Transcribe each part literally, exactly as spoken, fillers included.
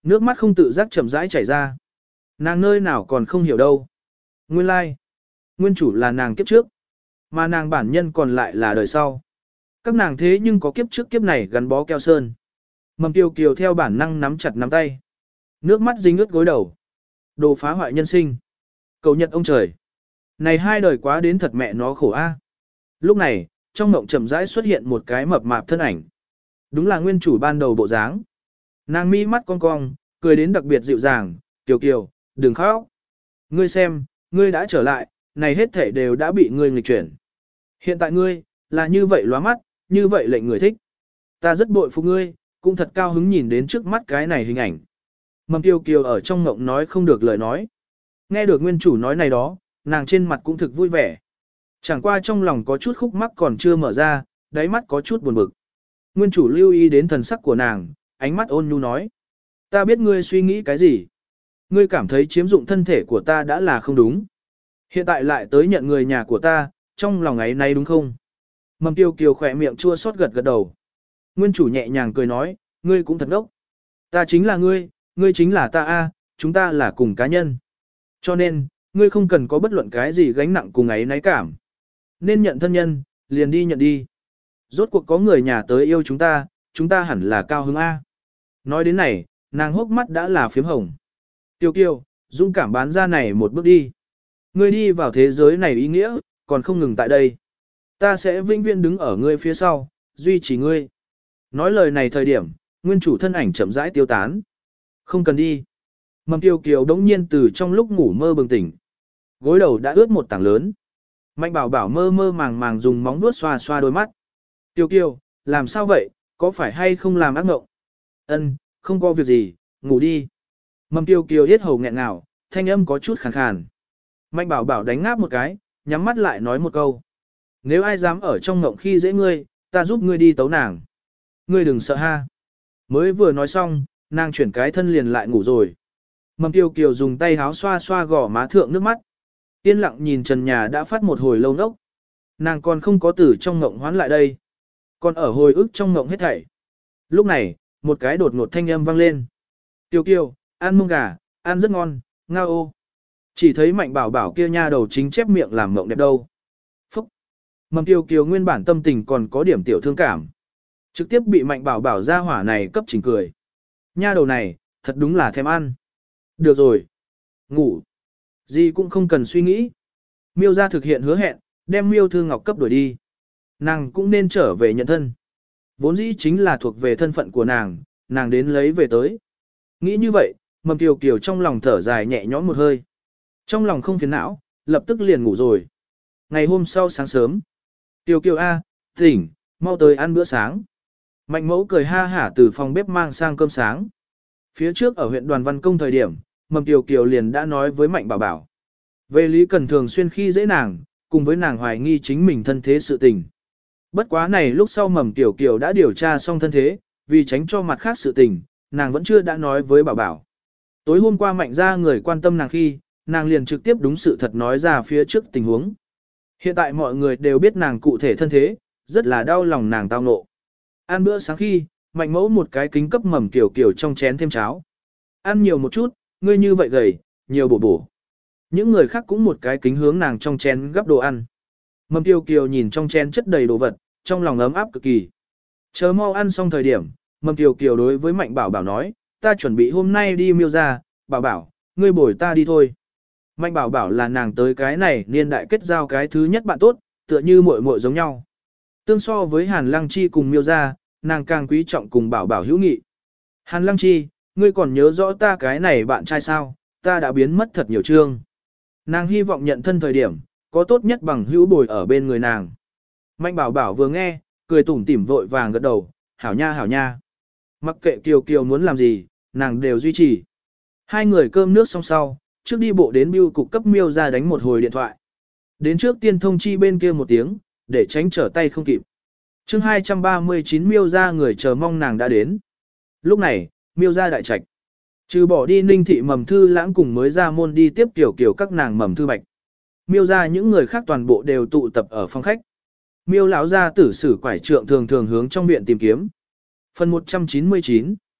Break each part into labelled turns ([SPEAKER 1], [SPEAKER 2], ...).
[SPEAKER 1] Nước mắt không tự giác chậm rãi chảy ra. Nàng nơi nào còn không hiểu đâu. Nguyên lai, nguyên chủ là nàng kiếp trước, mà nàng bản nhân còn lại là đời sau. Các nàng thế nhưng có kiếp trước kiếp này gắn bó keo sơn. Mầm Kiều Kiều theo bản năng nắm chặt nắm tay. Nước mắt dính ướt gối đầu. Đồ phá hoại nhân sinh. Cầu nhật ông trời. Này hai đời quá đến thật mẹ nó khổ a. Lúc này, trong mộng chậm rãi xuất hiện một cái mập mạp thân ảnh. Đúng là nguyên chủ ban đầu bộ dáng. Nàng mi mắt cong cong, cười đến đặc biệt dịu dàng. Kiều Kiều, đừng khóc. Ngươi xem, ngươi đã trở lại, này hết thể đều đã bị ngươi nghịch chuyển. Hiện tại ngươi, là như vậy lóa mắt, như vậy lệnh người thích. Ta rất bội phục ngươi, cũng thật cao hứng nhìn đến trước mắt cái này hình ảnh. Mầm Kiều Kiều ở trong mộng nói không được lời nói. Nghe được nguyên chủ nói này đó, nàng trên mặt cũng thực vui vẻ. Chẳng qua trong lòng có chút khúc mắc còn chưa mở ra, đáy mắt có chút buồn bực. Nguyên chủ lưu ý đến thần sắc của nàng, ánh mắt ôn nhu nói. Ta biết ngươi suy nghĩ cái gì. Ngươi cảm thấy chiếm dụng thân thể của ta đã là không đúng. Hiện tại lại tới nhận người nhà của ta, trong lòng ấy nay đúng không? Mầm Kiều Kiều khỏe miệng chua xót gật gật đầu. Nguyên chủ nhẹ nhàng cười nói, ngươi cũng thật đốc. Ta chính là ngươi, ngươi chính là ta a, chúng ta là cùng cá nhân. Cho nên, ngươi không cần có bất luận cái gì gánh nặng cùng ấy náy cảm. Nên nhận thân nhân, liền đi nhận đi. Rốt cuộc có người nhà tới yêu chúng ta, chúng ta hẳn là cao hứng a. Nói đến này, nàng hốc mắt đã là phiếm hồng. Kiều Kiều, dũng cảm bán ra này một bước đi. Ngươi đi vào thế giới này ý nghĩa, còn không ngừng tại đây. Ta sẽ vĩnh viễn đứng ở ngươi phía sau, duy trì ngươi. Nói lời này thời điểm, nguyên chủ thân ảnh chậm rãi tiêu tán. Không cần đi. Mầm Kiều Kiều đống nhiên từ trong lúc ngủ mơ bừng tỉnh. Gối đầu đã ướt một tảng lớn. Mạnh bảo bảo mơ mơ màng màng dùng móng vuốt xoa xoa đôi mắt. Kiều Kiều, làm sao vậy, có phải hay không làm ác mộng? Ân, không có việc gì, ngủ đi. Mầm Kiều Kiều yết hầu nghẹn ngào, thanh âm có chút khàn khàn. Mạnh bảo bảo đánh ngáp một cái, nhắm mắt lại nói một câu. Nếu ai dám ở trong mộng khi dễ ngươi, ta giúp ngươi đi tấu nàng. Ngươi đừng sợ ha. Mới vừa nói xong, nàng chuyển cái thân liền lại ngủ rồi. Mầm Kiều Kiều dùng tay háo xoa xoa gò má thượng nước mắt. Yên lặng nhìn trần nhà đã phát một hồi lâu nốc. Nàng còn không có từ trong ngộng hoán lại đây. Còn ở hồi ức trong ngộng hết thảy. Lúc này, một cái đột ngột thanh âm vang lên. Kiều Kiều, ăn mông gà, ăn rất ngon, ngao ô. Chỉ thấy Mạnh bảo bảo kia nha đầu chính chép miệng làm mộng đẹp đâu. Phúc. Mầm Kiều Kiều nguyên bản tâm tình còn có điểm tiểu thương cảm. Trực tiếp bị Mạnh bảo bảo ra hỏa này cấp chỉnh cười. Nha đầu này, thật đúng là thèm ăn. Được rồi. Ngủ. Gì cũng không cần suy nghĩ. Miêu ra thực hiện hứa hẹn, đem Miêu Thư Ngọc cấp đuổi đi. Nàng cũng nên trở về nhận thân. Vốn dĩ chính là thuộc về thân phận của nàng, nàng đến lấy về tới. Nghĩ như vậy, Mầm Kiều Kiều trong lòng thở dài nhẹ nhõm một hơi. Trong lòng không phiền não, lập tức liền ngủ rồi. Ngày hôm sau sáng sớm. Kiều Kiều A, tỉnh, mau tới ăn bữa sáng. Mạnh mẫu cười ha hả từ phòng bếp mang sang cơm sáng. Phía trước ở huyện Đoàn Văn Công thời điểm, Mầm Kiều Kiều liền đã nói với Mạnh bảo bảo. Về Lý Cần thường xuyên khi dễ nàng, cùng với nàng hoài nghi chính mình thân thế sự tình. Bất quá này lúc sau Mầm Kiều Kiều đã điều tra xong thân thế, vì tránh cho mặt khác sự tình, nàng vẫn chưa đã nói với bảo bảo. Tối hôm qua Mạnh ra người quan tâm nàng khi, nàng liền trực tiếp đúng sự thật nói ra phía trước tình huống. Hiện tại mọi người đều biết nàng cụ thể thân thế, rất là đau lòng nàng tao ngộ. Ăn bữa sáng khi, Mạnh mẫu một cái kính cấp Mầm Kiều Kiều trong chén thêm cháo. Ăn nhiều một chút, ngươi như vậy gầy, nhiều bổ bổ. Những người khác cũng một cái kính hướng nàng trong chén gắp đồ ăn. Mầm Kiều Kiều nhìn trong chén chất đầy đồ vật, trong lòng ấm áp cực kỳ. Chờ mau ăn xong thời điểm, Mầm Kiều Kiều đối với Mạnh bảo bảo nói, ta chuẩn bị hôm nay đi Miêu ra, bảo bảo, ngươi bồi ta đi thôi. Mạnh bảo bảo là nàng tới cái này niên đại kết giao cái thứ nhất bạn tốt, tựa như muội muội giống nhau. Tương so với Hàn Lăng Chi cùng Miêu ra, nàng càng quý trọng cùng bảo bảo hữu nghị. Hàn Lăng Chi, ngươi còn nhớ rõ ta cái này bạn trai sao, ta đã biến mất thật nhiều chương. Nàng hy vọng nhận thân thời điểm, có tốt nhất bằng hữu bồi ở bên người nàng. Mạnh bảo bảo vừa nghe, cười tủm tỉm vội vàng gật đầu, hảo nha hảo nha. Mặc kệ Kiều Kiều muốn làm gì, nàng đều duy trì. Hai người cơm nước xong sau, trước đi bộ đến bưu cục cấp Miêu ra đánh một hồi điện thoại. Đến trước tiên thông chi bên kia một tiếng, để tránh trở tay không kịp. chương hai trăm ba mươi chín Miêu ra người chờ mong nàng đã đến. Lúc này, Miêu ra đại trạch. Trừ bỏ đi Ninh thị Mầm Thư Lãng cùng mới ra môn đi tiếp Kiều Kiều các nàng Mầm Thư Bạch. Miêu ra những người khác toàn bộ đều tụ tập ở phòng khách. Miêu lão gia tử sử quải trượng thường thường hướng trong viện tìm kiếm. Phần một trăm chín mươi chín.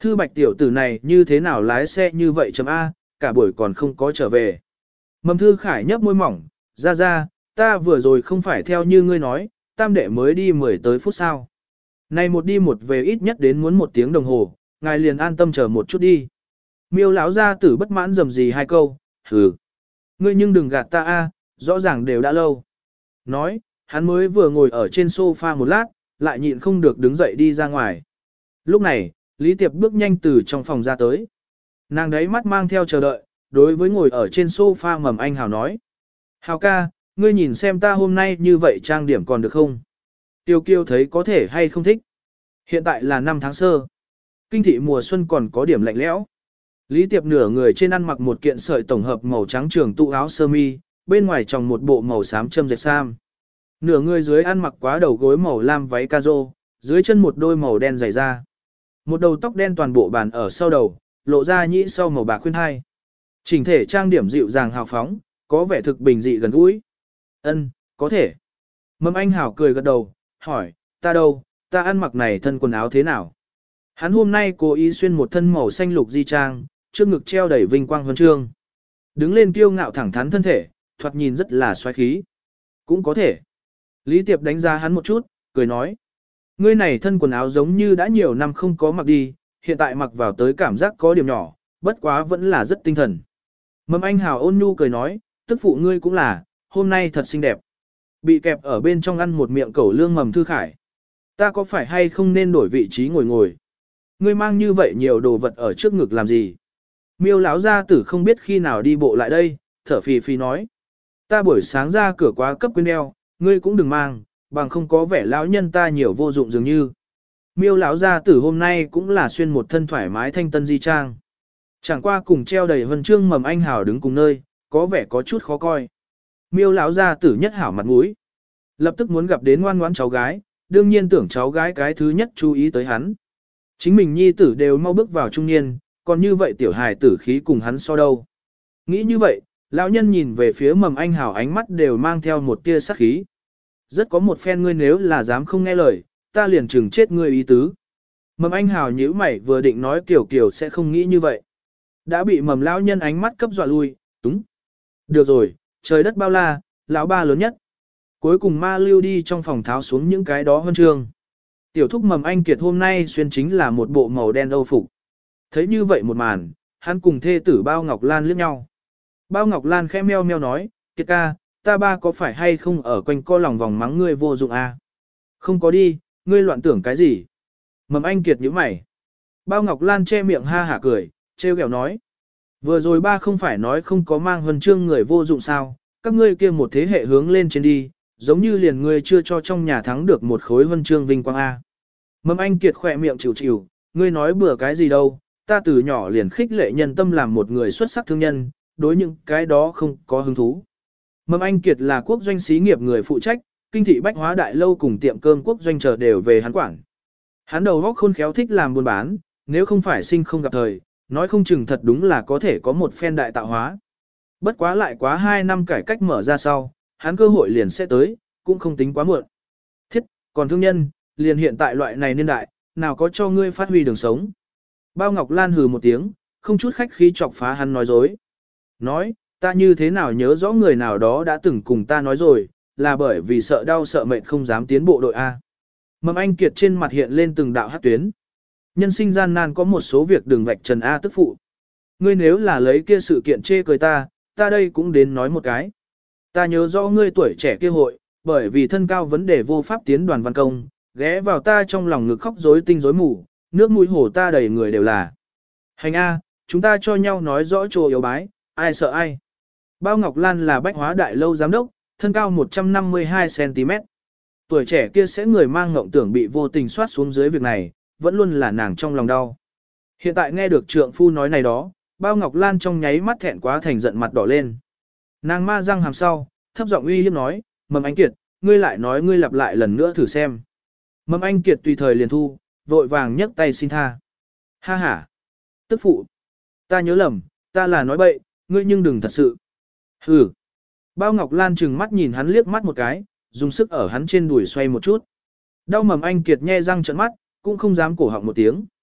[SPEAKER 1] Thư Bạch tiểu tử này như thế nào lái xe như vậy chấm A, cả buổi còn không có trở về. Mầm Thư Khải nhấp môi mỏng, ra ra, ta vừa rồi không phải theo như ngươi nói, tam đệ mới đi mười tới phút sau. Này một đi một về ít nhất đến muốn một tiếng đồng hồ, ngài liền an tâm chờ một chút đi. Miêu lão gia tử bất mãn dầm gì hai câu, hừ. Ngươi nhưng đừng gạt ta a, rõ ràng đều đã lâu. Nói, hắn mới vừa ngồi ở trên sofa một lát, lại nhịn không được đứng dậy đi ra ngoài. Lúc này, Lý Tiệp bước nhanh từ trong phòng ra tới. Nàng đấy mắt mang theo chờ đợi, đối với ngồi ở trên sofa Mầm Anh Hào nói. Hào ca, ngươi nhìn xem ta hôm nay như vậy trang điểm còn được không? Tiêu kiêu thấy có thể hay không thích. Hiện tại là năm tháng sơ. Kinh thị mùa xuân còn có điểm lạnh lẽo. Lý Tiệp nửa người trên ăn mặc một kiện sợi tổng hợp màu trắng trường tụ áo sơ mi, bên ngoài tròng một bộ màu xám châm dệt sam. Nửa người dưới ăn mặc quá đầu gối màu lam váy ca rô, dưới chân một đôi màu đen dày da. Một đầu tóc đen toàn bộ bàn ở sau đầu, lộ ra nhĩ sau màu bạc khuyên hai. Chỉnh thể trang điểm dịu dàng hào phóng, có vẻ thực bình dị gần gũi. Ân, có thể. Mầm Anh Hảo cười gật đầu, hỏi, ta đâu, ta ăn mặc này thân quần áo thế nào? Hắn hôm nay cố ý xuyên một thân màu xanh lục di trang, trước ngực treo đầy vinh quang huân chương. Đứng lên kiêu ngạo thẳng thắn thân thể, thoạt nhìn rất là xoáy khí. Cũng có thể. Lý Tiệp đánh giá hắn một chút, cười nói. Ngươi này thân quần áo giống như đã nhiều năm không có mặc đi, hiện tại mặc vào tới cảm giác có điểm nhỏ, bất quá vẫn là rất tinh thần. Mầm Anh Hào ôn nhu cười nói, tức phụ ngươi cũng là, hôm nay thật xinh đẹp. Bị kẹp ở bên trong ăn một miệng cẩu lương Mầm Thư Khải. Ta có phải hay không nên đổi vị trí ngồi ngồi? Ngươi mang như vậy nhiều đồ vật ở trước ngực làm gì? Miêu lão gia tử không biết khi nào đi bộ lại đây, thở phì phì nói. Ta buổi sáng ra cửa quá cấp quên đeo, ngươi cũng đừng mang, bằng không có vẻ lão nhân ta nhiều vô dụng dường như. Miêu lão gia tử hôm nay cũng là xuyên một thân thoải mái thanh tân di trang. Chẳng qua cùng treo đầy huân chương Mầm Anh Hào đứng cùng nơi, có vẻ có chút khó coi. Miêu lão gia tử nhất hảo mặt mũi, lập tức muốn gặp đến ngoan ngoãn cháu gái, đương nhiên tưởng cháu gái cái thứ nhất chú ý tới hắn. Chính mình nhi tử đều mau bước vào trung niên, còn như vậy tiểu hài tử khí cùng hắn so đâu. Nghĩ như vậy, lão nhân nhìn về phía Mầm Anh Hào ánh mắt đều mang theo một tia sát khí. Rất có một phen ngươi nếu là dám không nghe lời, ta liền chừng chết ngươi ý tứ. Mầm Anh Hào nhíu mày vừa định nói kiểu kiểu sẽ không nghĩ như vậy. Đã bị Mầm lão nhân ánh mắt cấp dọa lui, túng. Được rồi, trời đất bao la, lão ba lớn nhất. Cuối cùng ma lưu đi trong phòng tháo xuống những cái đó huân chương. Tiểu thúc Mầm Anh Kiệt hôm nay xuyên chính là một bộ màu đen âu phục. Thấy như vậy một màn, hắn cùng thê tử Bao Ngọc Lan liếc nhau. Bao Ngọc Lan khẽ meo meo nói, Kiệt ca, ta ba có phải hay không ở quanh co lòng vòng mắng ngươi vô dụng à? Không có đi, ngươi loạn tưởng cái gì? Mầm Anh Kiệt nhíu mày. Bao Ngọc Lan che miệng ha hả cười, trêu ghẹo nói. Vừa rồi ba không phải nói không có mang huân chương người vô dụng sao, các ngươi kia một thế hệ hướng lên trên đi, giống như liền ngươi chưa cho trong nhà thắng được một khối huân chương vinh quang A. Mầm Anh Kiệt khỏe miệng chịu chịu, ngươi nói bừa cái gì đâu, ta từ nhỏ liền khích lệ nhân tâm làm một người xuất sắc thương nhân, đối những cái đó không có hứng thú. Mầm Anh Kiệt là quốc doanh xí nghiệp người phụ trách, kinh thị bách hóa đại lâu cùng tiệm cơm quốc doanh chờ đều về hắn quản. Hắn đầu óc khôn khéo thích làm buôn bán, nếu không phải sinh không gặp thời, nói không chừng thật đúng là có thể có một phen đại tạo hóa. Bất quá lại quá hai năm cải cách mở ra sau, hắn cơ hội liền sẽ tới, cũng không tính quá muộn. Thiết, còn thương nhân, liền hiện tại loại này niên đại, nào có cho ngươi phát huy đường sống. Bao Ngọc Lan hừ một tiếng, không chút khách khí chọc phá hắn nói dối. Nói, ta như thế nào nhớ rõ người nào đó đã từng cùng ta nói rồi, là bởi vì sợ đau sợ mệt không dám tiến bộ đội A. Mầm Anh Kiệt trên mặt hiện lên từng đạo hát tuyến. Nhân sinh gian nan có một số việc đường vạch trần A tức phụ. Ngươi nếu là lấy kia sự kiện chê cười ta, ta đây cũng đến nói một cái. Ta nhớ rõ ngươi tuổi trẻ kia hội, bởi vì thân cao vấn đề vô pháp tiến đoàn văn công, ghé vào ta trong lòng ngực khóc rối tinh rối mù, nước mũi hổ ta đầy người đều là. Hành A, chúng ta cho nhau nói rõ chỗ yếu bái, ai sợ ai. Bao Ngọc Lan là bách hóa đại lâu giám đốc, thân cao một trăm năm mươi hai xăng ti mét. Tuổi trẻ kia sẽ người mang ngộng tưởng bị vô tình soát xuống dưới việc này, vẫn luôn là nàng trong lòng đau. Hiện tại nghe được trượng phu nói này đó, Bao Ngọc Lan trong nháy mắt thẹn quá thành giận mặt đỏ lên. Nàng ma răng hàm sau, thấp giọng uy hiếp nói, Mầm Anh Kiệt, ngươi lại nói ngươi lặp lại lần nữa thử xem. Mầm Anh Kiệt tùy thời liền thu, vội vàng nhấc tay xin tha. Ha ha, tức phụ, ta nhớ lầm, ta là nói bậy, ngươi nhưng đừng thật sự. Hừ. Bao Ngọc Lan trừng mắt nhìn hắn liếc mắt một cái, dùng sức ở hắn trên đùi xoay một chút. Đau Mầm Anh Kiệt nhe răng trợn mắt, cũng không dám cổ họng một tiếng.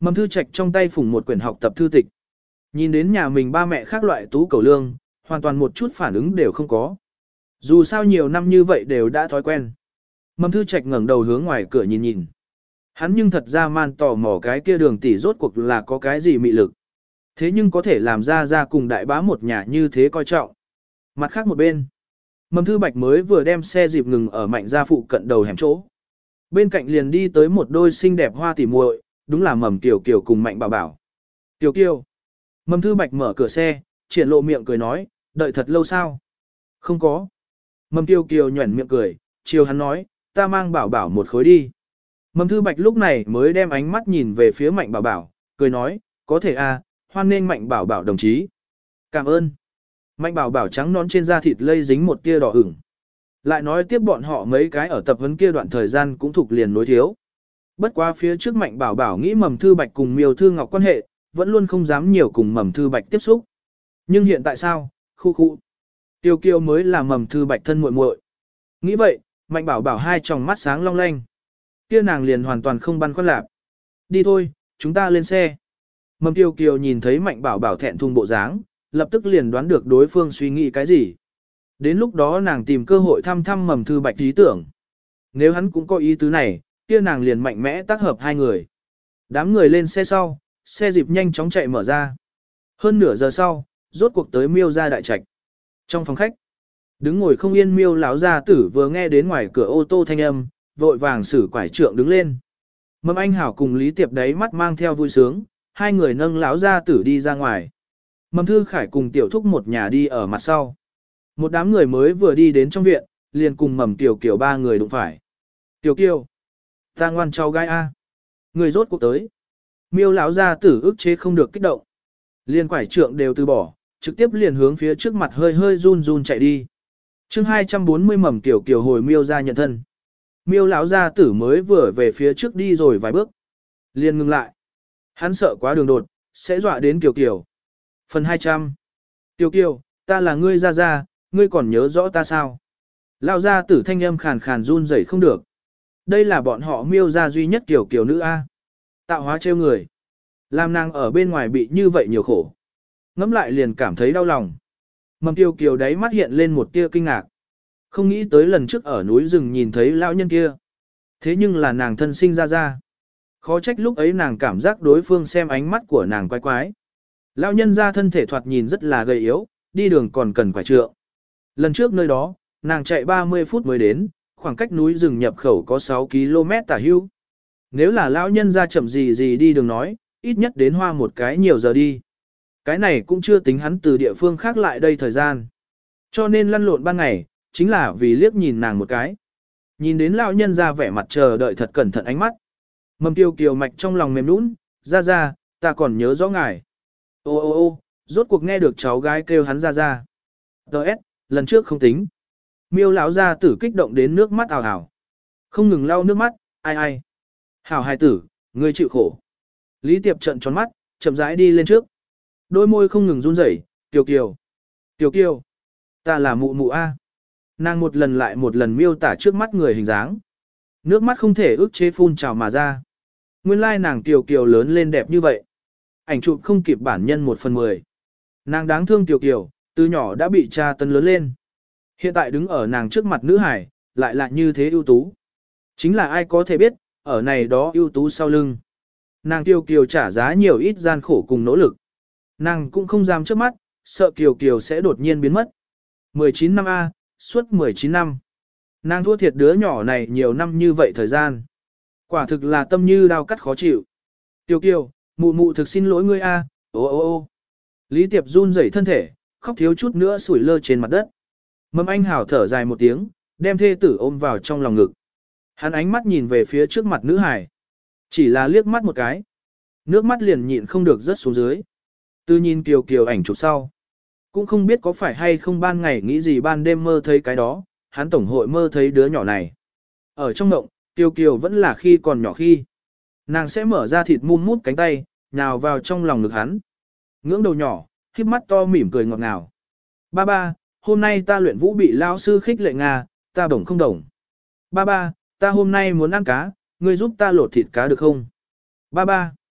[SPEAKER 1] Mầm Thư Trạch trong tay phủng một quyển học tập thư tịch. Nhìn đến nhà mình ba mẹ khác loại tú cầu lương, hoàn toàn một chút phản ứng đều không có. Dù sao nhiều năm như vậy đều đã thói quen. Mầm Thư Trạch ngẩng đầu hướng ngoài cửa nhìn nhìn. Hắn nhưng thật ra man tò mò cái kia Đường tỷ rốt cuộc là có cái gì mị lực. Thế nhưng có thể làm ra ra cùng đại bá một nhà như thế coi trọng. Mặt khác một bên, Mầm Thư Bạch mới vừa đem xe dịp ngừng ở Mạnh gia phụ cận đầu hẻm chỗ. Bên cạnh liền đi tới một đôi xinh đẹp hoa tỉ muội, đúng là Mầm Kiều Kiều cùng Mạnh Bảo Bảo. Kiều Kiều. Mầm Thư Bạch mở cửa xe, triển lộ miệng cười nói, đợi thật lâu sao? Không có. Mầm Kiều Kiều nhuẩn miệng cười, chiều hắn nói, ta mang Bảo Bảo một khối đi. Mầm Thư Bạch lúc này mới đem ánh mắt nhìn về phía Mạnh Bảo Bảo, cười nói, có thể à, hoan nên Mạnh Bảo Bảo đồng chí. Cảm ơn. Mạnh Bảo Bảo trắng nón trên da thịt lây dính một tia đỏ ửng. Lại nói tiếp bọn họ mấy cái ở tập huấn kia đoạn thời gian cũng thuộc liền nối thiếu. Bất quá phía trước Mạnh Bảo Bảo nghĩ Mầm Thư Bạch cùng Miêu Thư Ngọc quan hệ, vẫn luôn không dám nhiều cùng Mầm Thư Bạch tiếp xúc. Nhưng hiện tại sao? Khu khu. Tiêu Kiều mới là Mầm Thư Bạch thân muội muội. Nghĩ vậy, Mạnh Bảo Bảo hai tròng mắt sáng long lanh. Kia nàng liền hoàn toàn không băn khoăn lạp. Đi thôi, chúng ta lên xe. Mầm Tiêu Kiều nhìn thấy Mạnh Bảo Bảo thẹn thùng bộ dáng, lập tức liền đoán được đối phương suy nghĩ cái gì. Đến lúc đó nàng tìm cơ hội thăm thăm Mầm Thư Bạch ý tưởng. Nếu hắn cũng có ý tứ này, kia nàng liền mạnh mẽ tác hợp hai người. Đám người lên xe sau, xe dịp nhanh chóng chạy mở ra. Hơn nửa giờ sau, rốt cuộc tới Miêu gia đại trạch. Trong phòng khách, đứng ngồi không yên Miêu lão gia tử vừa nghe đến ngoài cửa ô tô thanh âm, vội vàng sử quải trượng đứng lên. Mầm Anh Hảo cùng Lý Tiệp đấy mắt mang theo vui sướng, hai người nâng lão gia tử đi ra ngoài. Mầm Thư Khải cùng Tiểu Thúc một nhà đi ở mặt sau. Một đám người mới vừa đi đến trong viện, liền cùng Mầm Tiểu Kiều ba người đụng phải. Tiểu Kiều, ta ngoan cháu gái a, người rốt cuộc tới. Miêu lão gia tử ức chế không được kích động, liền quải trượng đều từ bỏ, trực tiếp liền hướng phía trước mặt hơi hơi run run chạy đi. Chương hai trăm bốn mươi Mầm Tiểu Kiều hồi Miêu gia nhận thân. Miêu lão gia tử mới vừa về phía trước đi rồi vài bước, liền ngừng lại. Hắn sợ quá đường đột, sẽ dọa đến Kiều Kiều. Phần hai trăm. Tiểu Kiều, ta là ngươi gia gia, ngươi còn nhớ rõ ta sao? Lão gia tử thanh âm khàn khàn run rẩy không được. Đây là bọn họ Miêu gia duy nhất Kiều Kiều nữ a. Tạo hóa trêu người. Làm nàng ở bên ngoài bị như vậy nhiều khổ. Ngẫm lại liền cảm thấy đau lòng. Mầm Kiều Kiều đáy mắt hiện lên một tia kinh ngạc. Không nghĩ tới lần trước ở núi rừng nhìn thấy lão nhân kia. Thế nhưng là nàng thân sinh ra ra. Khó trách lúc ấy nàng cảm giác đối phương xem ánh mắt của nàng quái quái. Lão nhân ra thân thể thoạt nhìn rất là gầy yếu, đi đường còn cần quải trượng. Lần trước nơi đó, nàng chạy ba mươi phút mới đến, khoảng cách núi rừng nhập khẩu có sáu ki lô mét tả hưu. Nếu là lão nhân ra chậm gì gì đi đường nói, ít nhất đến hoa một cái nhiều giờ đi. Cái này cũng chưa tính hắn từ địa phương khác lại đây thời gian. Cho nên lăn lộn ban ngày, chính là vì liếc nhìn nàng một cái. Nhìn đến lão nhân ra vẻ mặt chờ đợi thật cẩn thận ánh mắt. Mầm Kiều Kiều mạch trong lòng mềm nũng, ra ra, ta còn nhớ rõ ngài. Ô ô ô, rốt cuộc nghe được cháu gái kêu hắn ra ra. Đợt, lần trước không tính. Miêu lão gia tử kích động đến nước mắt ào ào. Không ngừng lau nước mắt, ai ai. Hảo hài tử, ngươi chịu khổ. Lý Tiệp trợn tròn mắt, chậm rãi đi lên trước. Đôi môi không ngừng run rẩy, Kiều Kiều. Kiều Kiều, ta là mụ mụ a. Nàng một lần lại một lần miêu tả trước mắt người hình dáng. Nước mắt không thể ức chế phun trào mà ra. Nguyên lai nàng Kiều Kiều lớn lên đẹp như vậy. Ảnh chụp không kịp bản nhân một phần mười. Nàng đáng thương Kiều Kiều, từ nhỏ đã bị cha tấn lớn lên. Hiện tại đứng ở nàng trước mặt nữ hải, lại là như thế ưu tú. Chính là ai có thể biết, ở này đó ưu tú sau lưng. Nàng Kiều Kiều trả giá nhiều ít gian khổ cùng nỗ lực. Nàng cũng không dám trước mắt, sợ Kiều Kiều sẽ đột nhiên biến mất. mười chín năm A, suốt mười chín năm. Nàng thua thiệt đứa nhỏ này nhiều năm như vậy thời gian. Quả thực là tâm như đau cắt khó chịu. Kiều Kiều, mụ mụ thực xin lỗi ngươi A, ô ô ô. Lý Tiệp run rẩy thân thể, khóc thiếu chút nữa sủi lơ trên mặt đất. Mầm Anh Hảo thở dài một tiếng, đem thê tử ôm vào trong lòng ngực. Hắn ánh mắt nhìn về phía trước mặt nữ hải. Chỉ là liếc mắt một cái. Nước mắt liền nhịn không được rớt xuống dưới. Từ nhìn Kiều Kiều ảnh chụp sau. Cũng không biết có phải hay không ban ngày nghĩ gì ban đêm mơ thấy cái đó, hắn tổng hội mơ thấy đứa nhỏ này. Ở trong mộng, Kiều Kiều vẫn là khi còn nhỏ khi. Nàng sẽ mở ra thịt mum mút cánh tay, nhào vào trong lòng ngực hắn. Ngưỡng đầu nhỏ, híp mắt to mỉm cười ngọt ngào. Ba ba, hôm nay ta luyện vũ bị lão sư khích lệ Nga, ta đồng không đồng. Ba ba, ta hôm nay muốn ăn cá, ngươi giúp ta lột thịt cá được không? Ba ba,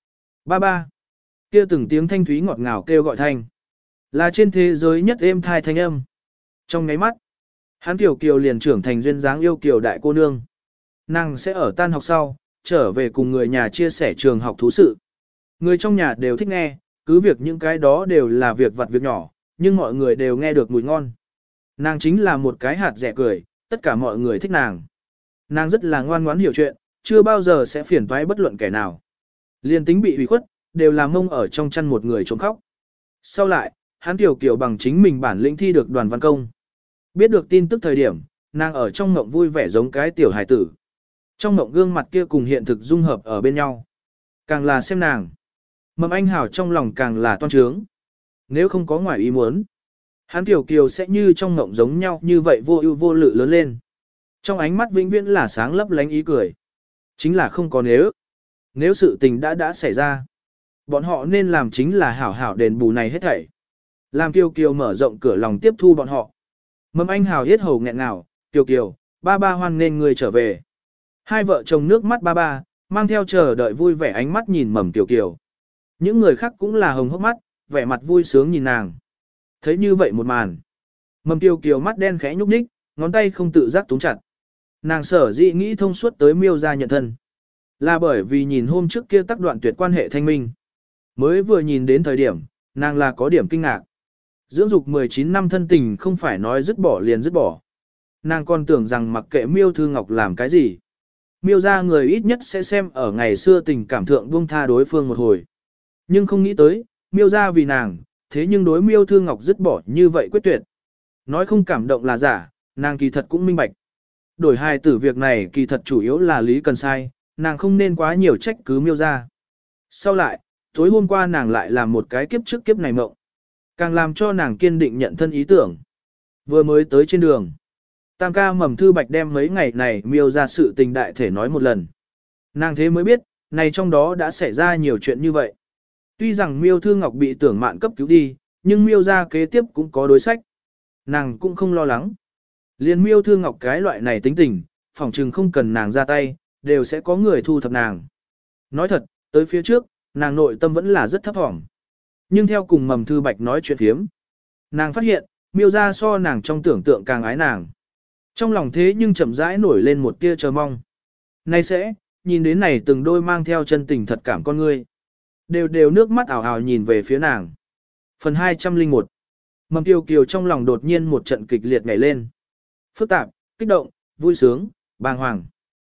[SPEAKER 1] Ba ba. Kia từng tiếng thanh thúy ngọt ngào kêu gọi thanh. Là trên thế giới nhất êm thai thanh âm. Trong ngáy mắt, hắn Kiều Kiều liền trưởng thành duyên dáng yêu kiều đại cô nương. Nàng sẽ ở tan học sau, trở về cùng người nhà chia sẻ trường học thú sự. Người trong nhà đều thích nghe, cứ việc những cái đó đều là việc vặt việc nhỏ, nhưng mọi người đều nghe được mùi ngon. Nàng chính là một cái hạt rẻ cười, tất cả mọi người thích nàng. Nàng rất là ngoan ngoãn hiểu chuyện, chưa bao giờ sẽ phiền toái bất luận kẻ nào. Liên tính bị hủy khuất, đều làm mông ở trong chăn một người trốn khóc. Sau lại, hắn Kiều Kiều bằng chính mình bản lĩnh thi được đoàn văn công. Biết được tin tức thời điểm, nàng ở trong mộng vui vẻ giống cái tiểu hải tử. Trong mộng gương mặt kia cùng hiện thực dung hợp ở bên nhau. Càng là xem nàng, Mầm Anh Hảo trong lòng càng là toan trướng. Nếu không có ngoài ý muốn, hắn Kiều Kiều sẽ như trong mộng giống nhau như vậy vô ưu vô lự lớn lên. Trong ánh mắt vĩnh viễn là sáng lấp lánh ý cười. Chính là không có nếu. Nếu sự tình đã đã xảy ra, bọn họ nên làm chính là hảo hảo đền bù này hết thảy. Làm Kiều Kiều mở rộng cửa lòng tiếp thu bọn họ. Mầm Anh Hào yết hầu nghẹn ngào, Kiều Kiều, ba ba hoan nên người trở về. Hai vợ chồng nước mắt ba ba, mang theo chờ đợi vui vẻ ánh mắt nhìn Mầm Kiều Kiều. Những người khác cũng là hồng hốc mắt, vẻ mặt vui sướng nhìn nàng. Thấy như vậy một màn. Mầm Kiều Kiều mắt đen khẽ nhúc nhích, ngón tay không tự giác túm chặt. Nàng sở dĩ nghĩ thông suốt tới miêu ra nhận thân. Là bởi vì nhìn hôm trước kia tác đoạn tuyệt quan hệ thanh minh. Mới vừa nhìn đến thời điểm, nàng là có điểm kinh ngạc. Dưỡng dục mười chín năm thân tình không phải nói dứt bỏ liền dứt bỏ. Nàng còn tưởng rằng mặc kệ Miêu Thư Ngọc làm cái gì. Miêu ra người ít nhất sẽ xem ở ngày xưa tình cảm thượng buông tha đối phương một hồi. Nhưng không nghĩ tới, Miêu ra vì nàng, thế nhưng đối Miêu Thư Ngọc dứt bỏ như vậy quyết tuyệt. Nói không cảm động là giả, nàng kỳ thật cũng minh bạch. Đổi hài tử việc này kỳ thật chủ yếu là Lý Cần sai, nàng không nên quá nhiều trách cứ Miêu ra. Sau lại, tối hôm qua nàng lại làm một cái kiếp trước kiếp này mộng. Càng làm cho nàng kiên định nhận thân ý tưởng. Vừa mới tới trên đường, Tam ca Mầm Thư Bạch đem mấy ngày này Miêu ra sự tình đại thể nói một lần. Nàng thế mới biết, này trong đó đã xảy ra nhiều chuyện như vậy. Tuy rằng Miêu Thư Ngọc bị tưởng mạn cấp cứu đi, nhưng Miêu ra kế tiếp cũng có đối sách. Nàng cũng không lo lắng. Liên Miêu Thư Ngọc cái loại này tính tình, phỏng chừng không cần nàng ra tay, đều sẽ có người thu thập nàng. Nói thật, tới phía trước, nàng nội tâm vẫn là rất thấp thỏm. Nhưng theo cùng Mầm Thư Bạch nói chuyện phiếm, nàng phát hiện, Miêu ra so nàng trong tưởng tượng càng ái nàng. Trong lòng thế nhưng chậm rãi nổi lên một tia chờ mong. Nay sẽ, nhìn đến này từng đôi mang theo chân tình thật cảm con ngươi. Đều đều nước mắt ảo ảo nhìn về phía nàng. Phần hai trăm lẻ một. Mầm Kiều Kiều trong lòng đột nhiên một trận kịch liệt nhảy lên. Phức tạp, kích động, vui sướng, bàng hoàng.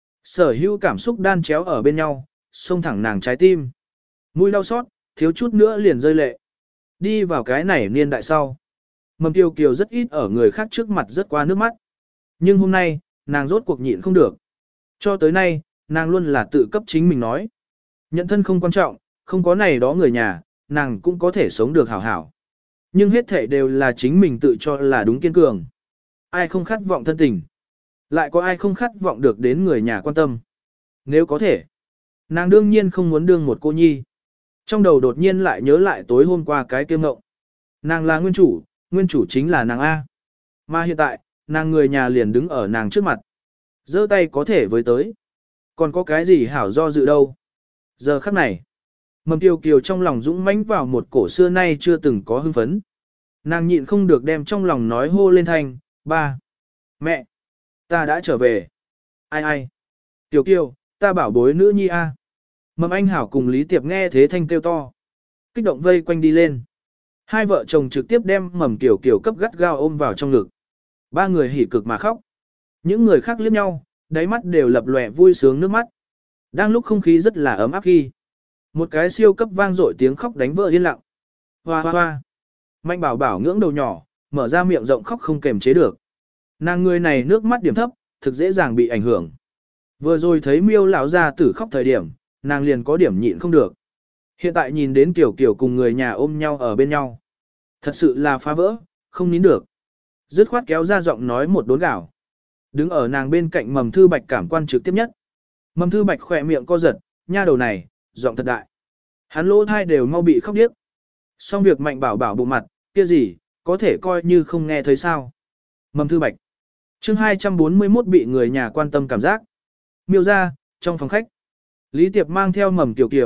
[SPEAKER 1] Sở hữu cảm xúc đan chéo ở bên nhau, xông thẳng nàng trái tim. Mũi đau xót, thiếu chút nữa liền rơi lệ. Đi vào cái này niên đại sau. Mầm Kiều Kiều rất ít ở người khác trước mặt rất qua nước mắt. Nhưng hôm nay, nàng rốt cuộc nhịn không được. Cho tới nay, nàng luôn là tự cấp chính mình nói. Nhận thân không quan trọng, không có này đó người nhà, nàng cũng có thể sống được hảo hảo. Nhưng hết thể đều là chính mình tự cho là đúng kiên cường. Ai không khát vọng thân tình. Lại có ai không khát vọng được đến người nhà quan tâm. Nếu có thể, nàng đương nhiên không muốn đương một cô nhi. Trong đầu đột nhiên lại nhớ lại tối hôm qua cái kiêm ngộng. Nàng là nguyên chủ, nguyên chủ chính là nàng A. Mà hiện tại, nàng người nhà liền đứng ở nàng trước mặt. Giơ tay có thể với tới. Còn có cái gì hảo do dự đâu. Giờ khắc này, Mầm Kiều Kiều trong lòng dũng mãnh vào một cổ xưa nay chưa từng có hưng phấn. Nàng nhịn không được đem trong lòng nói hô lên thanh, ba, mẹ, ta đã trở về. Ai ai? Kiều Kiều, ta bảo bối nữ nhi a. Mầm Anh Hảo cùng Lý Tiệp nghe thế thanh kêu to. Kích động vây quanh đi lên. Hai vợ chồng trực tiếp đem Mầm Kiều Kiều cấp gắt gao ôm vào trong ngực. Ba người hỉ cực mà khóc. Những người khác liếc nhau, đáy mắt đều lập lòe vui sướng nước mắt. Đang lúc không khí rất là ấm áp khi. Một cái siêu cấp vang dội tiếng khóc đánh vỡ yên lặng. Hoa hoa hoa. Mạnh bảo bảo ngưỡng đầu nhỏ, mở ra miệng rộng khóc không kềm chế được. Nàng người này nước mắt điểm thấp, thực dễ dàng bị ảnh hưởng. Vừa rồi thấy Miêu lão gia tử khóc thời điểm, nàng liền có điểm nhịn không được. Hiện tại nhìn đến Kiều Kiều cùng người nhà ôm nhau ở bên nhau. Thật sự là phá vỡ, không nín được. Dứt khoát kéo ra giọng nói một đốn gạo. Đứng ở nàng bên cạnh Mầm Thư Bạch cảm quan trực tiếp nhất. Mầm Thư Bạch khỏe miệng co giật, nha đầu này, giọng thật đại. Hắn lỗ thai đều mau bị khóc điếc. Xong việc Mạnh bảo bảo bụng mặt, kia gì, có thể coi như không nghe thấy sao. Mầm Thư Bạch. Chương hai trăm bốn mươi mốt bị người nhà quan tâm cảm giác. Miêu ra, trong phòng khách. Lý Tiệp mang theo Mầm Kiều Kiều,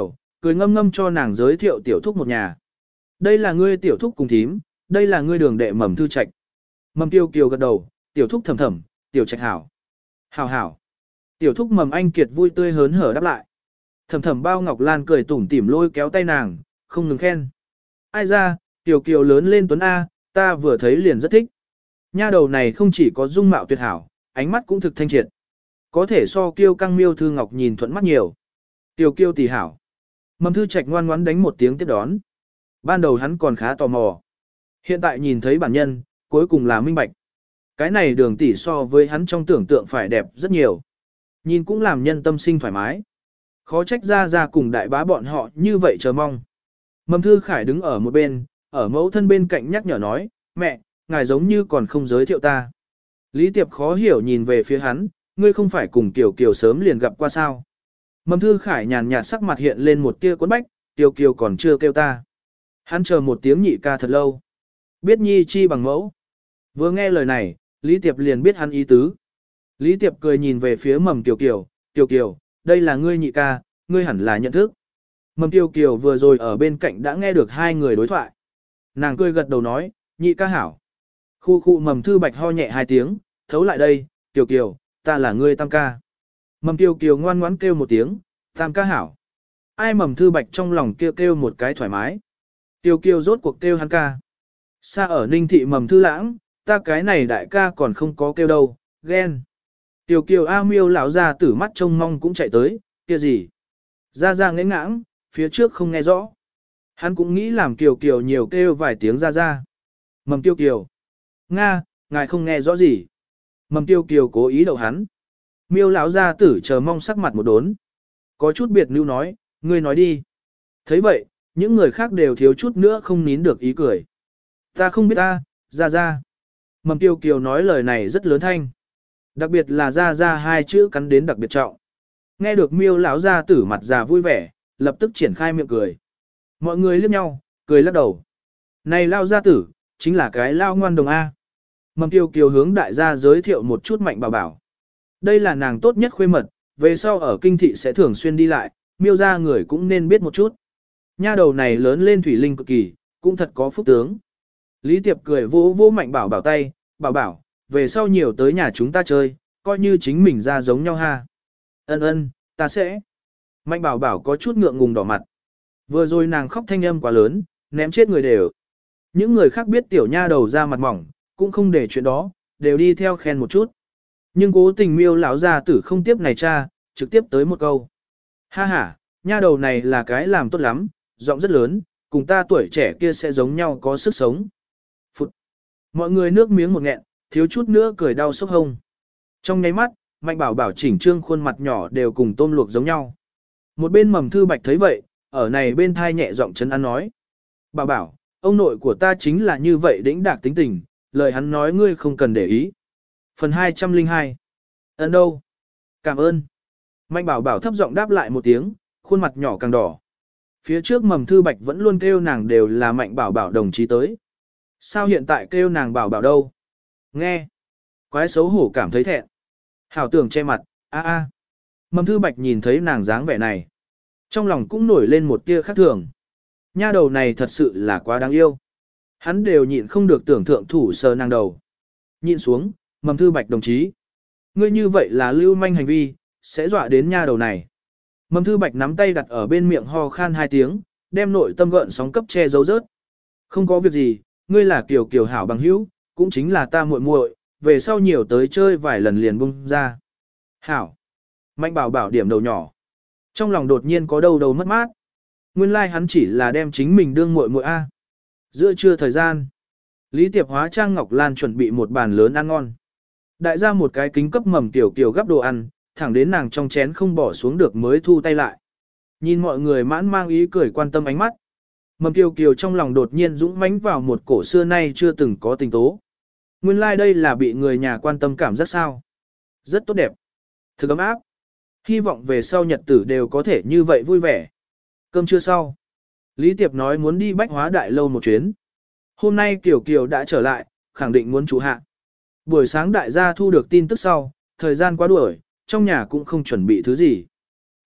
[SPEAKER 1] cười ngâm ngâm cho nàng giới thiệu tiểu thúc một nhà. Đây là ngươi tiểu thúc cùng thím, đây là ngươi đường đệ Mầm Thư Trạch. Mầm Tiêu Kiều gật đầu, tiểu thúc thầm thầm, tiểu Trạch hảo. Hảo hảo. Tiểu thúc Mầm Anh Kiệt vui tươi hớn hở đáp lại. Thầm thầm Bao Ngọc Lan cười tủm tỉm lôi kéo tay nàng, không ngừng khen. Ai ra, Tiểu Kiều lớn lên tuấn A, ta vừa thấy liền rất thích. Nha đầu này không chỉ có dung mạo tuyệt hảo, ánh mắt cũng thực thanh triệt. Có thể so Kiêu Căng Miêu Thư Ngọc nhìn thuận mắt nhiều. Tiểu Kiều tỷ hảo. Mầm Thư Trạch ngoan ngoãn đánh một tiếng tiếp đón. Ban đầu hắn còn khá tò mò. Hiện tại nhìn thấy bản nhân, cuối cùng là minh bạch. Cái này đường tỷ so với hắn trong tưởng tượng phải đẹp rất nhiều. Nhìn cũng làm nhân tâm sinh thoải mái. Khó trách ra ra cùng đại bá bọn họ như vậy chờ mong. Mầm Thư Khải đứng ở một bên, ở mẫu thân bên cạnh nhắc nhở nói, mẹ, ngài giống như còn không giới thiệu ta. Lý Tiệp khó hiểu nhìn về phía hắn, ngươi không phải cùng Kiều Kiều sớm liền gặp qua sao. Mầm Thư Khải nhàn nhạt sắc mặt hiện lên một tia cuốn bách, Kiều Kiều còn chưa kêu ta. Hắn chờ một tiếng nhị ca thật lâu. Biết nhi chi bằng mẫu. Vừa nghe lời này, Lý Tiệp liền biết hắn ý tứ. Lý Tiệp cười nhìn về phía Mầm Kiều Kiều, Kiều Kiều, đây là ngươi nhị ca, ngươi hẳn là nhận thức. Mầm Kiều Kiều vừa rồi ở bên cạnh đã nghe được hai người đối thoại. Nàng cười gật đầu nói, nhị ca hảo. Khu khu Mầm Thư Bạch ho nhẹ hai tiếng, thấu lại đây, Kiều Kiều, ta là ngươi tam ca. Mầm Kiều Kiều ngoan ngoãn kêu một tiếng, tam ca hảo. Ai Mầm Thư Bạch trong lòng kêu kêu một cái thoải mái. Kiều Kiều rốt cuộc kêu hắn ca. Xa ở Ninh Thị Mầm Thư Lãng, ta cái này đại ca còn không có kêu đâu, ghen. Kiều Kiều A Miêu lão ra tử mắt trông mong cũng chạy tới, kia gì. Ra ra nghẽ ngãng, phía trước không nghe rõ. Hắn cũng nghĩ làm Kiều Kiều nhiều kêu vài tiếng ra ra. Mầm Kiều Kiều. Nga, ngài không nghe rõ gì. Mầm Kiều Kiều cố ý đậu hắn. Miêu lão gia tử chờ mong sắc mặt một đốn. Có chút biệt lưu nói, ngươi nói đi. Thấy vậy, những người khác đều thiếu chút nữa không nín được ý cười. Ta không biết ta, ra ra. Mầm Kiều Kiều nói lời này rất lớn thanh. Đặc biệt là ra ra hai chữ cắn đến đặc biệt trọng. Nghe được miêu lão gia tử mặt già vui vẻ, lập tức triển khai miệng cười. Mọi người liếc nhau, cười lắc đầu. Này lao gia tử, chính là cái lao ngoan đồng A. Mầm Kiều Kiều hướng đại gia giới thiệu một chút Mạnh Bảo Bảo. Đây là nàng tốt nhất khuê mật, về sau ở kinh thị sẽ thường xuyên đi lại, miêu ra người cũng nên biết một chút. Nha đầu này lớn lên thủy linh cực kỳ, cũng thật có phúc tướng. Lý Tiệp cười vỗ vỗ Mạnh Bảo Bảo tay, Bảo Bảo, về sau nhiều tới nhà chúng ta chơi, coi như chính mình ra giống nhau ha. Ân ân, ta sẽ. Mạnh Bảo Bảo có chút ngượng ngùng đỏ mặt. Vừa rồi nàng khóc thanh âm quá lớn, ném chết người đều. Những người khác biết tiểu nha đầu ra mặt mỏng, cũng không để chuyện đó, đều đi theo khen một chút. Nhưng cố tình miêu lão gia tử không tiếp này cha, trực tiếp tới một câu. Ha ha, nha đầu này là cái làm tốt lắm, giọng rất lớn, cùng ta tuổi trẻ kia sẽ giống nhau có sức sống. Phụt. Mọi người nước miếng một nghẹn, thiếu chút nữa cười đau sốc hông. Trong nháy mắt, Mạnh Bảo Bảo chỉnh trương khuôn mặt nhỏ đều cùng tôm luộc giống nhau. Một bên Mầm Thư Bạch thấy vậy, ở này bên thai nhẹ giọng chấn an nói. Bảo Bảo, ông nội của ta chính là như vậy đĩnh đạc tính tình, lời hắn nói ngươi không cần để ý. Phần hai trăm lẻ hai. Ấn đâu? Cảm ơn. Mạnh Bảo Bảo thấp giọng đáp lại một tiếng, khuôn mặt nhỏ càng đỏ. Phía trước Mầm Thư Bạch vẫn luôn kêu nàng đều là Mạnh Bảo Bảo đồng chí tới. Sao hiện tại kêu nàng Bảo Bảo đâu? Nghe. Quái xấu hổ cảm thấy thẹn. Hảo tưởng che mặt, a a. Mầm Thư Bạch nhìn thấy nàng dáng vẻ này. Trong lòng cũng nổi lên một tia khác thường. Nha đầu này thật sự là quá đáng yêu. Hắn đều nhịn không được tưởng thượng thủ sờ nàng đầu. Nhịn xuống, Mầm Thư Bạch đồng chí. Ngươi như vậy là lưu manh hành vi, sẽ dọa đến nha đầu này. Mầm Thư Bạch nắm tay đặt ở bên miệng ho khan hai tiếng, đem nội tâm gợn sóng cấp che giấu rớt. Không có việc gì, ngươi là Kiều Kiều hảo bằng hữu, cũng chính là ta muội muội, về sau nhiều tới chơi vài lần liền bung ra. Hảo. Mạnh Bảo Bảo điểm đầu nhỏ. Trong lòng đột nhiên có đầu đầu mất mát. Nguyên lai like hắn chỉ là đem chính mình đương muội muội a. Giữa trưa thời gian, Lý Tiệp hóa trang Ngọc Lan chuẩn bị một bàn lớn ăn ngon. Đại ra một cái kính cấp Mầm Kiều Kiều gắp đồ ăn, thẳng đến nàng trong chén không bỏ xuống được mới thu tay lại. Nhìn mọi người mãn mang ý cười quan tâm ánh mắt. Mầm Kiều Kiều trong lòng đột nhiên dũng mãnh vào một cổ xưa nay chưa từng có tình tố. Nguyên lai like đây là bị người nhà quan tâm cảm giác sao. Rất tốt đẹp. Thực ấm áp. Hy vọng về sau nhật tử đều có thể như vậy vui vẻ. Cơm trưa sau. Lý Tiệp nói muốn đi Bách Hóa Đại Lâu một chuyến. Hôm nay Kiều Kiều đã trở lại, khẳng định muốn trụ hạ. Buổi sáng đại gia thu được tin tức sau, thời gian quá đuổi, trong nhà cũng không chuẩn bị thứ gì.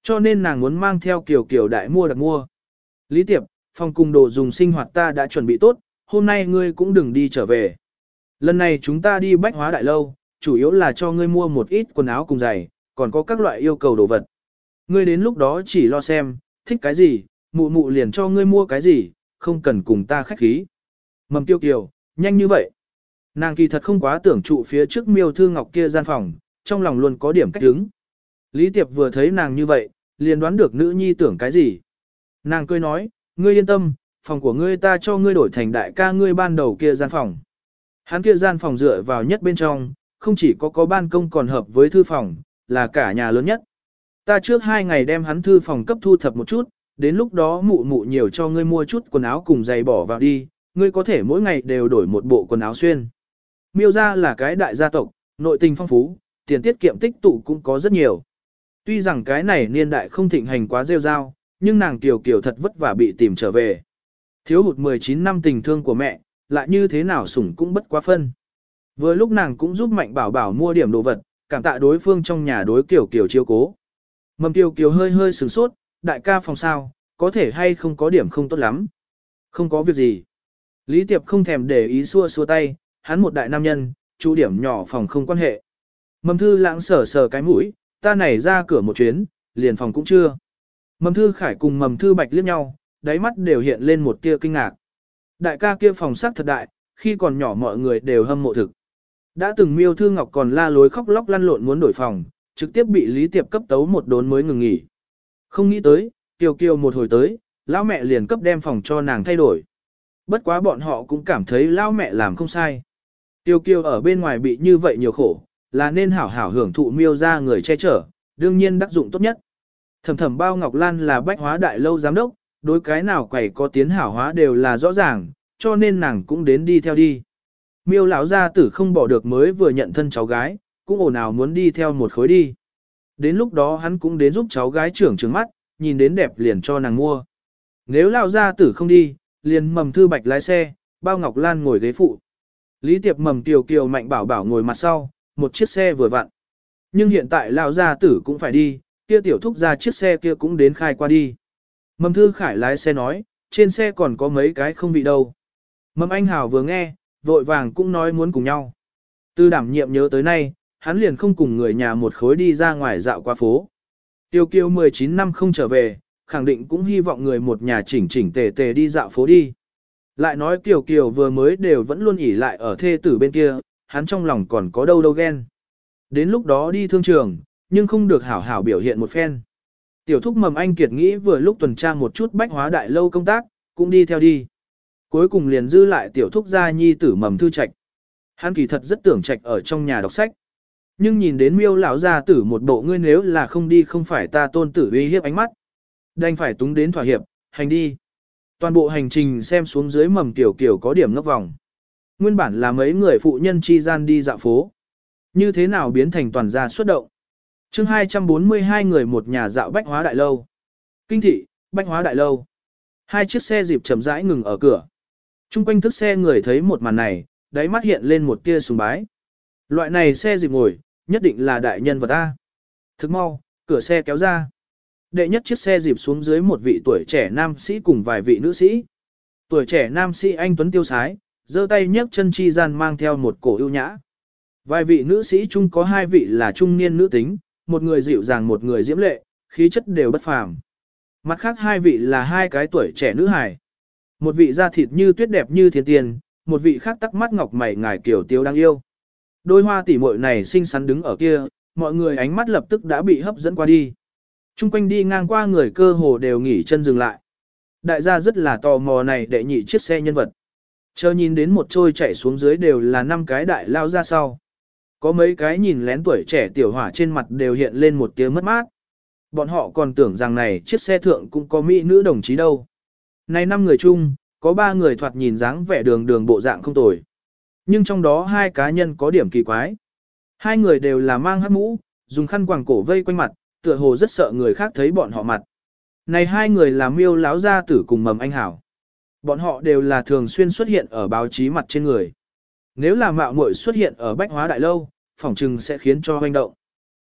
[SPEAKER 1] Cho nên nàng muốn mang theo kiểu kiểu đại mua đặt mua. Lý Tiệp, phòng cùng đồ dùng sinh hoạt ta đã chuẩn bị tốt, hôm nay ngươi cũng đừng đi trở về. Lần này chúng ta đi bách hóa đại lâu, chủ yếu là cho ngươi mua một ít quần áo cùng giày, còn có các loại yêu cầu đồ vật. Ngươi đến lúc đó chỉ lo xem, thích cái gì, mụ mụ liền cho ngươi mua cái gì, không cần cùng ta khách khí. Mầm Tiêu Kiều, nhanh như vậy. Nàng kỳ thật không quá tưởng trụ phía trước Miêu Thư Ngọc kia gian phòng, trong lòng luôn có điểm cách đứng. Lý Tiệp vừa thấy nàng như vậy, liền đoán được nữ nhi tưởng cái gì. Nàng cười nói, ngươi yên tâm, phòng của ngươi ta cho ngươi đổi thành đại ca ngươi ban đầu kia gian phòng. Hắn kia gian phòng dựa vào nhất bên trong, không chỉ có có ban công còn hợp với thư phòng, là cả nhà lớn nhất. Ta trước hai ngày đem hắn thư phòng cấp thu thập một chút, đến lúc đó mụ mụ nhiều cho ngươi mua chút quần áo cùng giày bỏ vào đi, ngươi có thể mỗi ngày đều đổi một bộ quần áo xuyên. Miêu gia là cái đại gia tộc, nội tình phong phú, tiền tiết kiệm tích tụ cũng có rất nhiều. Tuy rằng cái này niên đại không thịnh hành quá rêu rao, nhưng nàng Kiều Kiều thật vất vả bị tìm trở về. Thiếu hụt mười chín năm tình thương của mẹ, lại như thế nào sủng cũng bất quá phân. Vừa lúc nàng cũng giúp Mạnh Bảo Bảo mua điểm đồ vật, cảm tạ đối phương trong nhà đối Kiều Kiều chiếu cố. Mầm Kiều Kiều hơi hơi sửng sốt, đại ca phòng sao, có thể hay không có điểm không tốt lắm. Không có việc gì. Lý Tiệp không thèm để ý xua xua tay, hắn một đại nam nhân, chú điểm nhỏ phòng không quan hệ. Mầm Thư lãng sờ sờ cái mũi, ta này ra cửa một chuyến, liền phòng cũng chưa. Mầm Thư Khải cùng Mầm Thư Bạch liếc nhau, đáy mắt đều hiện lên một tia kinh ngạc. Đại ca kia phòng sắc thật đại, khi còn nhỏ mọi người đều hâm mộ thực. Đã từng Miêu Thư Ngọc còn la lối khóc lóc lăn lộn muốn đổi phòng, trực tiếp bị Lý Tiệp cấp tấu một đốn mới ngừng nghỉ. Không nghĩ tới, Kiều Kiều một hồi tới, lão mẹ liền cấp đem phòng cho nàng thay đổi. Bất quá bọn họ cũng cảm thấy lão mẹ làm không sai. Kiều Kiều ở bên ngoài bị như vậy nhiều khổ, là nên hảo hảo hưởng thụ Miêu ra người che chở, đương nhiên đắc dụng tốt nhất. Thầm thầm Bao Ngọc Lan là bách hóa đại lâu giám đốc, đối cái nào quầy có tiến hảo hóa đều là rõ ràng, cho nên nàng cũng đến đi theo đi. Miêu lão gia tử không bỏ được mới vừa nhận thân cháu gái, cũng ồn ào muốn đi theo một khối đi. Đến lúc đó hắn cũng đến giúp cháu gái trưởng trừng mắt, nhìn đến đẹp liền cho nàng mua. Nếu lão gia tử không đi, liền Mầm Thư Bạch lái xe, Bao Ngọc Lan ngồi ghế phụ. Lý Tiệp Mầm Kiều Kiều Mạnh Bảo Bảo ngồi mặt sau, một chiếc xe vừa vặn. Nhưng hiện tại lão gia tử cũng phải đi, kia tiểu thúc ra chiếc xe kia cũng đến khai qua đi. Mầm Thư Khải lái xe nói, trên xe còn có mấy cái không vị đâu. Mầm Anh Hào vừa nghe, vội vàng cũng nói muốn cùng nhau. Từ đảm nhiệm nhớ tới nay, hắn liền không cùng người nhà một khối đi ra ngoài dạo qua phố. Tiêu Kiều mười chín năm không trở về, khẳng định cũng hy vọng người một nhà chỉnh chỉnh tề tề đi dạo phố đi. Lại nói Kiều Kiều vừa mới đều vẫn luôn ỉ lại ở thê tử bên kia, hắn trong lòng còn có đâu đâu ghen. Đến lúc đó đi thương trường, nhưng không được hảo hảo biểu hiện một phen. Tiểu thúc Mầm Anh Kiệt nghĩ vừa lúc tuần tra một chút bách hóa đại lâu công tác, cũng đi theo đi. Cuối cùng liền dư lại tiểu thúc gia nhi tử Mầm Thư Trạch. Hắn kỳ thật rất tưởng Trạch ở trong nhà đọc sách. Nhưng nhìn đến Miêu lão gia tử một bộ ngươi nếu là không đi không phải ta tôn tử uy hiếp ánh mắt. Đành phải túng đến thỏa hiệp, hành đi. Toàn bộ hành trình xem xuống dưới Mầm Tiểu Kiều có điểm ngốc vòng. Nguyên bản là mấy người phụ nhân chi gian đi dạo phố. Như thế nào biến thành toàn gia xuất động. chương hai trăm bốn mươi hai người một nhà dạo bách hóa đại lâu. Kinh thị, bách hóa đại lâu. Hai chiếc xe dịp chậm rãi ngừng ở cửa. Trung quanh thức xe người thấy một màn này, đáy mắt hiện lên một tia sùng bái. Loại này xe dịp ngồi, nhất định là đại nhân vật A. Thức mau, cửa xe kéo ra. Đệ nhất chiếc xe dịp xuống dưới một vị tuổi trẻ nam sĩ cùng vài vị nữ sĩ. Tuổi trẻ nam sĩ anh tuấn tiêu sái, giơ tay nhấc chân chi gian mang theo một cổ ưu nhã. Vài vị nữ sĩ chung có hai vị là trung niên nữ tính, một người dịu dàng một người diễm lệ, khí chất đều bất phàm. Mặt khác hai vị là hai cái tuổi trẻ nữ hài. Một vị da thịt như tuyết đẹp như thiên tiền, một vị khác tắc mắt ngọc mày ngài kiểu tiêu đáng yêu. Đôi hoa tỉ muội này xinh xắn đứng ở kia, mọi người ánh mắt lập tức đã bị hấp dẫn qua đi. Trung quanh đi ngang qua người cơ hồ đều nghỉ chân dừng lại. Đại gia rất là tò mò này để nhị chiếc xe nhân vật. Chờ nhìn đến một trôi chạy xuống dưới đều là năm cái đại lao ra sau. Có mấy cái nhìn lén tuổi trẻ tiểu hỏa trên mặt đều hiện lên một tiếng mất mát. Bọn họ còn tưởng rằng này chiếc xe thượng cũng có mỹ nữ đồng chí đâu. Này năm người chung, có ba người thoạt nhìn dáng vẻ đường đường bộ dạng không tồi. Nhưng trong đó hai cá nhân có điểm kỳ quái. Hai người đều là mang hắc mũ, dùng khăn quàng cổ vây quanh mặt, tựa hồ rất sợ người khác thấy bọn họ mặt. Này hai người là Miêu lão gia tử cùng Mầm Anh Hảo. Bọn họ đều là thường xuyên xuất hiện ở báo chí mặt trên người. Nếu là mạo muội xuất hiện ở bách hóa đại lâu, phỏng trừng sẽ khiến cho hoành động.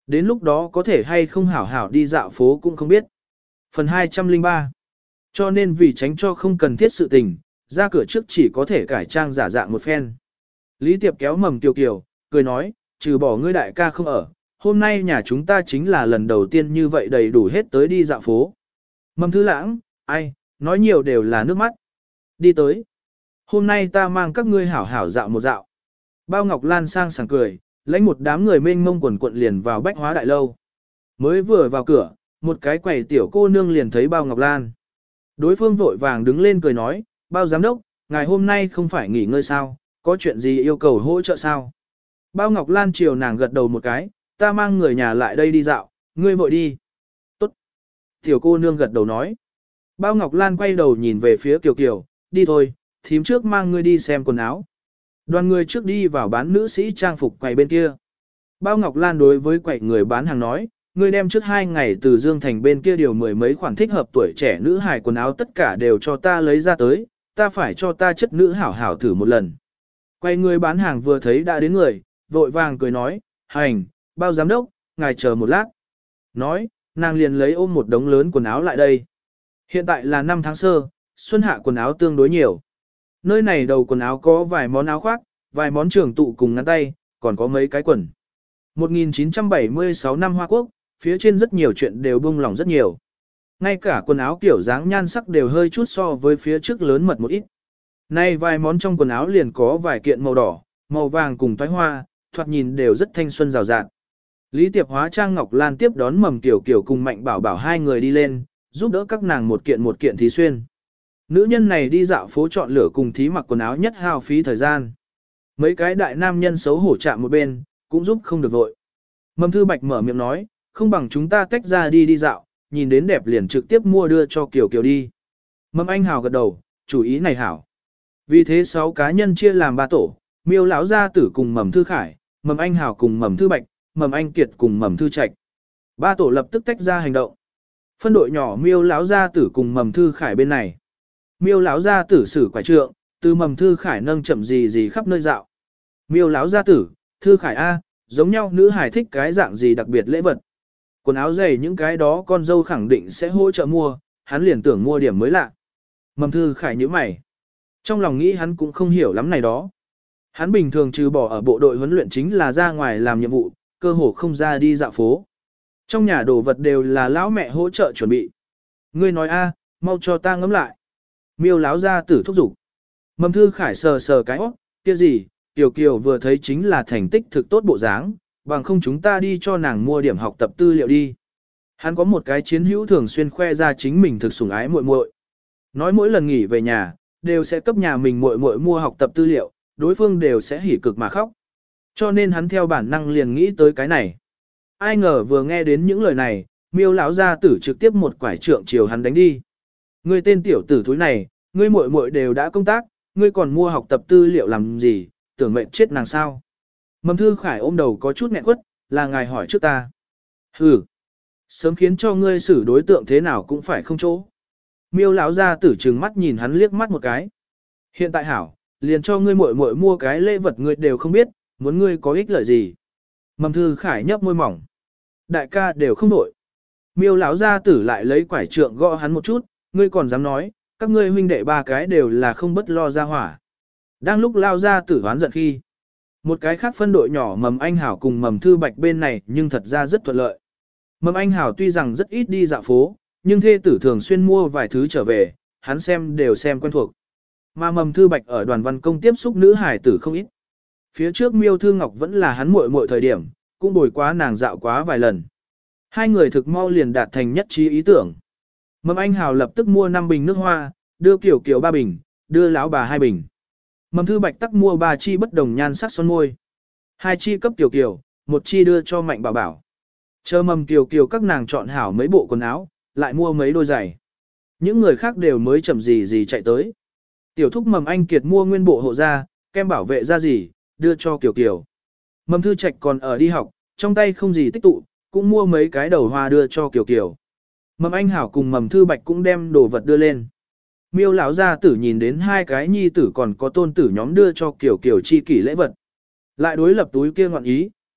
[SPEAKER 1] Đến lúc đó có thể hay không hảo hảo đi dạo phố cũng không biết. Phần hai trăm lẻ ba. Cho nên vì tránh cho không cần thiết sự tình, ra cửa trước chỉ có thể cải trang giả dạng một phen. Lý Tiệp kéo Mầm Kiều Kiều, cười nói, trừ bỏ ngươi đại ca không ở, hôm nay nhà chúng ta chính là lần đầu tiên như vậy đầy đủ hết tới đi dạo phố. Mầm Thư Lãng, ai, nói nhiều đều là nước mắt. Đi tới. Hôm nay ta mang các ngươi hảo hảo dạo một dạo. Bao Ngọc Lan sang sảng cười, lãnh một đám người mênh mông quần quận liền vào bách hóa đại lâu. Mới vừa vào cửa, một cái quầy tiểu cô nương liền thấy Bao Ngọc Lan. Đối phương vội vàng đứng lên cười nói, Bao giám đốc, ngài hôm nay không phải nghỉ ngơi sao, có chuyện gì yêu cầu hỗ trợ sao? Bao Ngọc Lan chiều nàng gật đầu một cái, ta mang người nhà lại đây đi dạo, ngươi vội đi. Tốt. Tiểu cô nương gật đầu nói. Bao Ngọc Lan quay đầu nhìn về phía Kiều Kiều, đi thôi, thím trước mang ngươi đi xem quần áo. Đoàn người trước đi vào bán nữ sĩ trang phục quầy bên kia. Bao Ngọc Lan đối với quầy người bán hàng nói, ngươi đem trước hai ngày từ Dương Thành bên kia điều mười mấy khoản thích hợp tuổi trẻ nữ hài quần áo tất cả đều cho ta lấy ra tới, ta phải cho ta chất nữ hảo hảo thử một lần. Quầy người bán hàng vừa thấy đã đến người, vội vàng cười nói, hành, Bao giám đốc, ngài chờ một lát. Nói, nàng liền lấy ôm một đống lớn quần áo lại đây. Hiện tại là năm tháng sơ, xuân hạ quần áo tương đối nhiều. Nơi này đầu quần áo có vài món áo khoác, vài món trường tụ cùng ngắn tay, còn có mấy cái quần. một nghìn chín trăm bảy mươi sáu năm Hoa Quốc, phía trên rất nhiều chuyện đều buông lỏng rất nhiều. Ngay cả quần áo kiểu dáng nhan sắc đều hơi chút so với phía trước lớn mật một ít. Nay vài món trong quần áo liền có vài kiện màu đỏ, màu vàng cùng toái hoa, thoạt nhìn đều rất thanh xuân rào rạt. Lý Tiệp hóa trang Ngọc Lan tiếp đón Mầm Kiều Kiều cùng Mạnh Bảo Bảo hai người đi lên, giúp đỡ các nàng một kiện một kiện thí xuyên. Nữ nhân này đi dạo phố chọn lựa cùng thí mặc quần áo nhất hao phí thời gian. Mấy cái đại nam nhân xấu hổ chạm một bên, cũng giúp không được vội. Mầm Thư Bạch mở miệng nói, không bằng chúng ta tách ra đi đi dạo, nhìn đến đẹp liền trực tiếp mua đưa cho Kiều Kiều đi. Mầm Anh Hào gật đầu, chủ ý này hảo. Vì thế sáu cá nhân chia làm ba tổ, Miêu lão gia tử cùng Mầm Thư Khải, Mầm Anh Hào cùng Mầm Thư Bạch, Mầm Anh Kiệt cùng Mầm Thư Trạch. Ba tổ lập tức tách ra hành động. Phân đội nhỏ Miêu lão gia tử cùng Mầm Thư Khải bên này. Miêu lão gia tử sử quải trượng, từ Mầm Thư Khải nâng chậm gì gì khắp nơi dạo. Miêu lão gia tử, Thư Khải A, giống nhau nữ hài thích cái dạng gì đặc biệt lễ vật. Quần áo giày những cái đó con dâu khẳng định sẽ hỗ trợ mua, hắn liền tưởng mua điểm mới lạ. Mầm Thư Khải nhíu mày. Trong lòng nghĩ hắn cũng không hiểu lắm này đó. Hắn bình thường trừ bỏ ở bộ đội huấn luyện chính là ra ngoài làm nhiệm vụ, cơ hồ không ra đi dạo phố. Trong nhà đồ vật đều là lão mẹ hỗ trợ chuẩn bị. Ngươi nói a, mau cho ta ngẫm lại. Miêu lão gia tử thúc giục. Mầm Thư Khải sờ sờ cái óc, kia gì, Tiểu Kiều vừa thấy chính là thành tích thực tốt bộ dáng, bằng không chúng ta đi cho nàng mua điểm học tập tư liệu đi. Hắn có một cái chiến hữu thường xuyên khoe ra chính mình thực sủng ái muội muội. Nói mỗi lần nghỉ về nhà, đều sẽ cấp nhà mình muội muội mua học tập tư liệu, đối phương đều sẽ hỉ cực mà khóc. Cho nên hắn theo bản năng liền nghĩ tới cái này. Ai ngờ vừa nghe đến những lời này, Miêu lão gia tử trực tiếp một quải trượng chiều hắn đánh đi. Ngươi tên tiểu tử thúi này, ngươi muội muội đều đã công tác, ngươi còn mua học tập tư liệu làm gì, tưởng mệnh chết nàng sao? Mầm Thư Khải ôm đầu có chút nghẹn quất, là ngài hỏi trước ta. Hừ, sớm khiến cho ngươi xử đối tượng thế nào cũng phải không chỗ. Miêu lão gia tử trừng mắt nhìn hắn liếc mắt một cái. Hiện tại hảo, liền cho ngươi muội muội mua cái lễ vật ngươi đều không biết, muốn ngươi có ích lợi gì. Mầm Thư Khải nhấp môi mỏng. Đại ca đều không đổi. Miêu lão gia tử lại lấy quải trượng gõ hắn một chút, ngươi còn dám nói, các ngươi huynh đệ ba cái đều là không bất lo ra hỏa. Đang lúc lao gia tử hoán giận khi, một cái khác phân đội nhỏ Mầm Anh Hảo cùng Mầm Thư Bạch bên này nhưng thật ra rất thuận lợi. Mầm Anh Hảo tuy rằng rất ít đi dạo phố, nhưng thê tử thường xuyên mua vài thứ trở về, hắn xem đều xem quen thuộc. Mà Mầm Thư Bạch ở đoàn văn công tiếp xúc nữ hải tử không ít. Phía trước Miêu Thư Ngọc vẫn là hắn muội muội thời điểm, cũng bồi quá nàng dạo quá vài lần. Hai người thực mau liền đạt thành nhất trí ý tưởng. Mầm Anh Hào lập tức mua năm bình nước hoa, đưa Kiều Kiều ba bình, đưa lão bà hai bình. Mầm Thư Bạch tắc mua ba chi bất đồng nhan sắc son môi. Hai chi cấp Kiều Kiều, một chi đưa cho Mạnh Bảo Bảo. Chờ Mầm Kiều Kiều các nàng chọn hảo mấy bộ quần áo, lại mua mấy đôi giày. Những người khác đều mới chậm gì gì chạy tới. Tiểu thúc Mầm Anh Kiệt mua nguyên bộ hộ da, kem bảo vệ da gì, đưa cho Kiều Kiều. Mầm Thư Trạch còn ở đi học, trong tay không gì tích tụ, cũng mua mấy cái đầu hoa đưa cho Kiều Kiều. Mầm Anh Hảo cùng Mầm Thư Bạch cũng đem đồ vật đưa lên. Miêu lão gia tử nhìn đến hai cái nhi tử còn có tôn tử nhóm đưa cho Kiều Kiều chi kỷ lễ vật. Lại đối lập túi kia ngọn ý,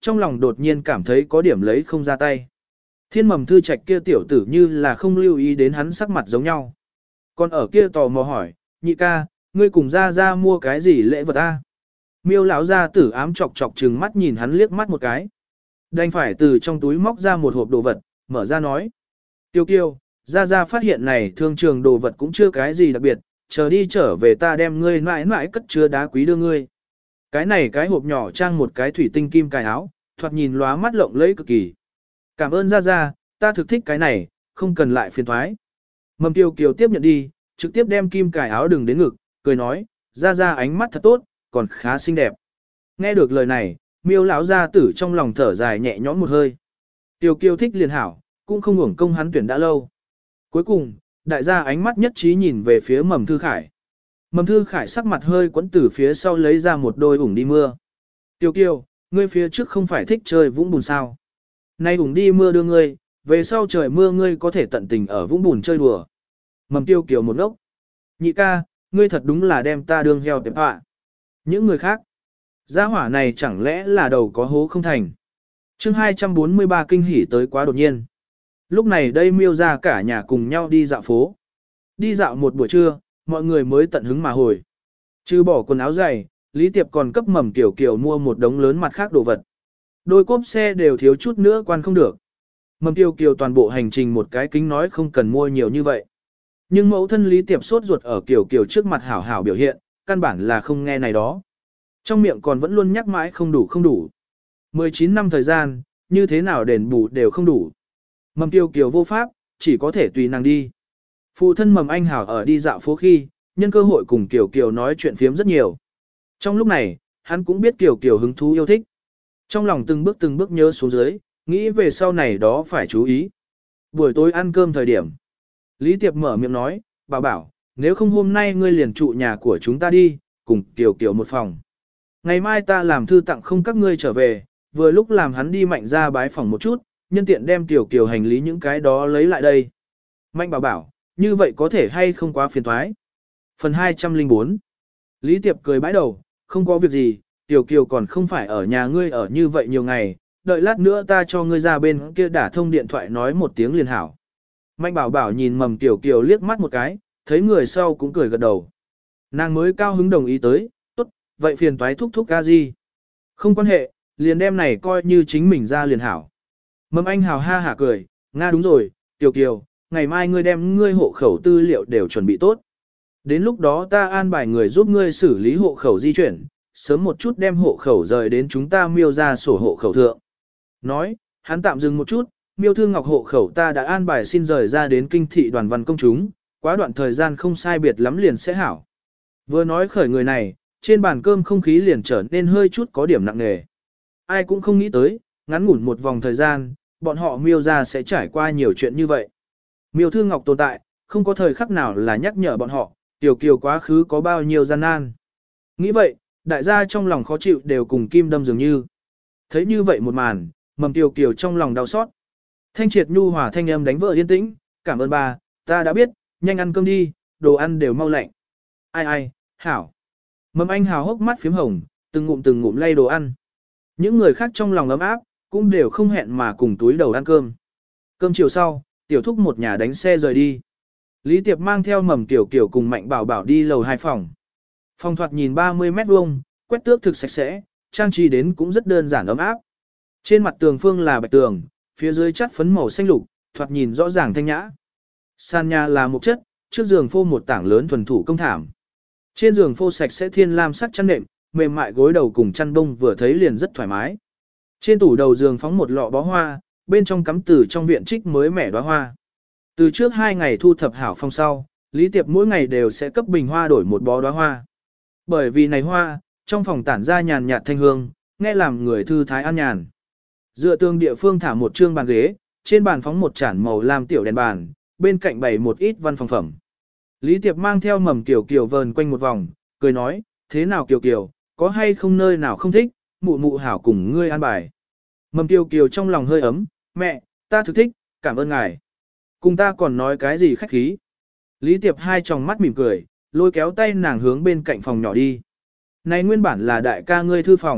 [SPEAKER 1] trong lòng đột nhiên cảm thấy có điểm lấy không ra tay. Thiên Mầm Thư Trạch kia tiểu tử như là không lưu ý đến hắn sắc mặt giống nhau. Còn ở kia tò mò hỏi, nhị ca, ngươi cùng ra ra mua cái gì lễ vật a? Miêu lão gia tử ám chọc chọc trừng mắt nhìn hắn liếc mắt một cái. Đành phải từ trong túi móc ra một hộp đồ vật, mở ra nói. Tiêu kiêu, ra ra phát hiện này thương trường đồ vật cũng chưa cái gì đặc biệt, chờ đi trở về ta đem ngươi mãi mãi cất chứa đá quý đưa ngươi. Cái này cái hộp nhỏ trang một cái thủy tinh kim cài áo, thoạt nhìn lóa mắt lộng lẫy cực kỳ. Cảm ơn ra ra, ta thực thích cái này, không cần lại phiền thoái. Mầm tiêu kiều tiếp nhận đi, trực tiếp đem kim cài áo đừng đến ngực, cười nói, ra ra ánh mắt thật tốt, còn khá xinh đẹp. Nghe được lời này, miêu lão gia tử trong lòng thở dài nhẹ nhõm một hơi. Tiêu kiều thích liền hảo, cũng không uổng công hắn tuyển đã lâu. Cuối cùng, đại gia ánh mắt nhất trí nhìn về phía Mầm Thư Khải. Mầm Thư Khải sắc mặt hơi quẫn từ phía sau lấy ra một đôi ủng đi mưa. Tiêu kiều, ngươi phía trước không phải thích chơi vũng bùn sao. Nay ủng đi mưa đưa ngươi, về sau trời mưa ngươi có thể tận tình ở vũng bùn chơi đùa. Mầm Tiêu kiều một ngốc. Nhị ca, ngươi thật đúng là đem ta đương heo tệp ạ. Những người khác, gia hỏa này chẳng lẽ là đầu có hố không thành. chương hai trăm bốn mươi ba kinh hỉ tới quá đột nhiên. Lúc này đây miêu ra cả nhà cùng nhau đi dạo phố. Đi dạo một buổi trưa, mọi người mới tận hứng mà hồi. Trừ bỏ quần áo dày, Lý Tiệp còn cấp Mầm Tiểu Kiều mua một đống lớn mặt khác đồ vật. Đôi cốp xe đều thiếu chút nữa quan không được. Mầm Tiểu Kiều toàn bộ hành trình một cái kính nói không cần mua nhiều như vậy. Nhưng mẫu thân Lý Tiệp sốt ruột ở Kiều Kiều trước mặt hảo hảo biểu hiện, căn bản là không nghe này đó. Trong miệng còn vẫn luôn nhắc mãi không đủ không đủ. mười chín năm thời gian, như thế nào đền bù đều không đủ. Mầm Tiêu Kiều vô pháp, chỉ có thể tùy nàng đi. Phụ thân Mầm Anh Hảo ở đi dạo phố khi, nhân cơ hội cùng Kiều Kiều nói chuyện phiếm rất nhiều. Trong lúc này, hắn cũng biết Kiều Kiều hứng thú yêu thích. Trong lòng từng bước từng bước nhớ xuống dưới, nghĩ về sau này đó phải chú ý. Buổi tối ăn cơm thời điểm. Lý Tiệp mở miệng nói, bảo bảo, nếu không hôm nay ngươi liền trụ nhà của chúng ta đi, cùng Kiều Kiều một phòng. Ngày mai ta làm thư tặng không các ngươi trở về, vừa lúc làm hắn đi Mạnh ra bái phòng một chút, nhân tiện đem Kiều Kiều hành lý những cái đó lấy lại đây. Mạnh bảo bảo, như vậy có thể hay không quá phiền thoái. Phần hai trăm lẻ bốn. Lý Tiệp cười bãi đầu, không có việc gì, Kiều Kiều còn không phải ở nhà ngươi ở như vậy nhiều ngày, đợi lát nữa ta cho ngươi ra bên kia đả thông điện thoại nói một tiếng liền hảo. Mạnh bảo bảo nhìn Mầm Kiều Kiều liếc mắt một cái, thấy người sau cũng cười gật đầu. Nàng mới cao hứng đồng ý tới, tốt, vậy phiền toái thúc thúc ca gì. Không quan hệ, liền đem này coi như chính mình ra liền hảo. Mầm Anh hào ha hả cười, Nga đúng rồi, Kiều Kiều, ngày mai ngươi đem ngươi hộ khẩu tư liệu đều chuẩn bị tốt. Đến lúc đó ta an bài người giúp ngươi xử lý hộ khẩu di chuyển, sớm một chút đem hộ khẩu rời đến chúng ta miêu ra sổ hộ khẩu thượng. Nói, hắn tạm dừng một chút, miêu thư ngọc hộ khẩu ta đã an bài xin rời ra đến kinh thị đoàn văn công chúng, quá đoạn thời gian không sai biệt lắm liền sẽ hảo. Vừa nói khởi người này, trên bàn cơm không khí liền trở nên hơi chút có điểm nặng nề. Ai cũng không nghĩ tới, ngắn ngủn một vòng thời gian, bọn họ miêu ra sẽ trải qua nhiều chuyện như vậy. Miêu thư ngọc tồn tại, không có thời khắc nào là nhắc nhở bọn họ, tiểu kiều quá khứ có bao nhiêu gian nan. Nghĩ vậy, đại gia trong lòng khó chịu đều cùng kim đâm dường như. Thấy như vậy một màn, Mầm Tiểu Kiều trong lòng đau xót. Thanh triệt nhu hòa thanh âm đánh vợ yên tĩnh, cảm ơn bà, ta đã biết, nhanh ăn cơm đi, đồ ăn đều mau lạnh. Ai ai, hảo. Mầm Anh hào hốc mắt phím hồng, từng ngụm từng ngụm lay đồ ăn. Những người khác trong lòng ấm áp, cũng đều không hẹn mà cùng túi đầu ăn cơm. Cơm chiều sau, tiểu thúc một nhà đánh xe rời đi. Lý Tiệp mang theo Mầm Tiểu Kiều cùng Mạnh Bảo Bảo đi lầu hai phòng. Phòng thoạt nhìn ba mươi mét vuông, quét tước thực sạch sẽ, trang trí đến cũng rất đơn giản ấm áp. Trên mặt tường phương là bạch tường, phía dưới chắt phấn màu xanh lục, thoạt nhìn rõ ràng thanh nhã. Sàn nhà là một chất, trước giường phô một tảng lớn thuần thủ công thảm. Trên giường phô sạch sẽ thiên lam sắc chăn nệm, mềm mại gối đầu cùng chăn bông vừa thấy liền rất thoải mái. Trên tủ đầu giường phóng một lọ bó hoa, bên trong cắm từ trong viện trích mới mẻ đóa hoa. Từ trước hai ngày thu thập hảo phong sau, Lý Tiệp mỗi ngày đều sẽ cấp bình hoa đổi một bó đóa hoa. Bởi vì này hoa, trong phòng tản ra nhàn nhạt thanh hương, nghe làm người thư thái an nhàn. Dựa tường địa phương thả một trương bàn ghế, trên bàn phóng một chản màu lam tiểu đèn bàn, bên cạnh bày một ít văn phòng phẩm. Lý Tiệp mang theo Mầm Kiều Kiều vờn quanh một vòng, cười nói, thế nào Kiều Kiều, có hay không nơi nào không thích, mụ mụ hảo cùng ngươi an bài. Mầm Kiều Kiều trong lòng hơi ấm, mẹ, ta thực thích, cảm ơn ngài. Cùng ta còn nói cái gì khách khí. Lý Tiệp hai tròng mắt mỉm cười, lôi kéo tay nàng hướng bên cạnh phòng nhỏ đi. Này nguyên bản là đại ca ngươi thư phòng,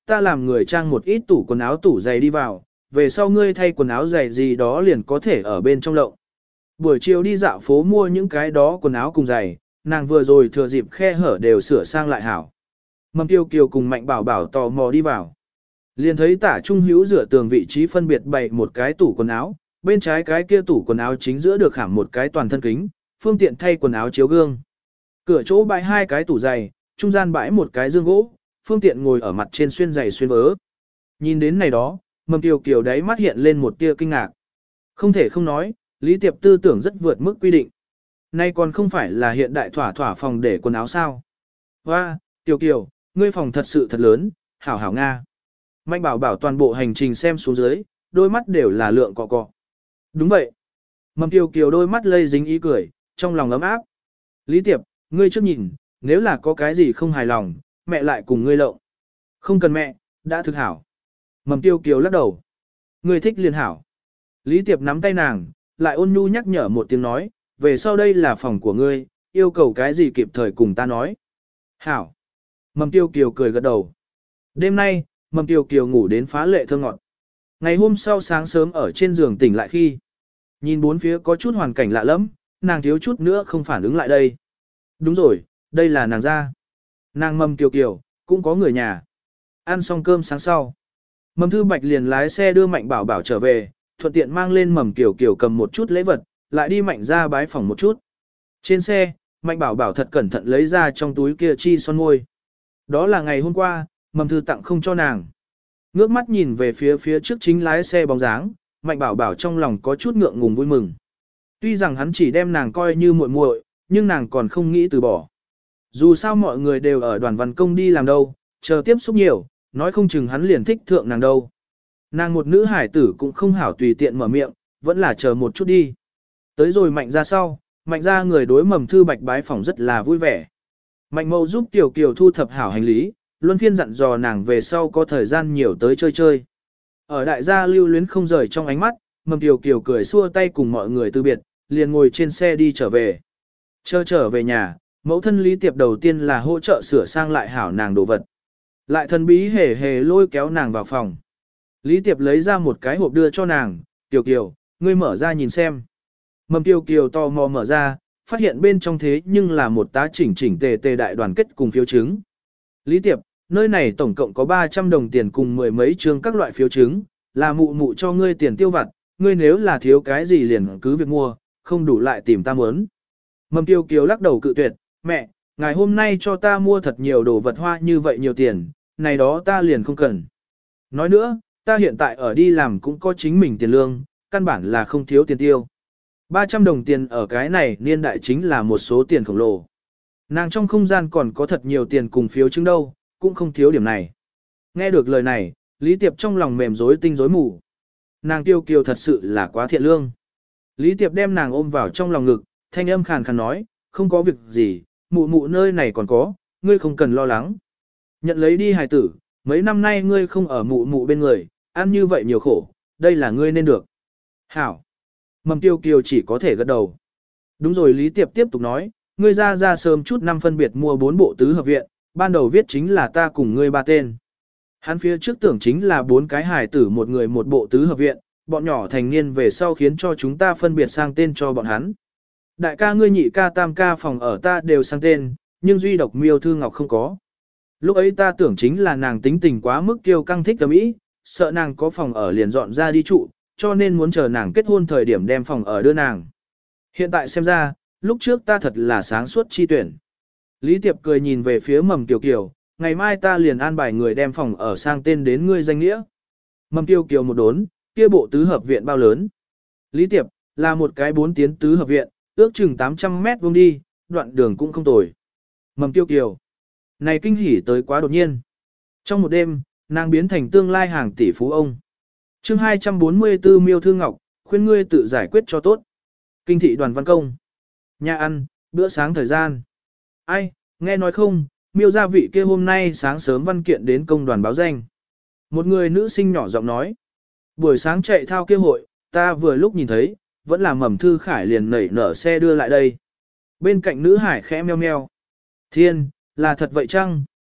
[SPEAKER 1] ta làm người trang một ít tủ quần áo tủ giày đi vào, về sau ngươi thay quần áo giày gì đó liền có thể ở bên trong lộng. Buổi chiều đi dạo phố mua những cái đó quần áo cùng giày, nàng vừa rồi thừa dịp khe hở đều sửa sang lại hảo. Mầm Tiêu Kiều cùng Mạnh Bảo Bảo tò mò đi vào. Liền thấy Tả Trung Hữu rửa tường vị trí phân biệt bày một cái tủ quần áo, bên trái cái kia tủ quần áo chính giữa được khảm một cái toàn thân kính, phương tiện thay quần áo chiếu gương. Cửa chỗ bãi hai cái tủ giày, trung gian bãi một cái dương gỗ, phương tiện ngồi ở mặt trên xuyên giày xuyên vớ. Nhìn đến này đó, Mầm Tiêu Kiều đáy mắt hiện lên một tia kinh ngạc. Không thể không nói, Lý Tiệp tư tưởng rất vượt mức quy định. Nay còn không phải là hiện đại thỏa thỏa phòng để quần áo sao. Hoa, Tiêu Kiều, ngươi phòng thật sự thật lớn, hảo hảo Nga. Mạnh Bảo Bảo toàn bộ hành trình xem xuống dưới, đôi mắt đều là lượng cọ cọ. Đúng vậy. Mầm Tiêu Kiều đôi mắt lây dính ý cười, trong lòng ấm áp. Lý Tiệp, ngươi trước nhìn, nếu là có cái gì không hài lòng, mẹ lại cùng ngươi lộng. Không cần mẹ, đã thực hảo. Mầm Tiêu Kiều lắc đầu. Ngươi thích liền hảo. Lý Tiệp nắm tay nàng, lại ôn nhu nhắc nhở một tiếng nói, về sau đây là phòng của ngươi, yêu cầu cái gì kịp thời cùng ta nói. Hảo. Mầm Tiêu Kiều cười gật đầu. Đêm nay, Mầm Tiêu Kiều ngủ đến phá lệ thơ ngọt. Ngày hôm sau sáng sớm ở trên giường tỉnh lại khi, nhìn bốn phía có chút hoàn cảnh lạ lắm, nàng thiếu chút nữa không phản ứng lại đây. Đúng rồi, đây là nàng ra. Nàng Mầm Tiêu Kiều, cũng có người nhà. Ăn xong cơm sáng sau. Mầm Thư Bạch liền lái xe đưa Mạnh Bảo Bảo trở về, thuận tiện mang lên Mầm Kiều Kiều cầm một chút lễ vật, lại đi Mạnh ra bái phòng một chút. Trên xe, Mạnh Bảo Bảo thật cẩn thận lấy ra trong túi kia chi son môi. Đó là ngày hôm qua, Mầm Thư tặng không cho nàng. Ngước mắt nhìn về phía phía trước chính lái xe bóng dáng, Mạnh Bảo Bảo trong lòng có chút ngượng ngùng vui mừng. Tuy rằng hắn chỉ đem nàng coi như muội muội, nhưng nàng còn không nghĩ từ bỏ. Dù sao mọi người đều ở đoàn văn công đi làm đâu, chờ tiếp xúc nhiều, nói không chừng hắn liền thích thượng nàng đâu. Nàng một nữ hải tử cũng không hảo tùy tiện mở miệng, vẫn là chờ một chút đi. Tới rồi Mạnh ra sau, Mạnh ra người đối Mầm Thư Bạch bái phỏng rất là vui vẻ. Mạnh Mậu giúp Tiểu Kiều thu thập hảo hành lý, luân phiên dặn dò nàng về sau có thời gian nhiều tới chơi chơi. Ở đại gia lưu luyến không rời trong ánh mắt, Mầm Tiểu Kiều cười xua tay cùng mọi người từ biệt, liền ngồi trên xe đi trở về. Chờ trở về nhà, mẫu thân Lý Tiệp đầu tiên là hỗ trợ sửa sang lại hảo nàng đồ vật. Lại thần bí hề hề lôi kéo nàng vào phòng. Lý Tiệp lấy ra một cái hộp đưa cho nàng, Tiểu Kiều, ngươi mở ra nhìn xem. Mầm Tiểu Kiều tò mò mở ra, phát hiện bên trong thế nhưng là một tá chỉnh chỉnh tề tề đại đoàn kết cùng phiếu chứng. Lý Tiệp, nơi này tổng cộng có ba trăm đồng tiền cùng mười mấy chương các loại phiếu chứng, là mụ mụ cho ngươi tiền tiêu vặt, ngươi nếu là thiếu cái gì liền cứ việc mua, không đủ lại tìm ta muốn. Mầm Tiêu Kiều lắc đầu cự tuyệt, mẹ, ngày hôm nay cho ta mua thật nhiều đồ vật hoa như vậy nhiều tiền, này đó ta liền không cần. Nói nữa, ta hiện tại ở đi làm cũng có chính mình tiền lương, căn bản là không thiếu tiền tiêu. ba trăm đồng tiền ở cái này niên đại chính là một số tiền khổng lồ. Nàng trong không gian còn có thật nhiều tiền cùng phiếu chứng đâu, cũng không thiếu điểm này. Nghe được lời này, Lý Tiệp trong lòng mềm rối tinh rối mù. Nàng Tiêu Kiều thật sự là quá thiện lương. Lý Tiệp đem nàng ôm vào trong lòng ngực, thanh âm khàn khàn nói, không có việc gì, mụ mụ nơi này còn có, ngươi không cần lo lắng. Nhận lấy đi hài tử, mấy năm nay ngươi không ở mụ mụ bên người, ăn như vậy nhiều khổ, đây là ngươi nên được. Hảo. Mầm Tiêu Kiều chỉ có thể gật đầu. Đúng rồi, Lý Tiệp tiếp tục nói, ngươi ra ra sớm chút năm phân biệt mua bốn bộ tứ hợp viện, ban đầu viết chính là ta cùng ngươi ba tên. Hắn phía trước tưởng chính là bốn cái hài tử một người một bộ tứ hợp viện, bọn nhỏ thành niên về sau khiến cho chúng ta phân biệt sang tên cho bọn hắn. Đại ca ngươi nhị ca tam ca phòng ở ta đều sang tên, nhưng duy độc Miêu Thư Ngọc không có. Lúc ấy ta tưởng chính là nàng tính tình quá mức kiêu căng thích tầm ý, sợ nàng có phòng ở liền dọn ra đi trụ, cho nên muốn chờ nàng kết hôn thời điểm đem phòng ở đưa nàng. Hiện tại xem ra, lúc trước ta thật là sáng suốt chi tuyển. Lý Tiệp cười nhìn về phía Mầm Kiều Kiều, ngày mai ta liền an bài người đem phòng ở sang tên đến ngươi danh nghĩa. Mầm Kiều Kiều một đốn, kia bộ tứ hợp viện bao lớn. Lý Tiệp, là một cái bốn tiến tứ hợp viện, ước chừng tám trăm mét vuông đi, đoạn đường cũng không tồi. Mầm Kiều Kiều, này kinh hỉ tới quá đột nhiên. Trong một đêm, nàng biến thành tương lai hàng tỷ phú ông. Chương hai trăm bốn mươi tư Miêu Thư Ngọc, khuyên ngươi tự giải quyết cho tốt. Kinh thị Đoàn Văn Công. Nhà ăn, bữa sáng thời gian. Ai, nghe nói không, Miêu gia vị kia hôm nay sáng sớm văn kiện đến công đoàn báo danh. Một người nữ sinh nhỏ giọng nói. Buổi sáng chạy thao kia hội, ta vừa lúc nhìn thấy, vẫn là Mầm Thư Khải liền nảy nở xe đưa lại đây. Bên cạnh nữ hải khẽ meo meo. Thiên, là thật vậy chăng,